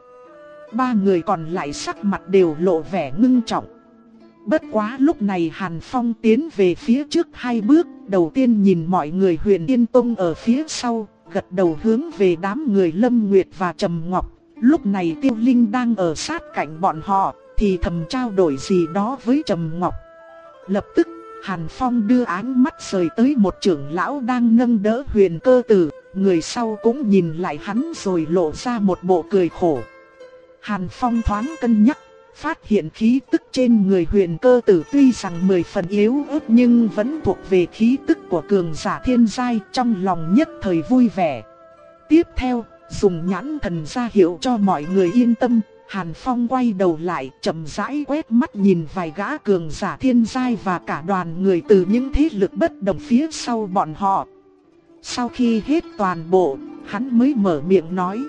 Ba người còn lại sắc mặt đều lộ vẻ ngưng trọng. Bất quá lúc này Hàn Phong tiến về phía trước hai bước, đầu tiên nhìn mọi người Huyền Tiên Tông ở phía sau, gật đầu hướng về đám người Lâm Nguyệt và Trầm Ngọc. Lúc này Tiêu Linh đang ở sát cạnh bọn họ, thì thầm trao đổi gì đó với Trầm Ngọc. Lập tức, Hàn Phong đưa ánh mắt rời tới một trưởng lão đang nâng đỡ Huyền Cơ Tử, người sau cũng nhìn lại hắn rồi lộ ra một bộ cười khổ. Hàn Phong thoáng cân nhắc, phát hiện khí tức trên người Huyền Cơ Tử tuy rằng mười phần yếu ớt nhưng vẫn thuộc về khí tức của cường giả thiên giai, trong lòng nhất thời vui vẻ. Tiếp theo, dùng nhãn thần ra hiệu cho mọi người yên tâm, Hàn Phong quay đầu lại chậm rãi quét mắt nhìn vài gã cường giả thiên giai và cả đoàn người từ những thế lực bất đồng phía sau bọn họ. Sau khi hết toàn bộ, hắn mới mở miệng nói: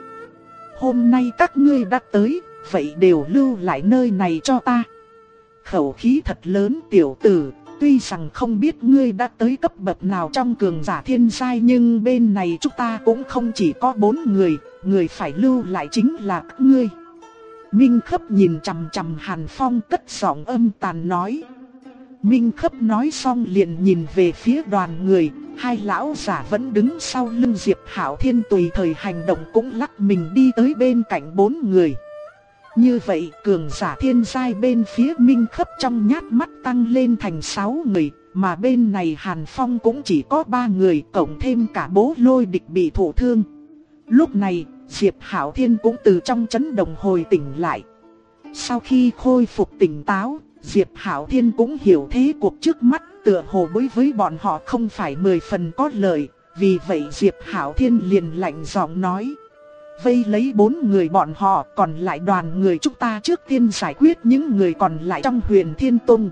"Hôm nay các ngươi đã tới, vậy đều lưu lại nơi này cho ta." Khẩu khí thật lớn tiểu tử, tuy rằng không biết ngươi đã tới cấp bậc nào trong cường giả thiên giai nhưng bên này chúng ta cũng không chỉ có bốn người, người phải lưu lại chính là các ngươi. Minh Khấp nhìn chằm chằm Hàn Phong cất giọng âm tàn nói. Minh Khấp nói xong liền nhìn về phía đoàn người, hai lão giả vẫn đứng sau lưng Diệp Hạo Thiên tùy thời hành động cũng lắc mình đi tới bên cạnh bốn người. Như vậy cường giả thiên giai bên phía Minh Khấp trong nhát mắt tăng lên thành sáu người, mà bên này Hàn Phong cũng chỉ có ba người, cộng thêm cả Bố Lôi Địch bị thụ thương. Lúc này, Diệp Hạo Thiên cũng từ trong chấn động hồi tỉnh lại. Sau khi khôi phục tỉnh táo, Diệp Hạo Thiên cũng hiểu thế cuộc trước mắt tựa hồ đối với bọn họ không phải mười phần có lợi, vì vậy Diệp Hạo Thiên liền lạnh giọng nói: "Vây lấy bốn người bọn họ, còn lại đoàn người chúng ta trước tiên giải quyết những người còn lại trong Huyền Thiên Tông."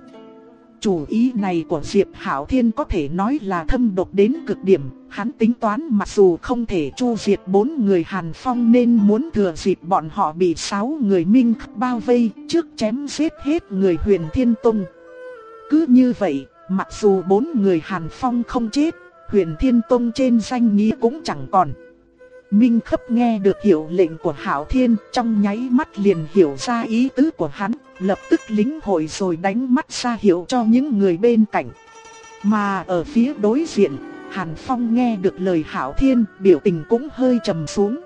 Chủ ý này của Diệp Hạo Thiên có thể nói là thâm độc đến cực điểm, hắn tính toán mặc dù không thể chu diệt bốn người Hàn Phong nên muốn thừa dịp bọn họ bị sáu người Minh Khấp bao vây, trước chém giết hết người Huyền Thiên Tông. Cứ như vậy, mặc dù bốn người Hàn Phong không chết, Huyền Thiên Tông trên danh nghĩa cũng chẳng còn. Minh Khấp nghe được hiệu lệnh của Hạo Thiên, trong nháy mắt liền hiểu ra ý tứ của hắn, lập tức lĩnh hội rồi đánh mắt ra hiệu cho những người bên cạnh. Mà ở phía đối diện, Hàn Phong nghe được lời Hạo Thiên, biểu tình cũng hơi trầm xuống.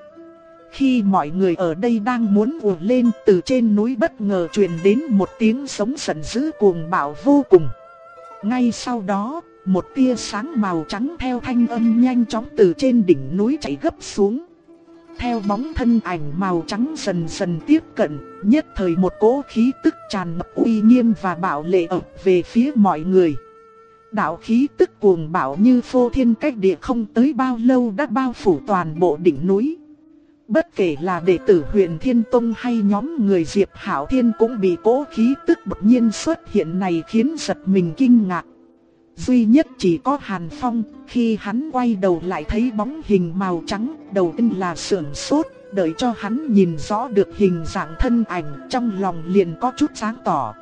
Khi mọi người ở đây đang muốn ùa lên, từ trên núi bất ngờ truyền đến một tiếng sống giận dữ cuồng bạo vô cùng. Ngay sau đó, một tia sáng màu trắng theo thanh âm nhanh chóng từ trên đỉnh núi chạy gấp xuống. Theo bóng thân ảnh màu trắng dần dần tiếp cận, nhất thời một cỗ khí tức tràn ngập uy nghiêm và bạo lệ ập về phía mọi người. Đạo khí tức cuồng bạo như phô thiên cách địa không tới bao lâu đã bao phủ toàn bộ đỉnh núi. Bất kể là đệ tử Huyền Thiên Tông hay nhóm người Diệp Hạo Thiên cũng bị cỗ khí tức đột nhiên xuất hiện này khiến giật mình kinh ngạc. Duy nhất chỉ có Hàn Phong, khi hắn quay đầu lại thấy bóng hình màu trắng, đầu tiên là sửng sốt, đợi cho hắn nhìn rõ được hình dạng thân ảnh, trong lòng liền có chút sáng tỏ.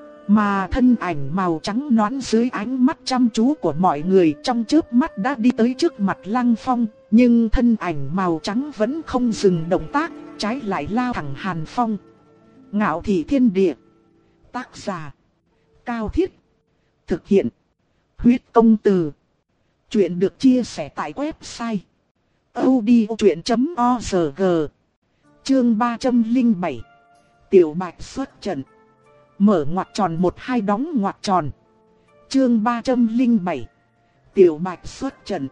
Mà thân ảnh màu trắng nõn dưới ánh mắt chăm chú của mọi người trong chớp mắt đã đi tới trước mặt Lăng Phong, nhưng thân ảnh màu trắng vẫn không dừng động tác, trái lại lao thẳng Hàn Phong. Ngạo Thị Thiên Địa. Tác giả Cao Thiết. Thực hiện Huyết Công Từ. Chuyện được chia sẻ tại website audiochuyện chấm org. Chương ba trăm lẻ bảy. Tiểu Bạch xuất trận. Mở ngoặc tròn một hai đóng ngoặc tròn. Chương ba trăm lẻ bảy. Tiểu Bạch xuất trận.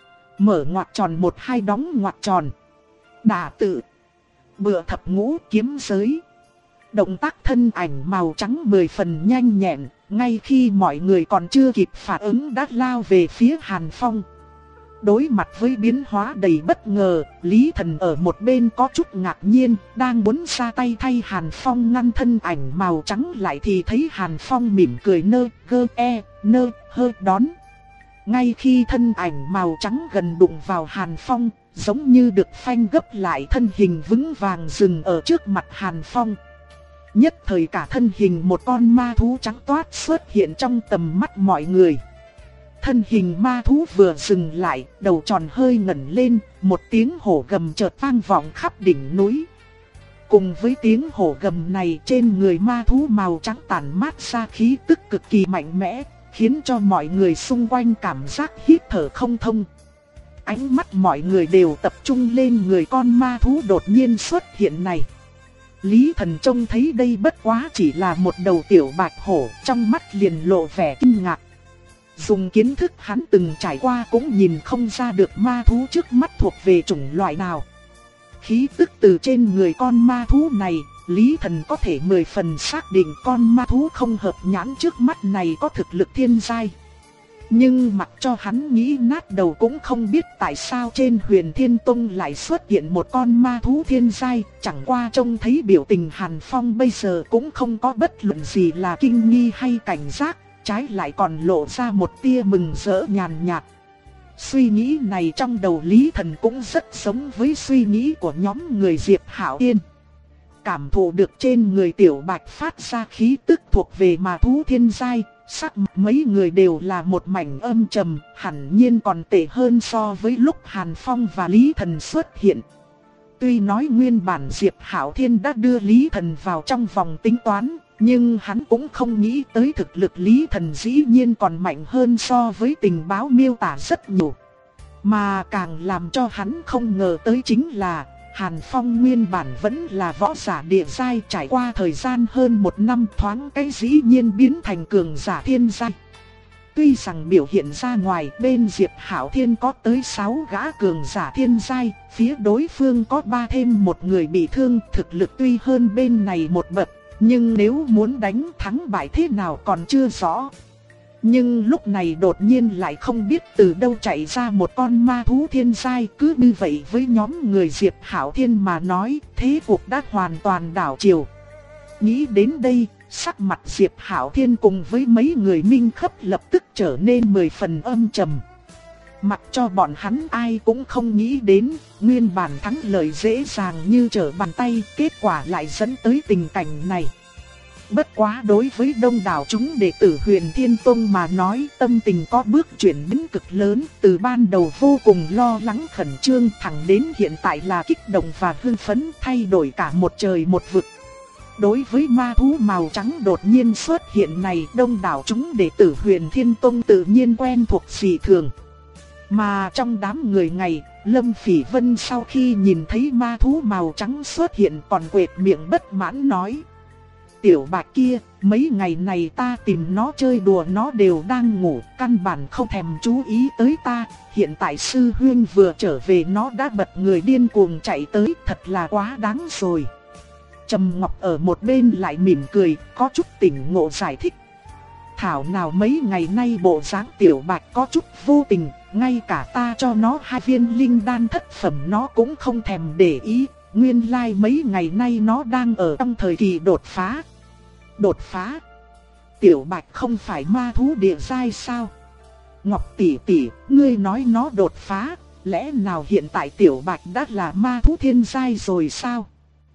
Mở ngoặc tròn một hai đóng ngoặc tròn. Đả tự. Bựa thập ngũ kiếm giới. Động tác thân ảnh màu trắng mười phần nhanh nhẹn, ngay khi mọi người còn chưa kịp phản ứng đã lao về phía Hàn Phong. Đối mặt với biến hóa đầy bất ngờ, Lý Thần ở một bên có chút ngạc nhiên, đang muốn ra tay thay Hàn Phong ngăn thân ảnh màu trắng lại thì thấy Hàn Phong mỉm cười nơ, gơ e, nơ, hơ đón. Ngay khi thân ảnh màu trắng gần đụng vào Hàn Phong, giống như được phanh gấp lại, thân hình vững vàng dừng ở trước mặt Hàn Phong. Nhất thời cả thân hình một con ma thú trắng toát xuất hiện trong tầm mắt mọi người. Thân hình ma thú vừa dừng lại, đầu tròn hơi ngẩng lên, một tiếng hổ gầm chợt vang vọng khắp đỉnh núi. Cùng với tiếng hổ gầm này, trên người ma thú màu trắng tản mát ra khí tức cực kỳ mạnh mẽ, khiến cho mọi người xung quanh cảm giác hít thở không thông. Ánh mắt mọi người đều tập trung lên người con ma thú đột nhiên xuất hiện này. Lý Thần trông thấy đây bất quá chỉ là một đầu tiểu bạch hổ, trong mắt liền lộ vẻ kinh ngạc. Dùng kiến thức hắn từng trải qua cũng nhìn không ra được ma thú trước mắt thuộc về chủng loại nào. Khí tức từ trên người con ma thú này, Lý Thần có thể mười phần xác định con ma thú không hợp nhãn trước mắt này có thực lực thiên giai. Nhưng mặc cho hắn nghĩ nát đầu cũng không biết tại sao trên Huyền Thiên Tông lại xuất hiện một con ma thú thiên giai. Chẳng qua trông thấy biểu tình Hàn Phong bây giờ cũng không có bất luận gì là kinh nghi hay cảnh giác, trái lại còn lộ ra một tia mừng rỡ nhàn nhạt. Suy nghĩ này trong đầu Lý Thần cũng rất giống với suy nghĩ của nhóm người Diệp Hạo Thiên. Cảm thụ được trên người tiểu bạch phát ra khí tức thuộc về ma thú thiên giai, sắc mặt mấy người đều là một mảnh âm trầm, hẳn nhiên còn tệ hơn so với lúc Hàn Phong và Lý Thần xuất hiện. Tuy nói nguyên bản Diệp Hạo Thiên đã đưa Lý Thần vào trong vòng tính toán, nhưng hắn cũng không nghĩ tới thực lực Lý Thần dĩ nhiên còn mạnh hơn so với tình báo miêu tả rất nhiều. Mà càng làm cho hắn không ngờ tới chính là Hàn Phong nguyên bản vẫn là võ giả địa giai, trải qua thời gian hơn một năm thoáng cái dĩ nhiên biến thành cường giả thiên giai. Tuy rằng biểu hiện ra ngoài bên Diệp Hạo Thiên có tới sáu gã cường giả thiên giai, phía đối phương có ba thêm một người bị thương, thực lực tuy hơn bên này một bậc, nhưng nếu muốn đánh thắng bại thế nào còn chưa rõ. Nhưng lúc này đột nhiên lại không biết từ đâu chạy ra một con ma thú thiên giai, cứ như vậy với nhóm người Diệp Hạo Thiên mà nói, thế cuộc đã hoàn toàn đảo chiều. Nghĩ đến đây, sắc mặt Diệp Hạo Thiên cùng với mấy người Minh Khấp lập tức trở nên mười phần âm trầm. Mặc cho bọn hắn ai cũng không nghĩ đến, nguyên bản thắng lợi dễ dàng như trở bàn tay, kết quả lại dẫn tới tình cảnh này. Bất quá đối với đông đảo chúng đệ tử Huyền Thiên Tông mà nói, tâm tình có bước chuyển biến cực lớn, từ ban đầu vô cùng lo lắng khẩn trương thẳng đến hiện tại là kích động và hưng phấn, thay đổi cả một trời một vực. Đối với ma thú màu trắng đột nhiên xuất hiện này, đông đảo chúng đệ tử Huyền Thiên Tông tự nhiên quen thuộc dị thường. Mà trong đám người này, Lâm Phỉ Vân sau khi nhìn thấy ma thú màu trắng xuất hiện còn quệt miệng bất mãn nói: Tiểu bạch kia, mấy ngày này ta tìm nó chơi đùa nó đều đang ngủ, căn bản không thèm chú ý tới ta. Hiện tại sư huynh vừa trở về nó đã bật người điên cuồng chạy tới, thật là quá đáng rồi. Trầm Ngọc ở một bên lại mỉm cười, có chút tỉnh ngộ giải thích: Thảo nào mấy ngày nay bộ dáng tiểu bạch có chút vô tình, ngay cả ta cho nó hai viên linh đan thất phẩm nó cũng không thèm để ý. Nguyên lai like mấy ngày nay nó đang ở trong thời kỳ đột phá. Đột phá? Tiểu bạch không phải ma thú địa giai sao? Ngọc tỷ tỷ, ngươi nói nó đột phá, lẽ nào hiện tại Tiểu Bạch đã là ma thú thiên giai rồi sao?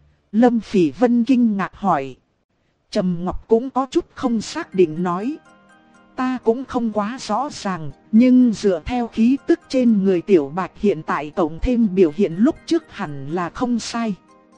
Lâm Phỉ Vân kinh ngạc hỏi. Trầm Ngọc cũng có chút không xác định nói. Ta cũng không quá rõ ràng, nhưng dựa theo khí tức trên người Tiểu Bạch hiện tại cộng thêm biểu hiện lúc trước hẳn là không sai.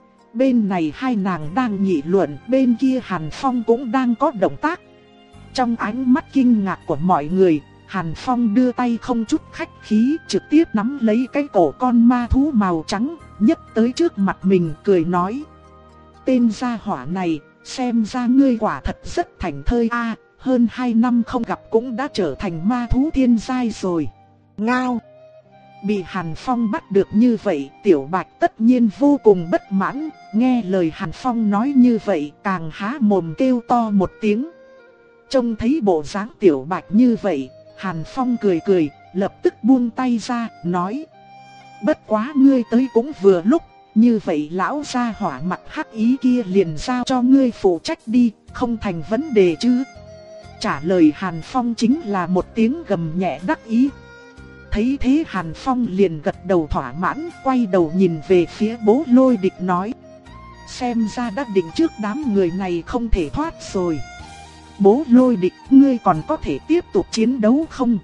Bên này hai nàng đang nghị luận, bên kia Hàn Phong cũng đang có động tác. Trong ánh mắt kinh ngạc của mọi người, Hàn Phong đưa tay không chút khách khí, trực tiếp nắm lấy cái cổ con ma thú màu trắng, nhấc tới trước mặt mình cười nói. Tên gia hỏa này, xem ra ngươi quả thật rất thành thơi a, hơn hai năm không gặp cũng đã trở thành ma thú thiên giai rồi. Ngao! Bị Hàn Phong bắt được như vậy, Tiểu Bạch tất nhiên vô cùng bất mãn, nghe lời Hàn Phong nói như vậy càng há mồm kêu to một tiếng. Trông thấy bộ dáng Tiểu Bạch như vậy, Hàn Phong cười cười, lập tức buông tay ra, nói. Bất quá ngươi tới cũng vừa lúc, như vậy lão gia hỏa mặt hắc ý kia liền giao cho ngươi phụ trách đi, không thành vấn đề chứ. Trả lời Hàn Phong chính là một tiếng gầm nhẹ đắc ý. Thấy thế Hàn Phong liền gật đầu thỏa mãn, quay đầu nhìn về phía Bố Lôi Địch nói. Xem ra đã định trước đám người này không thể thoát rồi. Bố Lôi Địch, ngươi còn có thể tiếp tục chiến đấu không?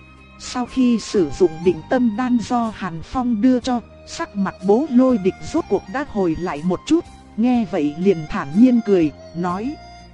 Sau khi sử dụng định tâm đan do Hàn Phong đưa cho, sắc mặt Bố Lôi Địch rốt cuộc đã hồi lại một chút, nghe vậy liền thản nhiên cười, nói.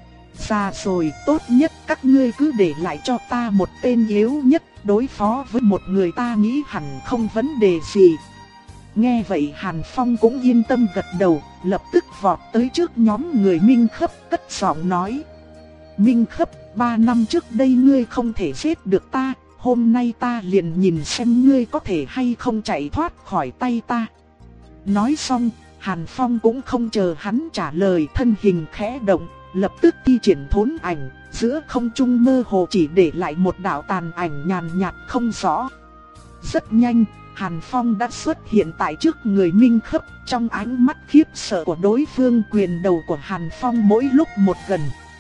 Ra rồi, tốt nhất các ngươi cứ để lại cho ta một tên yếu nhất, đối phó với một người ta nghĩ hẳn không vấn đề gì. Nghe vậy Hàn Phong cũng yên tâm gật đầu, lập tức vọt tới trước nhóm người Minh Khấp, cất giọng nói. Minh Khấp, ba năm trước đây ngươi không thể giết được ta, hôm nay ta liền nhìn xem ngươi có thể hay không chạy thoát khỏi tay ta. Nói xong, Hàn Phong cũng không chờ hắn trả lời, thân hình khẽ động, lập tức thi triển thốn ảnh, giữa không trung mơ hồ chỉ để lại một đạo tàn ảnh nhàn nhạt không rõ. Rất nhanh, Hàn Phong đã xuất hiện tại trước người Minh Khấp, trong ánh mắt khiếp sợ của đối phương, quyền đầu của Hàn Phong mỗi lúc một gần.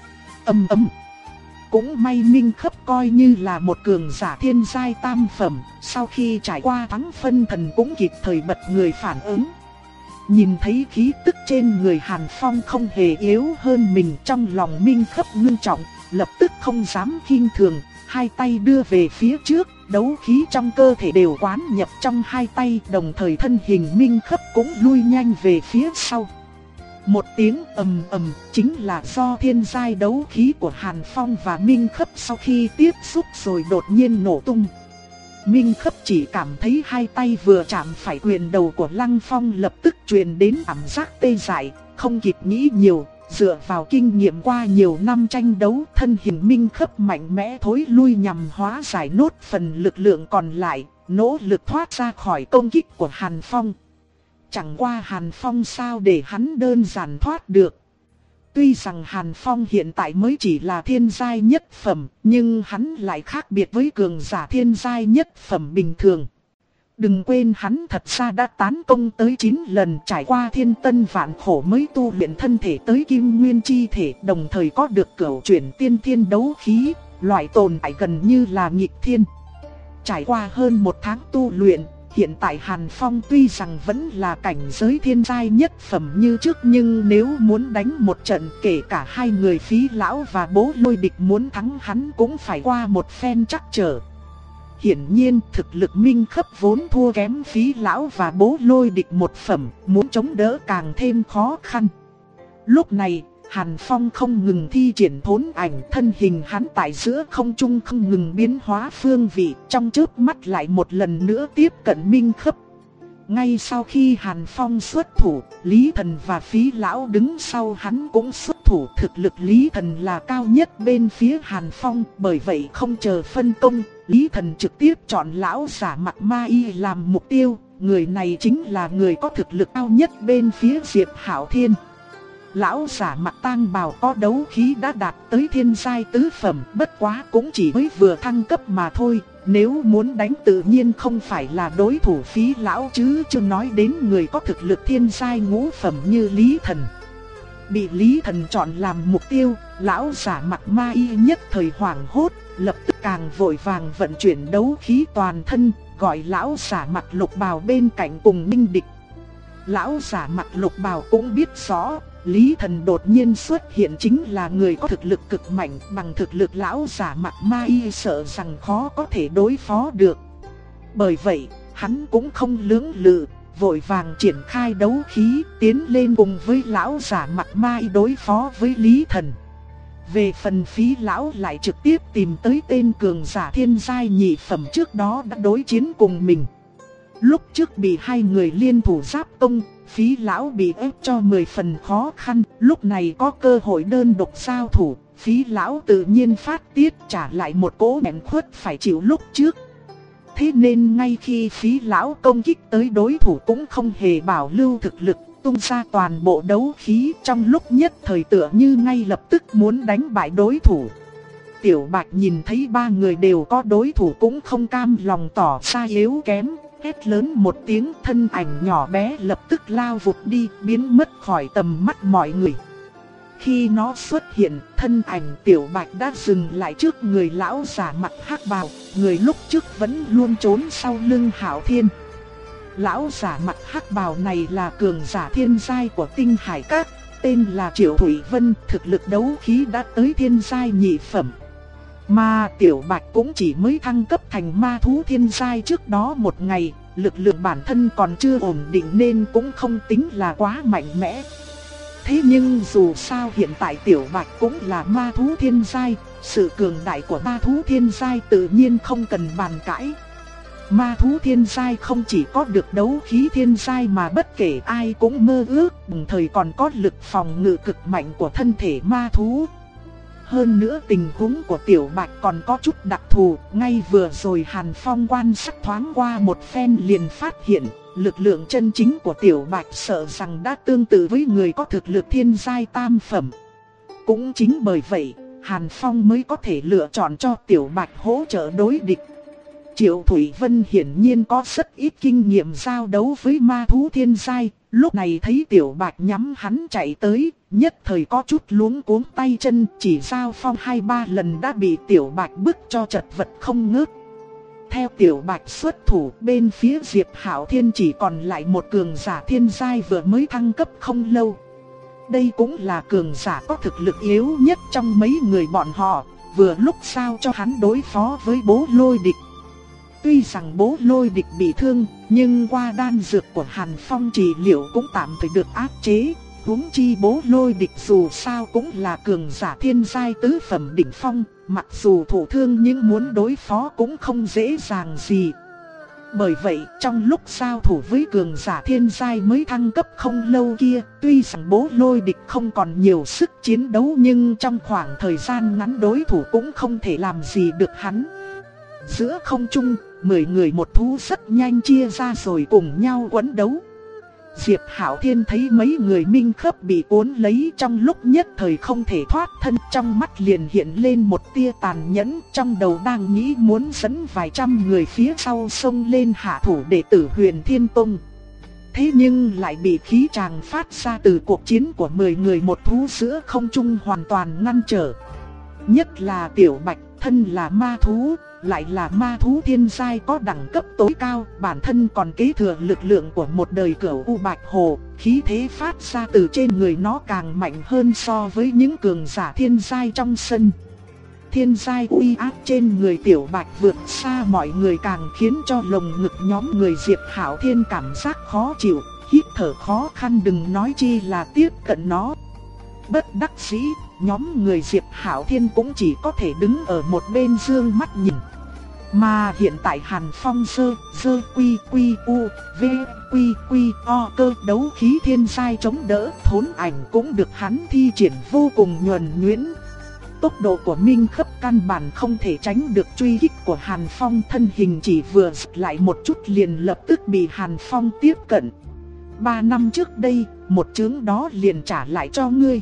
Ầm ầm. Cũng may Minh Khấp coi như là một cường giả thiên giai tam phẩm, sau khi trải qua thắng phân thần cũng kịp thời bật người phản ứng. Nhìn thấy khí tức trên người Hàn Phong không hề yếu hơn mình, trong lòng Minh Khấp ngưng trọng, lập tức không dám khinh thường, hai tay đưa về phía trước, đấu khí trong cơ thể đều quán nhập trong hai tay, đồng thời thân hình Minh Khấp cũng lui nhanh về phía sau. Một tiếng ầm ầm chính là do thiên giai đấu khí của Hàn Phong và Minh Khấp sau khi tiếp xúc rồi đột nhiên nổ tung. Minh Khấp chỉ cảm thấy hai tay vừa chạm phải quyền đầu của Lăng Phong lập tức truyền đến cảm giác tê dại, không kịp nghĩ nhiều, dựa vào kinh nghiệm qua nhiều năm tranh đấu, thân hình Minh Khấp mạnh mẽ thối lui nhằm hóa giải nốt phần lực lượng còn lại, nỗ lực thoát ra khỏi công kích của Hàn Phong. Chẳng qua Hàn Phong sao để hắn đơn giản thoát được. Tuy rằng Hàn Phong hiện tại mới chỉ là thiên giai nhất phẩm, nhưng hắn lại khác biệt với cường giả thiên giai nhất phẩm bình thường. Đừng quên hắn thật ra đã tán công tới chín lần, trải qua thiên tân vạn khổ mới tu luyện thân thể tới kim nguyên chi thể, đồng thời có được cửu chuyển tiên thiên đấu khí, loại tồn tại gần như là nghịch thiên. Trải qua hơn một tháng tu luyện, hiện tại Hàn Phong tuy rằng vẫn là cảnh giới thiên giai nhất phẩm như trước, nhưng nếu muốn đánh một trận, kể cả hai người Phí Lão và Bố Lôi Địch muốn thắng hắn cũng phải qua một phen trắc trở. Hiển nhiên thực lực Minh Khấp vốn thua kém Phí Lão và Bố Lôi Địch một phẩm, muốn chống đỡ càng thêm khó khăn. Lúc này, Hàn Phong không ngừng thi triển thốn ảnh, thân hình hắn tại giữa không trung không ngừng biến hóa phương vị, trong chớp mắt lại một lần nữa tiếp cận Minh Khấp. Ngay sau khi Hàn Phong xuất thủ, Lý Thần và Phí Lão đứng sau hắn cũng xuất thủ, thực lực Lý Thần là cao nhất bên phía Hàn Phong, bởi vậy không chờ phân công, Lý Thần trực tiếp chọn lão giả mặt ma y làm mục tiêu, người này chính là người có thực lực cao nhất bên phía Diệp Hạo Thiên. Lão giả mặt tang bào có đấu khí đã đạt tới thiên giai tứ phẩm, bất quá cũng chỉ mới vừa thăng cấp mà thôi, nếu muốn đánh tự nhiên không phải là đối thủ Phí Lão chứ chưa nói đến người có thực lực thiên giai ngũ phẩm như Lý Thần. bị Lý Thần chọn làm mục tiêu, lão giả mặt ma y nhất thời hoảng hốt, lập tức càng vội vàng vận chuyển đấu khí toàn thân, gọi lão giả mặt lục bào bên cạnh cùng minh địch. Lão giả mặt lục bào cũng biết rõ, Lý Thần đột nhiên xuất hiện chính là người có thực lực cực mạnh, bằng thực lực lão giả mặt ma y sợ rằng khó có thể đối phó được. Bởi vậy, hắn cũng không lưỡng lự, vội vàng triển khai đấu khí, tiến lên cùng với lão giả mặt ma y đối phó với Lý Thần. Về phần Phí lão lại trực tiếp tìm tới tên cường giả thiên giai nhị phẩm trước đó đã đối chiến cùng mình. Lúc trước bị hai người liên thủ giáp công, Phí lão bị ép cho mười phần khó khăn, lúc này có cơ hội đơn độc giao thủ, Phí lão tự nhiên phát tiết trả lại một cỗ nghẹn khuất phải chịu lúc trước. Thế nên ngay khi Phí lão công kích tới đối thủ cũng không hề bảo lưu thực lực, tung ra toàn bộ đấu khí, trong lúc nhất thời tựa như ngay lập tức muốn đánh bại đối thủ. Tiểu Bạch nhìn thấy ba người đều có đối thủ cũng không cam lòng tỏ ra yếu kém, hét lớn một tiếng, thân ảnh nhỏ bé lập tức lao vụt đi, biến mất khỏi tầm mắt mọi người. Khi nó xuất hiện, thân ảnh Tiểu Bạch đã dừng lại trước người lão giả mặt hắc bào, người lúc trước vẫn luôn trốn sau lưng Hạo Thiên. Lão giả mặt hắc bào này là cường giả thiên giai của Tinh Hải Các, tên là Triệu Thủy Vân, thực lực đấu khí đã tới thiên giai nhị phẩm. Mà Tiểu Bạch cũng chỉ mới thăng cấp thành ma thú thiên giai trước đó một ngày, lực lượng bản thân còn chưa ổn định nên cũng không tính là quá mạnh mẽ. Thế nhưng dù sao hiện tại Tiểu Bạch cũng là ma thú thiên giai, sự cường đại của ma thú thiên giai tự nhiên không cần bàn cãi. Ma thú thiên giai không chỉ có được đấu khí thiên giai mà bất kể ai cũng mơ ước, đồng thời còn có lực phòng ngự cực mạnh của thân thể ma thú. Hơn nữa tình huống của Tiểu Bạch còn có chút đặc thù, ngay vừa rồi Hàn Phong quan sát thoáng qua một phen liền phát hiện, lực lượng chân chính của Tiểu Bạch sợ rằng đã tương tự với người có thực lực thiên giai tam phẩm. Cũng chính bởi vậy, Hàn Phong mới có thể lựa chọn cho Tiểu Bạch hỗ trợ đối địch. Triệu Thủy Vân hiển nhiên có rất ít kinh nghiệm giao đấu với ma thú thiên giai, lúc này thấy Tiểu Bạch nhắm hắn chạy tới, nhất thời có chút luống cuống tay chân, chỉ giao phong hai ba lần đã bị Tiểu Bạch bức cho chật vật không ngớt. Theo Tiểu Bạch xuất thủ, bên phía Diệp Hạo Thiên chỉ còn lại một cường giả thiên giai vừa mới thăng cấp không lâu. Đây cũng là cường giả có thực lực yếu nhất trong mấy người bọn họ, vừa lúc sao cho hắn đối phó với Bố Lôi Địch. Tuy rằng Bố Lôi Địch bị thương, nhưng qua đan dược của Hàn Phong trị liệu cũng tạm thời được áp chế. Huống chi Bố Lôi Địch dù sao cũng là cường giả thiên giai tứ phẩm đỉnh phong, mặc dù thụ thương nhưng muốn đối phó cũng không dễ dàng gì. Bởi vậy, trong lúc giao thủ với cường giả thiên giai mới thăng cấp không lâu kia, tuy rằng Bố Lôi Địch không còn nhiều sức chiến đấu nhưng trong khoảng thời gian ngắn đối thủ cũng không thể làm gì được hắn. Giữa không trung, mười người một thú rất nhanh chia ra rồi cùng nhau quấn đấu. Diệp Hạo Thiên thấy mấy người minh khớp bị cuốn lấy trong lúc nhất thời không thể thoát thân, trong mắt liền hiện lên một tia tàn nhẫn, trong đầu đang nghĩ muốn dẫn vài trăm người phía sau xông lên hạ thủ đệ tử Huyền Thiên Tông. Thế nhưng lại bị khí tràng phát ra từ cuộc chiến của mười người một thú giữa không trung hoàn toàn ngăn trở. Nhất là Tiểu Bạch, thân là ma thú, lại là ma thú thiên giai có đẳng cấp tối cao, bản thân còn kế thừa lực lượng của một đời Cửu U Bạch Hồ, khí thế phát ra từ trên người nó càng mạnh hơn so với những cường giả thiên giai trong sân. Thiên giai uy áp trên người Tiểu Bạch vượt xa mọi người, càng khiến cho lồng ngực nhóm người Diệp Hạo Thiên cảm giác khó chịu, hít thở khó khăn, đừng nói chi là tiếp cận nó. Bất đắc dĩ, nhóm người Diệp Hạo Thiên cũng chỉ có thể đứng ở một bên dương mắt nhìn. Mà hiện tại Hàn Phong sơ, sơ quy quy u, v, quy quy o cơ đấu khí thiên giai chống đỡ, thốn ảnh cũng được hắn thi triển vô cùng nhuần nhuyễn. Tốc độ của Minh Khấp căn bản không thể tránh được truy kích của Hàn Phong, thân hình chỉ vừa giật lại một chút liền lập tức bị Hàn Phong tiếp cận. Ba năm trước đây, một chướng đó liền trả lại cho ngươi.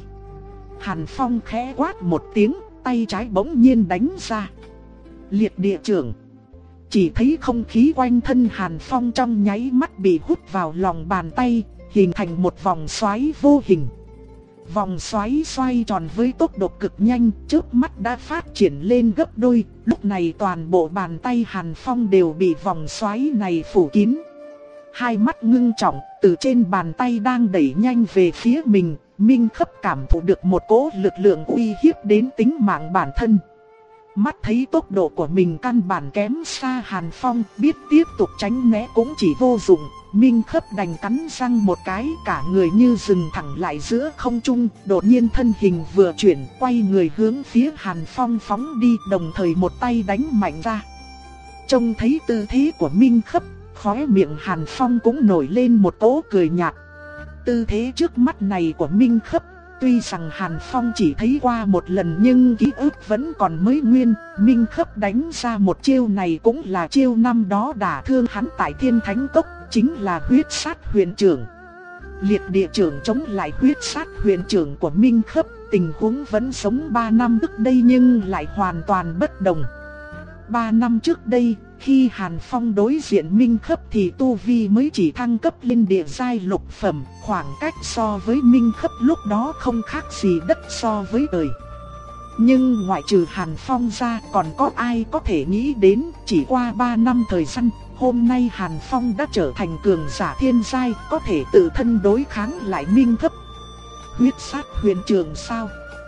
Hàn Phong khẽ quát một tiếng, tay trái bỗng nhiên đánh ra. Liệt địa trưởng. Chỉ thấy không khí quanh thân Hàn Phong trong nháy mắt bị hút vào lòng bàn tay, hình thành một vòng xoáy vô hình. Vòng xoáy xoay tròn với tốc độ cực nhanh, chớp mắt đã phát triển lên gấp đôi. Lúc này toàn bộ bàn tay Hàn Phong đều bị vòng xoáy này phủ kín. Hai mắt ngưng trọng, từ trên bàn tay đang đẩy nhanh về phía mình, Minh Khấp cảm thụ được một cỗ lực lượng uy hiếp đến tính mạng bản thân. Mắt thấy tốc độ của mình căn bản kém xa Hàn Phong, biết tiếp tục tránh né cũng chỉ vô dụng. Minh Khấp đành cắn răng một cái, cả người như dừng thẳng lại giữa không trung. Đột nhiên thân hình vừa chuyển, quay người hướng phía Hàn Phong phóng đi, đồng thời một tay đánh mạnh ra. Trông thấy tư thế của Minh Khấp, khóe miệng Hàn Phong cũng nổi lên một cỗ cười nhạt. Tư thế trước mắt này của Minh Khấp, tuy rằng Hàn Phong chỉ thấy qua một lần nhưng ký ức vẫn còn mới nguyên. Minh Khấp đánh ra một chiêu này cũng là chiêu năm đó đả thương hắn tại Thiên Thánh Cốc, chính là huyết sát huyền trưởng. Liệt địa trưởng chống lại huyết sát huyền trưởng của Minh Khấp, tình huống vẫn sống ba năm trước đây nhưng lại hoàn toàn bất đồng. ba năm trước đây, khi Hàn Phong đối diện Minh Khấp thì tu vi mới chỉ thăng cấp lên địa giai lục phẩm, khoảng cách so với Minh Khấp lúc đó không khác gì đất so với trời. Nhưng ngoại trừ Hàn Phong ra còn có ai có thể nghĩ đến, chỉ qua ba năm thời gian, hôm nay Hàn Phong đã trở thành cường giả thiên giai, có thể tự thân đối kháng lại Minh Khấp. Huyết sát huyền trưởng sao?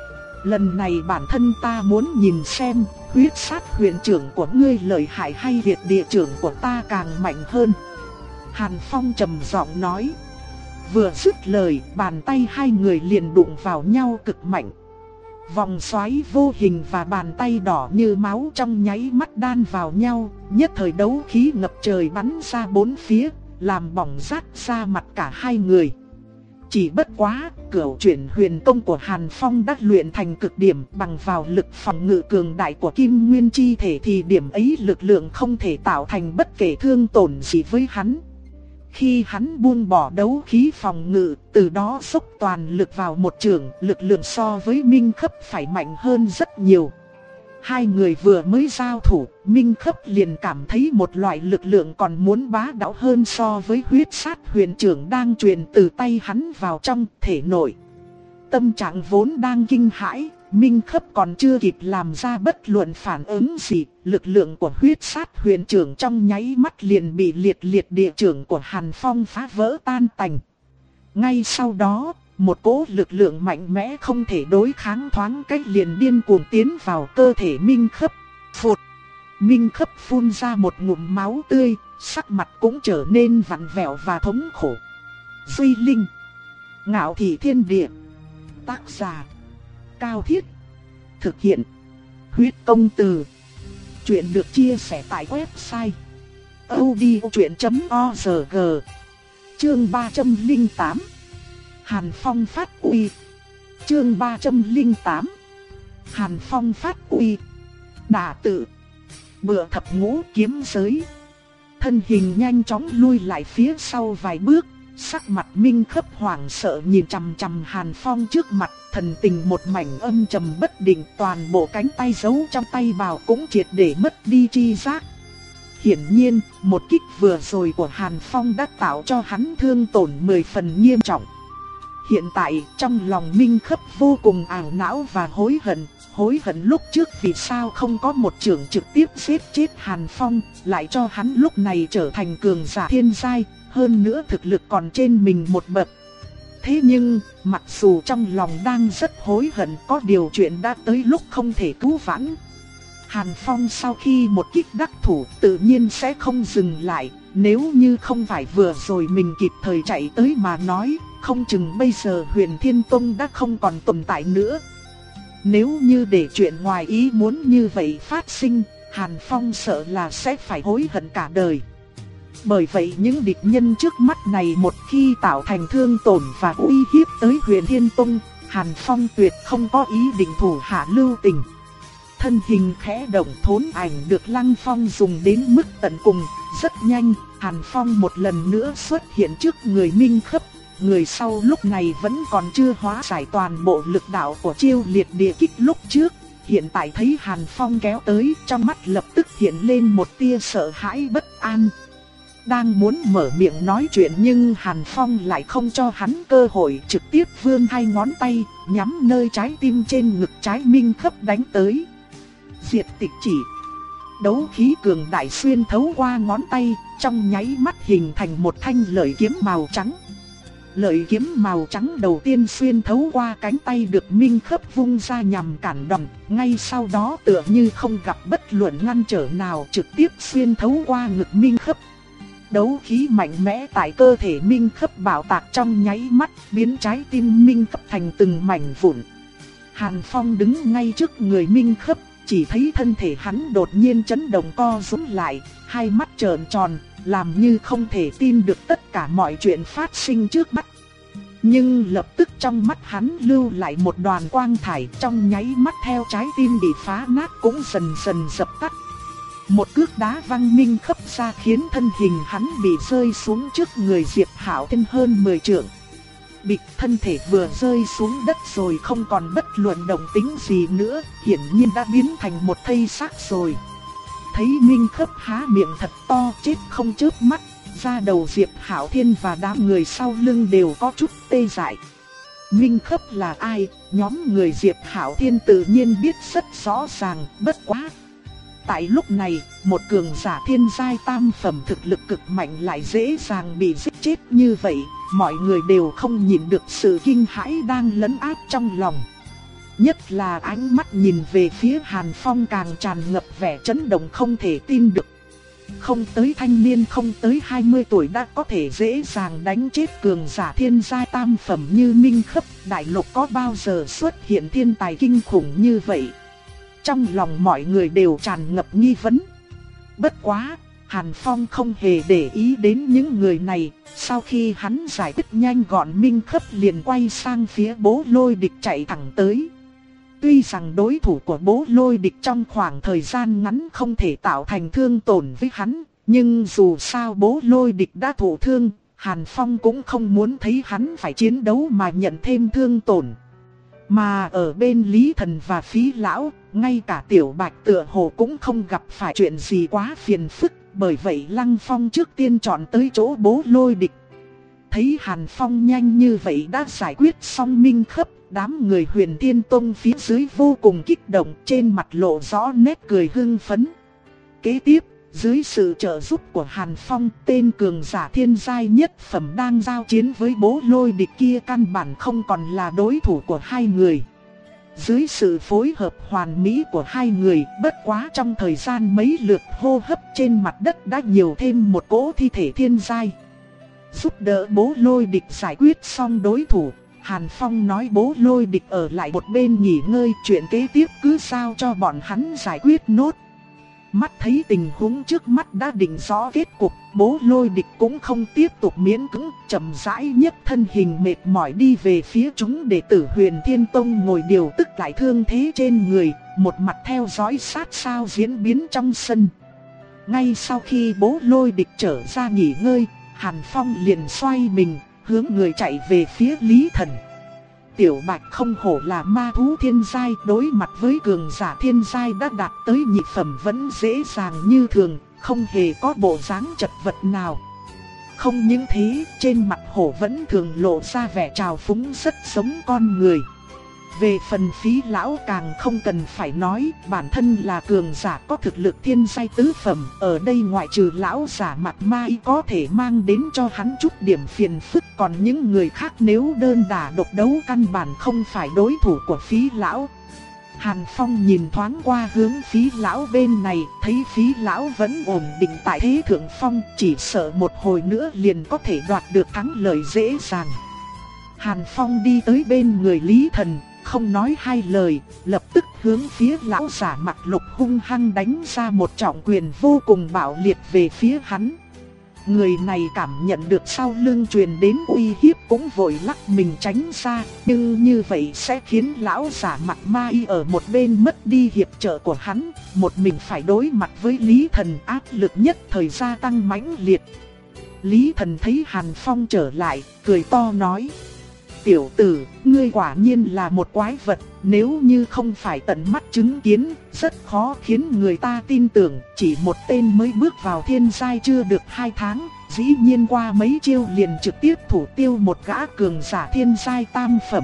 Lần này bản thân ta muốn nhìn xem, huyết sát huyền trưởng của ngươi lợi hại hay liệt địa trưởng của ta càng mạnh hơn. Hàn Phong trầm giọng nói. Vừa dứt lời, bàn tay hai người liền đụng vào nhau cực mạnh. Vòng xoáy vô hình và bàn tay đỏ như máu trong nháy mắt đan vào nhau, nhất thời đấu khí ngập trời bắn ra bốn phía, làm bỏng rát ra mặt cả hai người. Chỉ bất quá, cửu chuyển huyền công của Hàn Phong đã luyện thành cực điểm, bằng vào lực phòng ngự cường đại của Kim Nguyên chi thể thì điểm ấy lực lượng không thể tạo thành bất kể thương tổn gì với hắn. Khi hắn buông bỏ đấu khí phòng ngự, từ đó dốc toàn lực vào một trường, lực lượng so với Minh Khấp phải mạnh hơn rất nhiều. Hai người vừa mới giao thủ, Minh Khấp liền cảm thấy một loại lực lượng còn muốn bá đạo hơn so với huyết sát huyền trưởng đang truyền từ tay hắn vào trong thể nội. Tâm trạng vốn đang kinh hãi, Minh Khấp còn chưa kịp làm ra bất luận phản ứng gì, lực lượng của huyết sát huyền trưởng trong nháy mắt liền bị liệt liệt địa trưởng của Hàn Phong phá vỡ tan tành. Ngay sau đó, một cỗ lực lượng mạnh mẽ không thể đối kháng thoáng cách liền điên cuồng tiến vào cơ thể Minh Khấp. Phụt! Minh Khấp phun ra một ngụm máu tươi, sắc mặt cũng trở nên vặn vẹo và thống khổ. Duy Linh, Ngạo Thị Thiên Địa. Tác giả Cao Thiết. Thực hiện Huyết Công Từ. Chuyện được chia sẻ tại website audiochuyện chấm org. Chương ba trăm lẻ tám. Hàn Phong phát uy. Chương ba trăm lẻ tám. Hàn Phong phát uy. Đả tự. Bựa thập ngũ kiếm giới. Thân hình nhanh chóng lui lại phía sau vài bước, sắc mặt Minh Khấp hoảng sợ nhìn chằm chằm Hàn Phong trước mặt, thần tình một mảnh âm trầm bất định, toàn bộ cánh tay giấu trong tay bào cũng triệt để mất đi tri giác. Hiển nhiên, một kích vừa rồi của Hàn Phong đã tạo cho hắn thương tổn mười phần nghiêm trọng. Hiện tại, trong lòng Minh Khấp vô cùng ảo não và hối hận, hối hận lúc trước vì sao không có một chưởng trực tiếp giết chết Hàn Phong, lại cho hắn lúc này trở thành cường giả thiên giai, hơn nữa thực lực còn trên mình một bậc. Thế nhưng, mặc dù trong lòng đang rất hối hận, có điều chuyện đã tới lúc không thể cứu vãn. Hàn Phong sau khi một kích đắc thủ tự nhiên sẽ không dừng lại, nếu như không phải vừa rồi mình kịp thời chạy tới mà nói, không chừng bây giờ Huyền Thiên Tông đã không còn tồn tại nữa. Nếu như để chuyện ngoài ý muốn như vậy phát sinh, Hàn Phong sợ là sẽ phải hối hận cả đời. Bởi vậy những địch nhân trước mắt này một khi tạo thành thương tổn và uy hiếp tới Huyền Thiên Tông, Hàn Phong tuyệt không có ý định thủ hạ lưu tình. Thân hình khẽ động, thốn ảnh được Lăng Phong dùng đến mức tận cùng, rất nhanh, Hàn Phong một lần nữa xuất hiện trước người Minh Khấp. Người sau lúc này vẫn còn chưa hóa giải toàn bộ lực đạo của chiêu liệt địa kích lúc trước. Hiện tại thấy Hàn Phong kéo tới, trong mắt lập tức hiện lên một tia sợ hãi bất an. đang muốn mở miệng nói chuyện nhưng Hàn Phong lại không cho hắn cơ hội, trực tiếp vươn hai ngón tay, nhắm nơi trái tim trên ngực trái Minh Khấp đánh tới. Diệt tịch chỉ. Đấu khí cường đại xuyên thấu qua ngón tay, trong nháy mắt hình thành một thanh lợi kiếm màu trắng. Lợi kiếm màu trắng đầu tiên xuyên thấu qua cánh tay được Minh Khấp vung ra nhằm cản đòn, ngay sau đó tựa như không gặp bất luận ngăn trở nào trực tiếp xuyên thấu qua ngực Minh Khấp. Đấu khí mạnh mẽ tại cơ thể Minh Khấp bạo tạc trong nháy mắt, biến trái tim Minh Khấp thành từng mảnh vụn. Hàn Phong đứng ngay trước người Minh Khấp, chỉ thấy thân thể hắn đột nhiên chấn động co rúm lại, hai mắt trợn tròn, làm như không thể tin được tất cả mọi chuyện phát sinh trước mắt. Nhưng lập tức trong mắt hắn lưu lại một đoàn quang thải, trong nháy mắt theo trái tim bị phá nát cũng dần dần dập tắt. Một cước đá văng Minh Khấp ra khiến thân hình hắn bị rơi xuống trước người Diệp Hạo Thiên hơn mười trượng. Bịch, thân thể vừa rơi xuống đất rồi không còn bất luận động tĩnh gì nữa, hiển nhiên đã biến thành một thây xác rồi. Thấy Minh Khấp há miệng thật to chết không chớp mắt, da đầu Diệp Hạo Thiên và đám người sau lưng đều có chút tê dại. Minh Khấp là ai, nhóm người Diệp Hạo Thiên tự nhiên biết rất rõ ràng, bất quá. Tại lúc này, một cường giả thiên giai tam phẩm thực lực cực mạnh lại dễ dàng bị giết chết như vậy, mọi người đều không nhìn được sự kinh hãi đang lấn át trong lòng. Nhất là ánh mắt nhìn về phía Hàn Phong càng tràn ngập vẻ chấn động không thể tin được. Không tới thanh niên không tới hai mươi tuổi đã có thể dễ dàng đánh chết cường giả thiên giai tam phẩm như Minh Khấp, đại lục có bao giờ xuất hiện thiên tài kinh khủng như vậy. Trong lòng mọi người đều tràn ngập nghi vấn. Bất quá, Hàn Phong không hề để ý đến những người này, sau khi hắn giải quyết nhanh gọn Minh Khấp liền quay sang phía Bố Lôi Địch chạy thẳng tới. Tuy rằng đối thủ của Bố Lôi Địch trong khoảng thời gian ngắn không thể tạo thành thương tổn với hắn, nhưng dù sao Bố Lôi Địch đã thụ thương, Hàn Phong cũng không muốn thấy hắn phải chiến đấu mà nhận thêm thương tổn. Mà ở bên Lý Thần và Phí Lão, ngay cả Tiểu Bạch tựa hồ cũng không gặp phải chuyện gì quá phiền phức, bởi vậy Lăng Phong trước tiên chọn tới chỗ Bố Lôi Địch. Thấy Hàn Phong nhanh như vậy đã giải quyết xong Minh Khấp, đám người Huyền Thiên Tông phía dưới vô cùng kích động, trên mặt lộ rõ nét cười hưng phấn. Kế tiếp, dưới sự trợ giúp của Hàn Phong, tên cường giả thiên giai nhất phẩm đang giao chiến với Bố Lôi Địch kia căn bản không còn là đối thủ của hai người. Dưới sự phối hợp hoàn mỹ của hai người, bất quá trong thời gian mấy lượt hô hấp trên mặt đất đã nhiều thêm một cỗ thi thể thiên giai. Giúp đỡ Bố Lôi Địch giải quyết xong đối thủ, Hàn Phong nói Bố Lôi Địch ở lại một bên nghỉ ngơi, chuyện kế tiếp cứ giao cho bọn hắn giải quyết nốt. Mắt thấy tình huống trước mắt đã định rõ kết cục, Bố Lôi Địch cũng không tiếp tục miễn cưỡng, chậm rãi nhấc thân hình mệt mỏi đi về phía chúng đệ tử Huyền Thiên Tông ngồi điều tức lại thương thế trên người, một mặt theo dõi sát sao diễn biến trong sân. Ngay sau khi Bố Lôi Địch trở ra nghỉ ngơi, Hàn Phong liền xoay mình, hướng người chạy về phía Lý Thần. Tiểu Bạch không hổ là ma thú thiên giai, đối mặt với cường giả thiên giai đã đạt tới nhị phẩm vẫn dễ dàng như thường, không hề có bộ dáng chật vật nào. Không những thế, trên mặt hổ vẫn thường lộ ra vẻ trào phúng rất giống con người. Về phần Phí Lão càng không cần phải nói, bản thân là cường giả có thực lực thiên giai tứ phẩm, ở đây ngoại trừ lão giả mặt mai có thể mang đến cho hắn chút điểm phiền phức, còn những người khác nếu đơn đả độc đấu căn bản không phải đối thủ của Phí Lão. Hàn Phong nhìn thoáng qua hướng Phí Lão bên này, thấy Phí Lão vẫn ổn định tại thế thượng phong, chỉ sợ một hồi nữa liền có thể đoạt được thắng lợi dễ dàng. Hàn Phong đi tới bên người Lý Thần, không nói hai lời, lập tức hướng phía lão giả mặt lục hung hăng đánh ra một trọng quyền vô cùng bạo liệt về phía hắn. Người này cảm nhận được sau lưng truyền đến uy hiếp cũng vội lắc mình tránh ra, nhưng như vậy sẽ khiến lão giả mặt ma y ở một bên mất đi hiệp trợ của hắn, một mình phải đối mặt với Lý Thần, áp lực nhất thời gia tăng mãnh liệt. Lý Thần thấy Hàn Phong trở lại, cười to nói: Tiểu tử, ngươi quả nhiên là một quái vật, nếu như không phải tận mắt chứng kiến, rất khó khiến người ta tin tưởng, chỉ một tên mới bước vào thiên giai chưa được hai tháng, dĩ nhiên qua mấy chiêu liền trực tiếp thủ tiêu một gã cường giả thiên giai tam phẩm.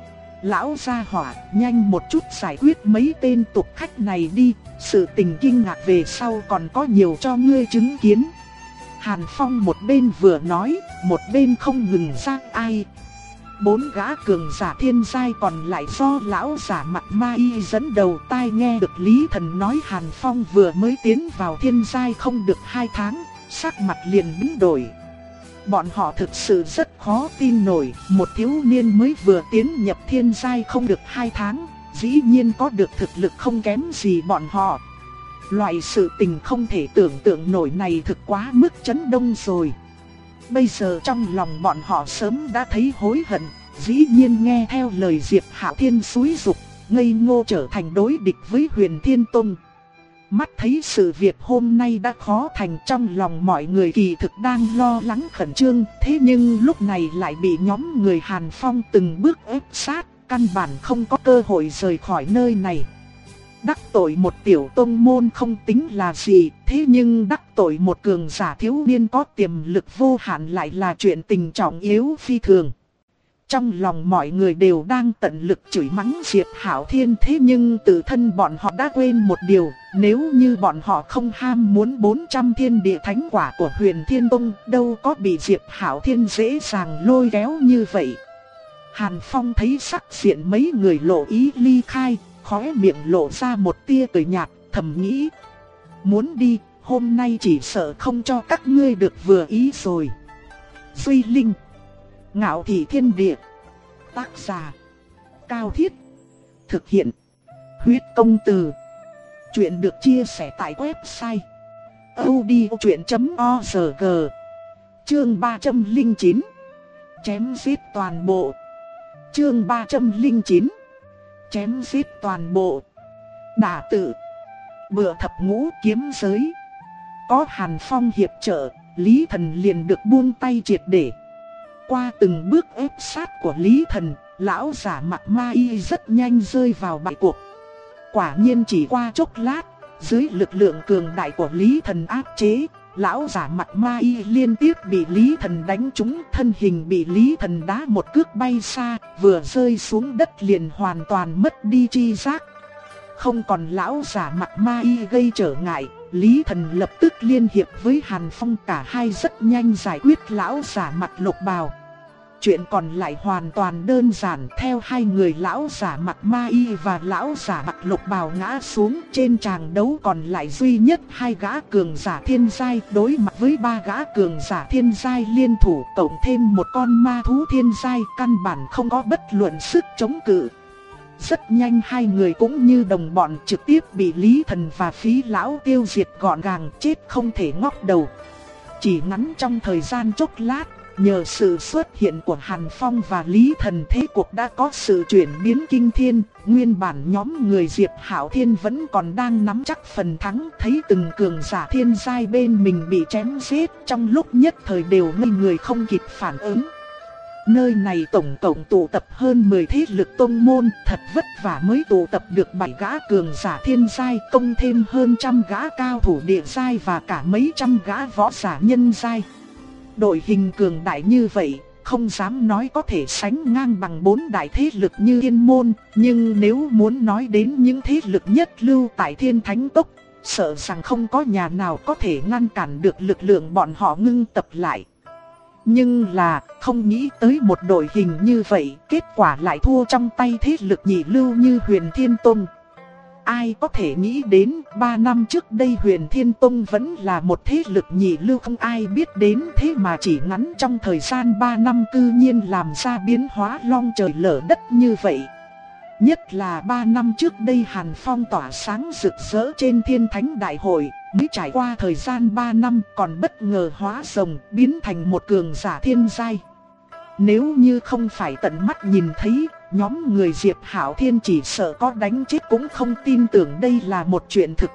Lão gia hỏa, nhanh một chút giải quyết mấy tên tục khách này đi, sự tình kinh ngạc về sau còn có nhiều cho ngươi chứng kiến. Hàn Phong một bên vừa nói, một bên không ngừng ra ai. Bốn gã cường giả thiên giai còn lại do lão giả mặt ma y dẫn đầu. Tai nghe được Lý Thần nói Hàn Phong vừa mới tiến vào thiên giai không được hai tháng, sắc mặt liền biến đổi. Bọn họ thực sự rất khó tin nổi, một thiếu niên mới vừa tiến nhập thiên giai không được hai tháng, dĩ nhiên có được thực lực không kém gì bọn họ. Loại sự tình không thể tưởng tượng nổi này thực quá mức chấn động rồi. Bây giờ trong lòng bọn họ sớm đã thấy hối hận, dĩ nhiên nghe theo lời Diệp Hạo Thiên xúi giục, ngây ngô trở thành đối địch với Huyền Thiên Tông. Mắt thấy sự việc hôm nay đã khó thành, trong lòng mọi người kỳ thực đang lo lắng khẩn trương, thế nhưng lúc này lại bị nhóm người Hàn Phong từng bước ép sát, căn bản không có cơ hội rời khỏi nơi này. Đắc tội một tiểu tông môn không tính là gì, thế nhưng đắc tội một cường giả thiếu niên có tiềm lực vô hạn lại là chuyện tình trọng yếu phi thường. Trong lòng mọi người đều đang tận lực chửi mắng Diệp Hạo Thiên, thế nhưng tự thân bọn họ đã quên một điều, nếu như bọn họ không ham muốn bốn trăm thiên địa thánh quả của Huyền Thiên Tông, đâu có bị Diệp Hạo Thiên dễ dàng lôi kéo như vậy. Hàn Phong thấy sắc diện mấy người lộ ý ly khai, khóe miệng lộ ra một tia cười nhạt, thầm nghĩ: muốn đi, hôm nay chỉ sợ không cho các ngươi được vừa ý rồi. Duy Linh, Ngạo Thị Thiên Địa. Tác giả: Cao Thiết. Thực hiện: Huyết Công Từ. Chuyện được chia sẻ tại website audiochuyện chấm org. Chương ba trăm lẻ chín. Chém giết toàn bộ. Chương ba trăm lẻ chín. Chém giết toàn bộ. Đả tự. Bựa thập ngũ kiếm giới. Có Hàn Phong hiệp trợ, Lý Thần liền được buông tay triệt để. Qua từng bước ép sát của Lý Thần, lão giả mặt ma y rất nhanh rơi vào bại cuộc. Quả nhiên chỉ qua chốc lát, dưới lực lượng cường đại của Lý Thần áp chế, lão giả mặt ma y liên tiếp bị Lý Thần đánh trúng, thân hình bị Lý Thần đá một cước bay xa, vừa rơi xuống đất liền hoàn toàn mất đi tri giác. Không còn lão giả mặt ma y gây trở ngại, Lý Thần lập tức liên hiệp với Hàn Phong, cả hai rất nhanh giải quyết lão giả mặt lục bào. Chuyện còn lại hoàn toàn đơn giản, theo hai người lão giả mặt ma y và lão giả mặt lục bào ngã xuống, trên tràng đấu còn lại duy nhất hai gã cường giả thiên giai đối mặt với ba gã cường giả thiên giai liên thủ, cộng thêm một con ma thú thiên giai, căn bản không có bất luận sức chống cự. Rất nhanh hai người cũng như đồng bọn trực tiếp bị Lý Thần và Phí Lão tiêu diệt gọn gàng, chết không thể ngóc đầu. Chỉ ngắn trong thời gian chốc lát, nhờ sự xuất hiện của Hàn Phong và Lý Thần, thế cuộc đã có sự chuyển biến kinh thiên. Nguyên bản nhóm người Diệp Hạo Thiên vẫn còn đang nắm chắc phần thắng, thấy từng cường giả thiên giai bên mình bị chém giết, trong lúc nhất thời đều ngây người không kịp phản ứng. Nơi này tổng cộng tụ tập hơn mười thế lực tông môn, thật vất vả mới tụ tập được bảy gã cường giả thiên giai, công thêm hơn trăm gã cao thủ địa giai và cả mấy trăm gã võ giả nhân giai. Đội hình cường đại như vậy, không dám nói có thể sánh ngang bằng bốn đại thế lực như Thiên Môn, nhưng nếu muốn nói đến những thế lực nhất lưu tại Thiên Thánh Cốc, sợ rằng không có nhà nào có thể ngăn cản được lực lượng bọn họ ngưng tập lại. Nhưng là, không nghĩ tới một đội hình như vậy, kết quả lại thua trong tay thế lực nhị lưu như Huyền Thiên Tông. Ai có thể nghĩ đến, ba năm trước đây Huyền Thiên Tông vẫn là một thế lực nhị lưu không ai biết đến, thế mà chỉ ngắn trong thời gian ba năm cư nhiên làm ra biến hóa long trời lở đất như vậy. Nhất là ba năm trước đây Hàn Phong tỏa sáng rực rỡ trên Thiên Thánh Đại Hội, mới trải qua thời gian ba năm còn bất ngờ hóa rồng biến thành một cường giả thiên giai. Nếu như không phải tận mắt nhìn thấy, nhóm người Diệp Hạo Thiên chỉ sợ có đánh chết cũng không tin tưởng đây là một chuyện thực.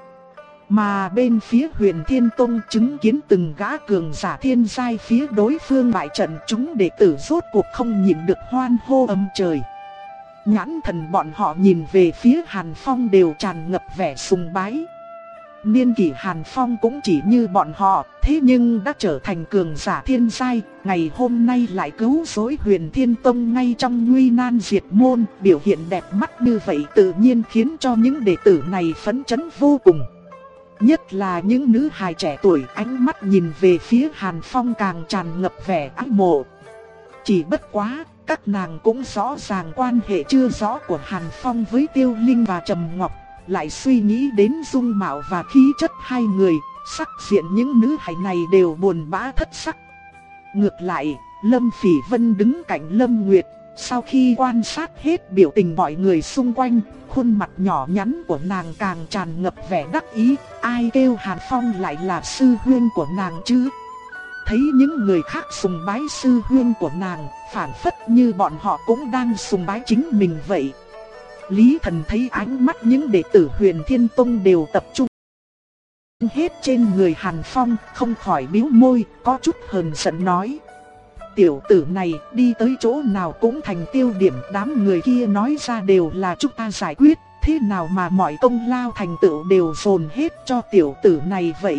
Mà bên phía Huyền Thiên Tông chứng kiến từng gã cường giả thiên giai phía đối phương bại trận, chúng đệ tử rốt cuộc không nhịn được hoan hô âm trời. Nhãn thần bọn họ nhìn về phía Hàn Phong đều tràn ngập vẻ sùng bái. niên kỷ Hàn Phong cũng chỉ như bọn họ, thế nhưng đã trở thành cường giả thiên giai, ngày hôm nay lại cứu rỗi Huyền Thiên Tông ngay trong nguy nan diệt môn, biểu hiện đẹp mắt như vậy tự nhiên khiến cho những đệ tử này phấn chấn vô cùng. Nhất là những nữ hài trẻ tuổi, ánh mắt nhìn về phía Hàn Phong càng tràn ngập vẻ ái mộ. Chỉ bất quá, các nàng cũng rõ ràng quan hệ chưa rõ của Hàn Phong với Tiêu Linh và Trầm Ngọc, lại suy nghĩ đến dung mạo và khí chất hai người, sắc diện những nữ hài này đều buồn bã thất sắc. Ngược lại, Lâm Phỉ Vân đứng cạnh Lâm Nguyệt, sau khi quan sát hết biểu tình mọi người xung quanh, khuôn mặt nhỏ nhắn của nàng càng tràn ngập vẻ đắc ý, ai kêu Hàn Phong lại là sư huynh của nàng chứ? Thấy những người khác sùng bái sư huynh của nàng, phảng phất như bọn họ cũng đang sùng bái chính mình vậy. Lý Thần thấy ánh mắt những đệ tử Huyền Thiên Tông đều tập trung hết trên người Hàn Phong, không khỏi bĩu môi, có chút hờn giận nói: tiểu tử này đi tới chỗ nào cũng thành tiêu điểm, đám người kia nói ra đều là chúng ta giải quyết, thế nào mà mọi công lao thành tựu đều dồn hết cho tiểu tử này vậy?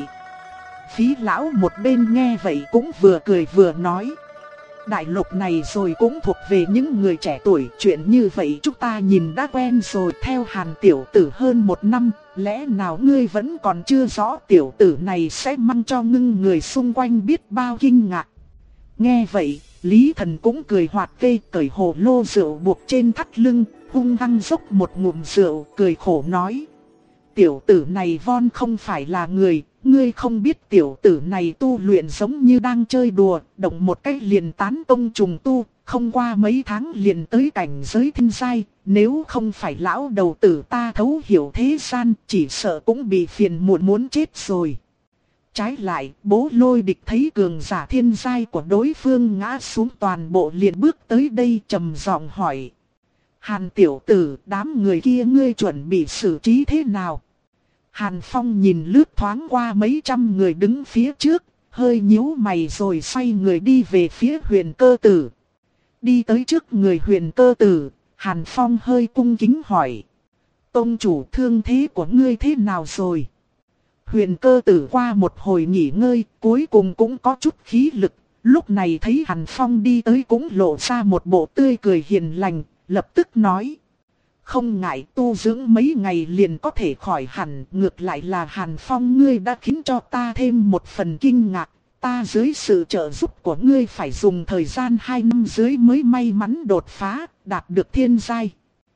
Phí lão một bên nghe vậy cũng vừa cười vừa nói: đại lục này rồi cũng thuộc về những người trẻ tuổi, chuyện như vậy chúng ta nhìn đã quen rồi. Theo Hàn tiểu tử hơn một năm, lẽ nào ngươi vẫn còn chưa rõ tiểu tử này sẽ mang cho ngưng người xung quanh biết bao kinh ngạc. Nghe vậy, Lý Thần cũng cười hoạt kê, cởi hồ lô rượu buộc trên thắt lưng, hung hăng dốc một ngụm rượu, cười khổ nói: tiểu tử này von không phải là người, ngươi không biết tiểu tử này tu luyện giống như đang chơi đùa, động một cái liền tán công trùng tu, không qua mấy tháng liền tới cảnh giới thiên giai, nếu không phải lão đầu tử ta thấu hiểu thế gian, chỉ sợ cũng bị phiền muộn muốn chết rồi. Trái lại, Bố Lôi Địch thấy cường giả thiên giai của đối phương ngã xuống, toàn bộ liền bước tới đây trầm giọng hỏi: Hàn tiểu tử, đám người kia ngươi chuẩn bị xử trí thế nào? Hàn Phong nhìn lướt thoáng qua mấy trăm người đứng phía trước, hơi nhíu mày rồi xoay người đi về phía Huyền Cơ Tử. Đi tới trước người Huyền Cơ Tử, Hàn Phong hơi cung kính hỏi: tông chủ, thương thế của ngươi thế nào rồi? Huyền Cơ Tử qua một hồi nghỉ ngơi, cuối cùng cũng có chút khí lực, lúc này thấy Hàn Phong đi tới cũng lộ ra một bộ tươi cười hiền lành, lập tức nói: không ngại, tu dưỡng mấy ngày liền có thể khỏi hẳn. Ngược lại là Hàn Phong ngươi đã khiến cho ta thêm một phần kinh ngạc. Ta dưới sự trợ giúp của ngươi phải dùng thời gian hai năm dưới mới may mắn đột phá, đạt được thiên giai.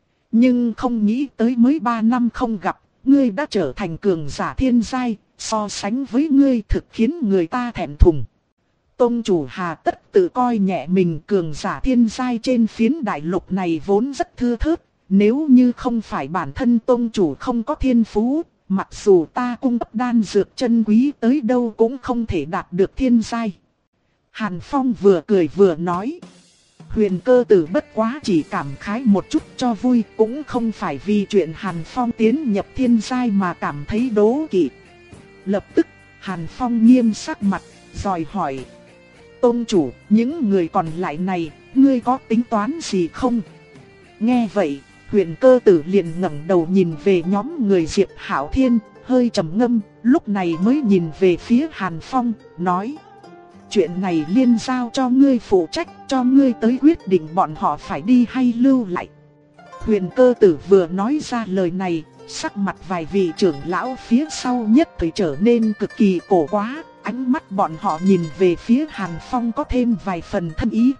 Nhưng không nghĩ tới mới ba năm không gặp, ngươi đã trở thành cường giả thiên giai, so sánh với ngươi thực khiến người ta thẹn thùng. Tông chủ hà tất tự coi nhẹ mình, cường giả thiên giai trên phiến đại lục này vốn rất thưa thớt. Nếu như không phải bản thân tông chủ không có thiên phú, mặc dù ta cung cấp đan dược chân quý tới đâu cũng không thể đạt được thiên giai. Hàn Phong vừa cười vừa nói: Huyền Cơ Tử bất quá chỉ cảm khái một chút cho vui, cũng không phải vì chuyện Hàn Phong tiến nhập thiên giai mà cảm thấy đố kỵ. Lập tức, Hàn Phong nghiêm sắc mặt, dòi hỏi: tông chủ, những người còn lại này, ngươi có tính toán gì không? Nghe vậy, Huyền Cơ Tử liền ngẩng đầu nhìn về nhóm người Diệp Hạo Thiên, hơi trầm ngâm, lúc này mới nhìn về phía Hàn Phong, nói: chuyện này liên giao cho ngươi phụ trách, cho ngươi tới quyết định bọn họ phải đi hay lưu lại. Huyền Cơ Tử vừa nói ra lời này, sắc mặt vài vị trưởng lão phía sau nhất thời trở nên cực kỳ cổ quá, ánh mắt bọn họ nhìn về phía Hàn Phong có thêm vài phần thân ý.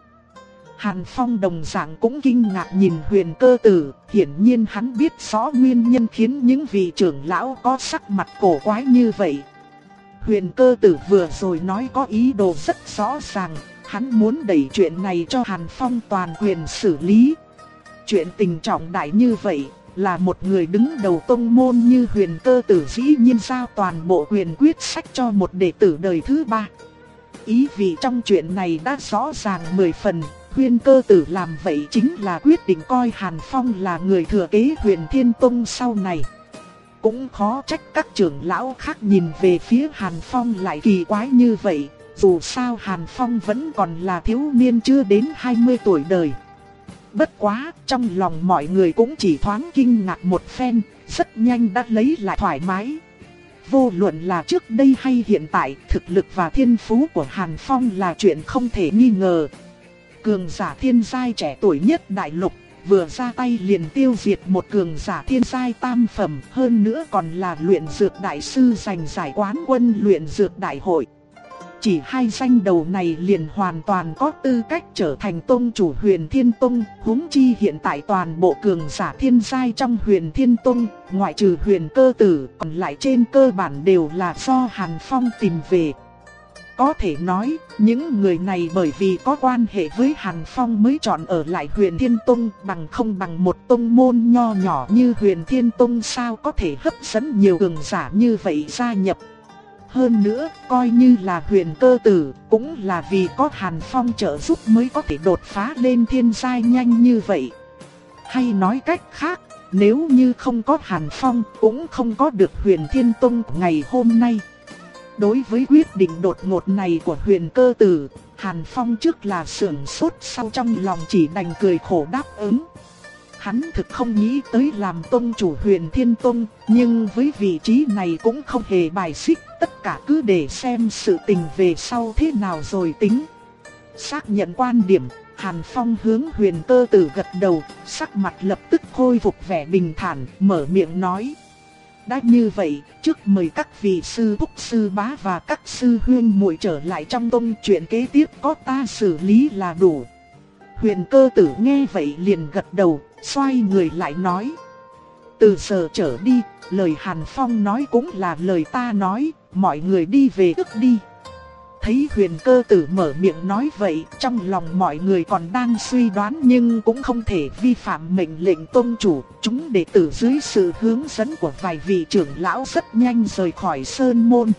Hàn Phong đồng dạng cũng kinh ngạc nhìn Huyền Cơ Tử, hiển nhiên hắn biết rõ nguyên nhân khiến những vị trưởng lão có sắc mặt cổ quái như vậy. Huyền Cơ Tử vừa rồi nói có ý đồ rất rõ ràng, hắn muốn đẩy chuyện này cho Hàn Phong toàn quyền xử lý. Chuyện tình trọng đại như vậy, là một người đứng đầu tông môn như Huyền Cơ Tử dĩ nhiên giao toàn bộ quyền quyết sách cho một đệ tử đời thứ ba. Ý vị trong chuyện này đã rõ ràng mười phần. Huyền Cơ Tử làm vậy chính là quyết định coi Hàn Phong là người thừa kế Huyền Thiên Tông sau này. Cũng khó trách các trưởng lão khác nhìn về phía Hàn Phong lại kỳ quái như vậy, dù sao Hàn Phong vẫn còn là thiếu niên chưa đến hai mươi tuổi đời. Bất quá, trong lòng mọi người cũng chỉ thoáng kinh ngạc một phen, rất nhanh đã lấy lại thoải mái. vô luận là trước đây hay hiện tại, thực lực và thiên phú của Hàn Phong là chuyện không thể nghi ngờ. Cường giả thiên giai trẻ tuổi nhất đại lục, vừa ra tay liền tiêu diệt một cường giả thiên giai tam phẩm, hơn nữa còn là luyện dược đại sư giành giải quán quân luyện dược đại hội. Chỉ hai danh đầu này liền hoàn toàn có tư cách trở thành tông chủ Huyền Thiên Tông, huống chi hiện tại toàn bộ cường giả thiên giai trong Huyền Thiên Tông, ngoại trừ Huyền Cơ Tử, còn lại trên cơ bản đều là do Hàn Phong tìm về. Có thể nói, những người này bởi vì có quan hệ với Hàn Phong mới chọn ở lại Huyền Thiên Tông, bằng không bằng một tông môn nho nhỏ như Huyền Thiên Tông sao có thể hấp dẫn nhiều cường giả như vậy gia nhập. Hơn nữa, coi như là Huyền Cơ Tử, cũng là vì có Hàn Phong trợ giúp mới có thể đột phá lên thiên giai nhanh như vậy. Hay nói cách khác, nếu như không có Hàn Phong, cũng không có được Huyền Thiên Tông ngày hôm nay. Đối với quyết định đột ngột này của Huyền Cơ Tử, Hàn Phong trước là sưởng sốt, sau trong lòng chỉ đành cười khổ đáp ứng. Hắn thực không nghĩ tới làm tông chủ Huyền Thiên Tông, nhưng với vị trí này cũng không hề bài xích, tất cả cứ để xem sự tình về sau thế nào rồi tính. Xác nhận quan điểm, Hàn Phong hướng Huyền Cơ Tử gật đầu, sắc mặt lập tức khôi phục vẻ bình thản, mở miệng nói. Đã như vậy, trước mời các vị sư thúc sư bá và các sư huynh muội trở lại trong tông, chuyện kế tiếp có ta xử lý là đủ. Huyền Cơ Tử nghe vậy liền gật đầu, xoay người lại nói. Từ giờ trở đi, lời Hàn Phong nói cũng là lời ta nói, mọi người đi về trước đi. Thấy Huyền Cơ Tử mở miệng nói vậy, trong lòng mọi người còn đang suy đoán nhưng cũng không thể vi phạm mệnh lệnh tông chủ. Chúng đệ tử dưới sự hướng dẫn của vài vị trưởng lão rất nhanh rời khỏi sơn môn.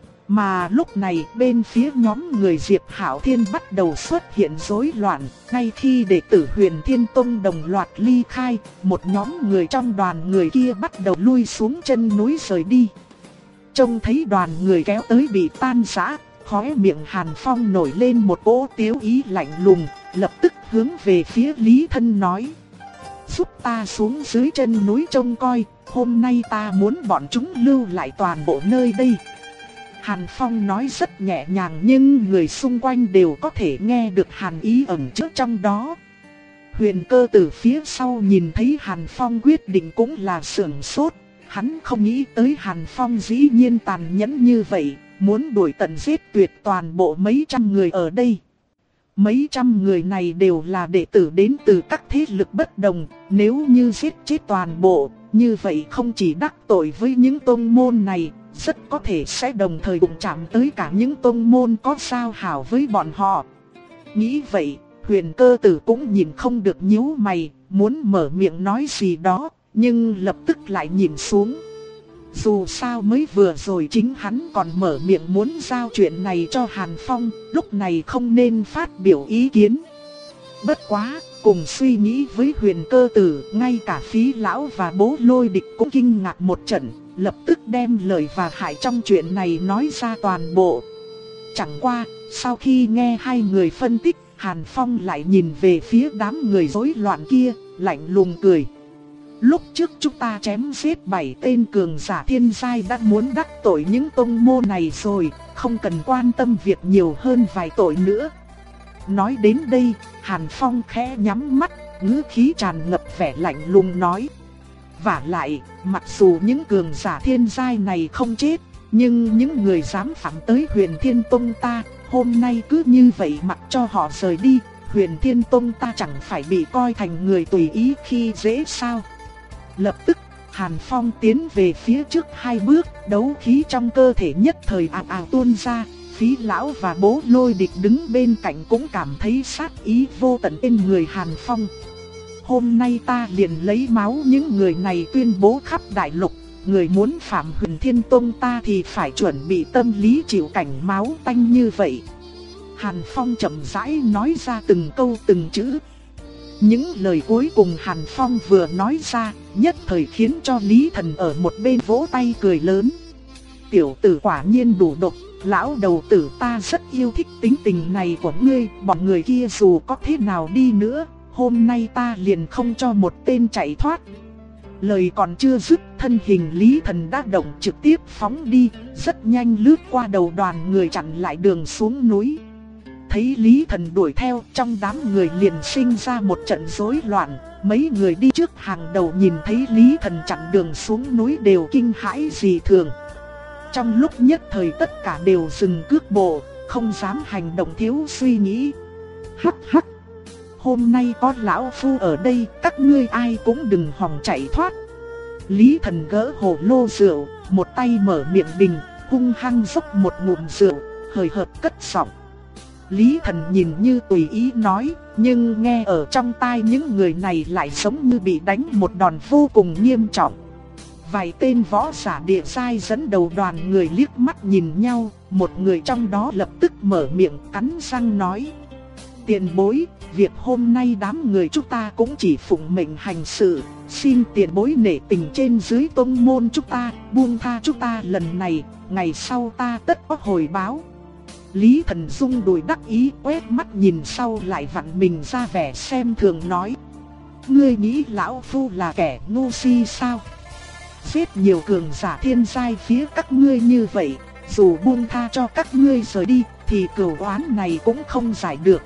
Mà lúc này bên phía nhóm người Diệp Hạo Thiên bắt đầu xuất hiện rối loạn. Ngay khi đệ tử Huyền Thiên Tông đồng loạt ly khai, một nhóm người trong đoàn người kia bắt đầu lui xuống chân núi rời đi. Trông thấy đoàn người kéo tới bị tan rã, khóe miệng Hàn Phong nổi lên một cỗ tiếu ý lạnh lùng, lập tức hướng về phía Lý Thân nói. Giúp ta xuống dưới chân núi trông coi, hôm nay ta muốn bọn chúng lưu lại toàn bộ nơi đây. Hàn Phong nói rất nhẹ nhàng nhưng người xung quanh đều có thể nghe được hàn ý ẩn chứa trong đó. Huyền Cơ Tử phía sau nhìn thấy Hàn Phong quyết định cũng là sửng sốt. Hắn không nghĩ tới Hàn Phong dĩ nhiên tàn nhẫn như vậy, muốn đuổi tận giết tuyệt toàn bộ mấy trăm người ở đây. Mấy trăm người này đều là đệ tử đến từ các thế lực bất đồng, nếu như giết chết toàn bộ, như vậy không chỉ đắc tội với những tông môn này, rất có thể sẽ đồng thời đụng chạm tới cả những tông môn có giao hảo với bọn họ. Nghĩ vậy, Huyền Cơ Tử cũng nhìn không được nhíu mày, muốn mở miệng nói gì đó, nhưng lập tức lại nhìn xuống. Dù sao mới vừa rồi chính hắn còn mở miệng muốn giao chuyện này cho Hàn Phong, lúc này không nên phát biểu ý kiến. Bất quá, cùng suy nghĩ với Huyền Cơ Tử, ngay cả Phí Lão và Bố Lôi Địch cũng kinh ngạc một trận, lập tức đem lời và hại trong chuyện này nói ra toàn bộ. Chẳng qua, sau khi nghe hai người phân tích, Hàn Phong lại nhìn về phía đám người rối loạn kia, lạnh lùng cười. Lúc trước chúng ta chém giết bảy tên cường giả thiên giai đã muốn đắc tội những tông môn này rồi, không cần quan tâm việc nhiều hơn vài tội nữa. Nói đến đây, Hàn Phong khẽ nhắm mắt, ngữ khí tràn ngập vẻ lạnh lùng nói. Vả lại, mặc dù những cường giả thiên giai này không chết, nhưng những người dám phạm tới Huyền Thiên Tông ta, hôm nay cứ như vậy mặc cho họ rời đi, Huyền Thiên Tông ta chẳng phải bị coi thành người tùy ý khi dễ sao. Lập tức, Hàn Phong tiến về phía trước hai bước, đấu khí trong cơ thể nhất thời ào ào tuôn ra. Phí Lão và Bố Lôi Địch đứng bên cạnh cũng cảm thấy sát ý vô tận trên người Hàn Phong. Hôm nay ta liền lấy máu những người này tuyên bố khắp đại lục, người muốn phạm Huyền Thiên Tông ta thì phải chuẩn bị tâm lý chịu cảnh máu tanh như vậy. Hàn Phong chậm rãi nói ra từng câu từng chữ. Những lời cuối cùng Hàn Phong vừa nói ra, nhất thời khiến cho Lý Thần ở một bên vỗ tay cười lớn. Tiểu tử quả nhiên đủ độc, lão đầu tử ta rất yêu thích tính tình này của ngươi, bọn người kia dù có thế nào đi nữa, hôm nay ta liền không cho một tên chạy thoát. Lời còn chưa dứt, thân hình Lý Thần đã động trực tiếp phóng đi, rất nhanh lướt qua đầu đoàn người chặn lại đường xuống núi. Thấy Lý Thần đuổi theo, trong đám người liền sinh ra một trận rối loạn. Mấy người đi trước hàng đầu nhìn thấy Lý Thần chặn đường xuống núi đều kinh hãi dị thường. Trong lúc nhất thời tất cả đều dừng cước bộ, không dám hành động thiếu suy nghĩ. Hắc hắc, hôm nay có lão phu ở đây, các ngươi ai cũng đừng hòng chạy thoát. Lý Thần gỡ hồ lô rượu, một tay mở miệng bình, hung hăng dốc một ngụm rượu, hời hợt cất giọng. Lý Thần nhìn như tùy ý nói, nhưng nghe ở trong tai những người này lại giống như bị đánh một đòn vô cùng nghiêm trọng. Vài tên võ giả địa giai dẫn đầu đoàn người liếc mắt nhìn nhau, một người trong đó lập tức mở miệng cắn răng nói: tiền bối, việc hôm nay đám người chúng ta cũng chỉ phụng mệnh hành sự, xin tiền bối nể tình trên dưới tông môn chúng ta, buông tha chúng ta lần này, ngày sau ta tất có hồi báo. Lý Thần rung đùi đắc ý, quét mắt nhìn sau lại vặn mình ra vẻ xem thường nói: ngươi nghĩ lão phu là kẻ ngu si sao? Giết nhiều cường giả thiên giai phía các ngươi như vậy, dù buông tha cho các ngươi rời đi, thì cửu oán này cũng không giải được.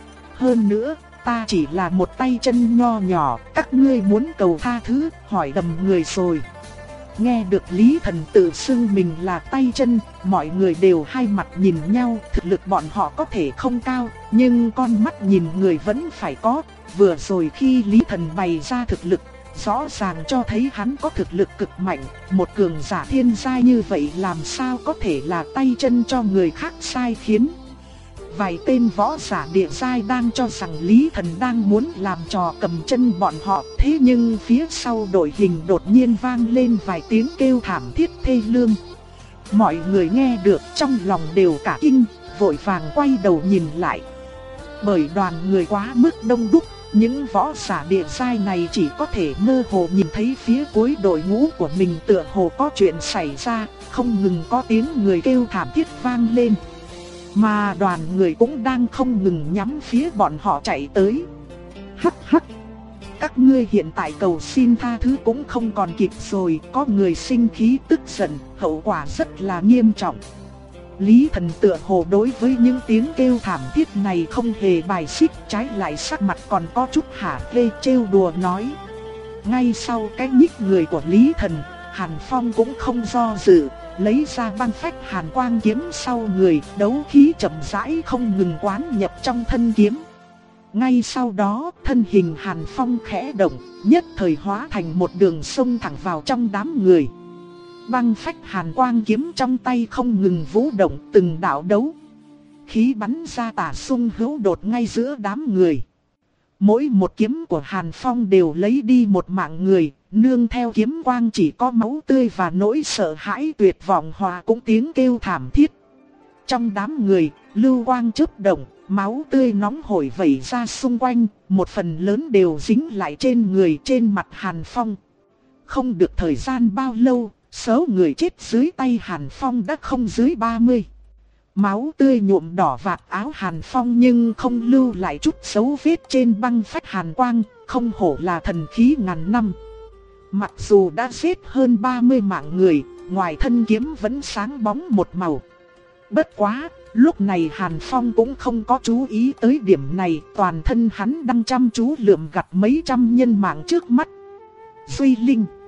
Hơn nữa, ta chỉ là một tay chân nho nhỏ, các ngươi muốn cầu tha thứ, hỏi đầm người rồi. Nghe được Lý Thần tự xưng mình là tay chân, mọi người đều hai mặt nhìn nhau, thực lực bọn họ có thể không cao, nhưng con mắt nhìn người vẫn phải có. Vừa rồi khi Lý Thần bày ra thực lực, rõ ràng cho thấy hắn có thực lực cực mạnh, một cường giả thiên giai như vậy làm sao có thể là tay chân cho người khác sai khiến. Vài tên võ giả địa giai đang cho rằng Lý Thần đang muốn làm trò cầm chân bọn họ, thế nhưng phía sau đội hình đột nhiên vang lên vài tiếng kêu thảm thiết thê lương. Mọi người nghe được trong lòng đều cả kinh, vội vàng quay đầu nhìn lại. Bởi đoàn người quá mức đông đúc, những võ giả địa giai này chỉ có thể mơ hồ nhìn thấy phía cuối đội ngũ của mình tựa hồ có chuyện xảy ra, không ngừng có tiếng người kêu thảm thiết vang lên. Mà đoàn người cũng đang không ngừng nhắm phía bọn họ chạy tới. Hắc hắc, các ngươi hiện tại cầu xin tha thứ cũng không còn kịp rồi, có người sinh khí tức giận, hậu quả rất là nghiêm trọng. Lý Thần tựa hồ đối với những tiếng kêu thảm thiết này không hề bài xích, trái lại sắc mặt còn có chút hả hê trêu đùa nói. Ngay sau cái nhích người của Lý Thần, Hàn Phong cũng không do dự, lấy ra băng phách hàn quang kiếm sau người, đấu khí chậm rãi không ngừng quán nhập trong thân kiếm. Ngay sau đó, thân hình Hàn Phong khẽ động, nhất thời hóa thành một đường sông thẳng vào trong đám người. Băng phách hàn quang kiếm trong tay không ngừng vũ động, từng đạo đấu khí bắn ra tả xung hữu đột ngay giữa đám người. Mỗi một kiếm của Hàn Phong đều lấy đi một mạng người, nương theo kiếm quang chỉ có máu tươi và nỗi sợ hãi tuyệt vọng hòa cũng tiếng kêu thảm thiết. Trong đám người, lưu quang chớp động, máu tươi nóng hổi vẩy ra xung quanh, một phần lớn đều dính lại trên người trên mặt Hàn Phong. Không được thời gian bao lâu, số người chết dưới tay Hàn Phong đã không dưới ba mươi. Máu tươi nhuộm đỏ vạt áo Hàn Phong nhưng không lưu lại chút dấu vết trên băng phách hàn quang, không hổ là thần khí ngàn năm. Mặc dù đã giết hơn ba mươi mạng người, ngoài thân kiếm vẫn sáng bóng một màu. Bất quá, lúc này Hàn Phong cũng không có chú ý tới điểm này, toàn thân hắn đang chăm chú lượm gặt mấy trăm nhân mạng trước mắt. Duy Linh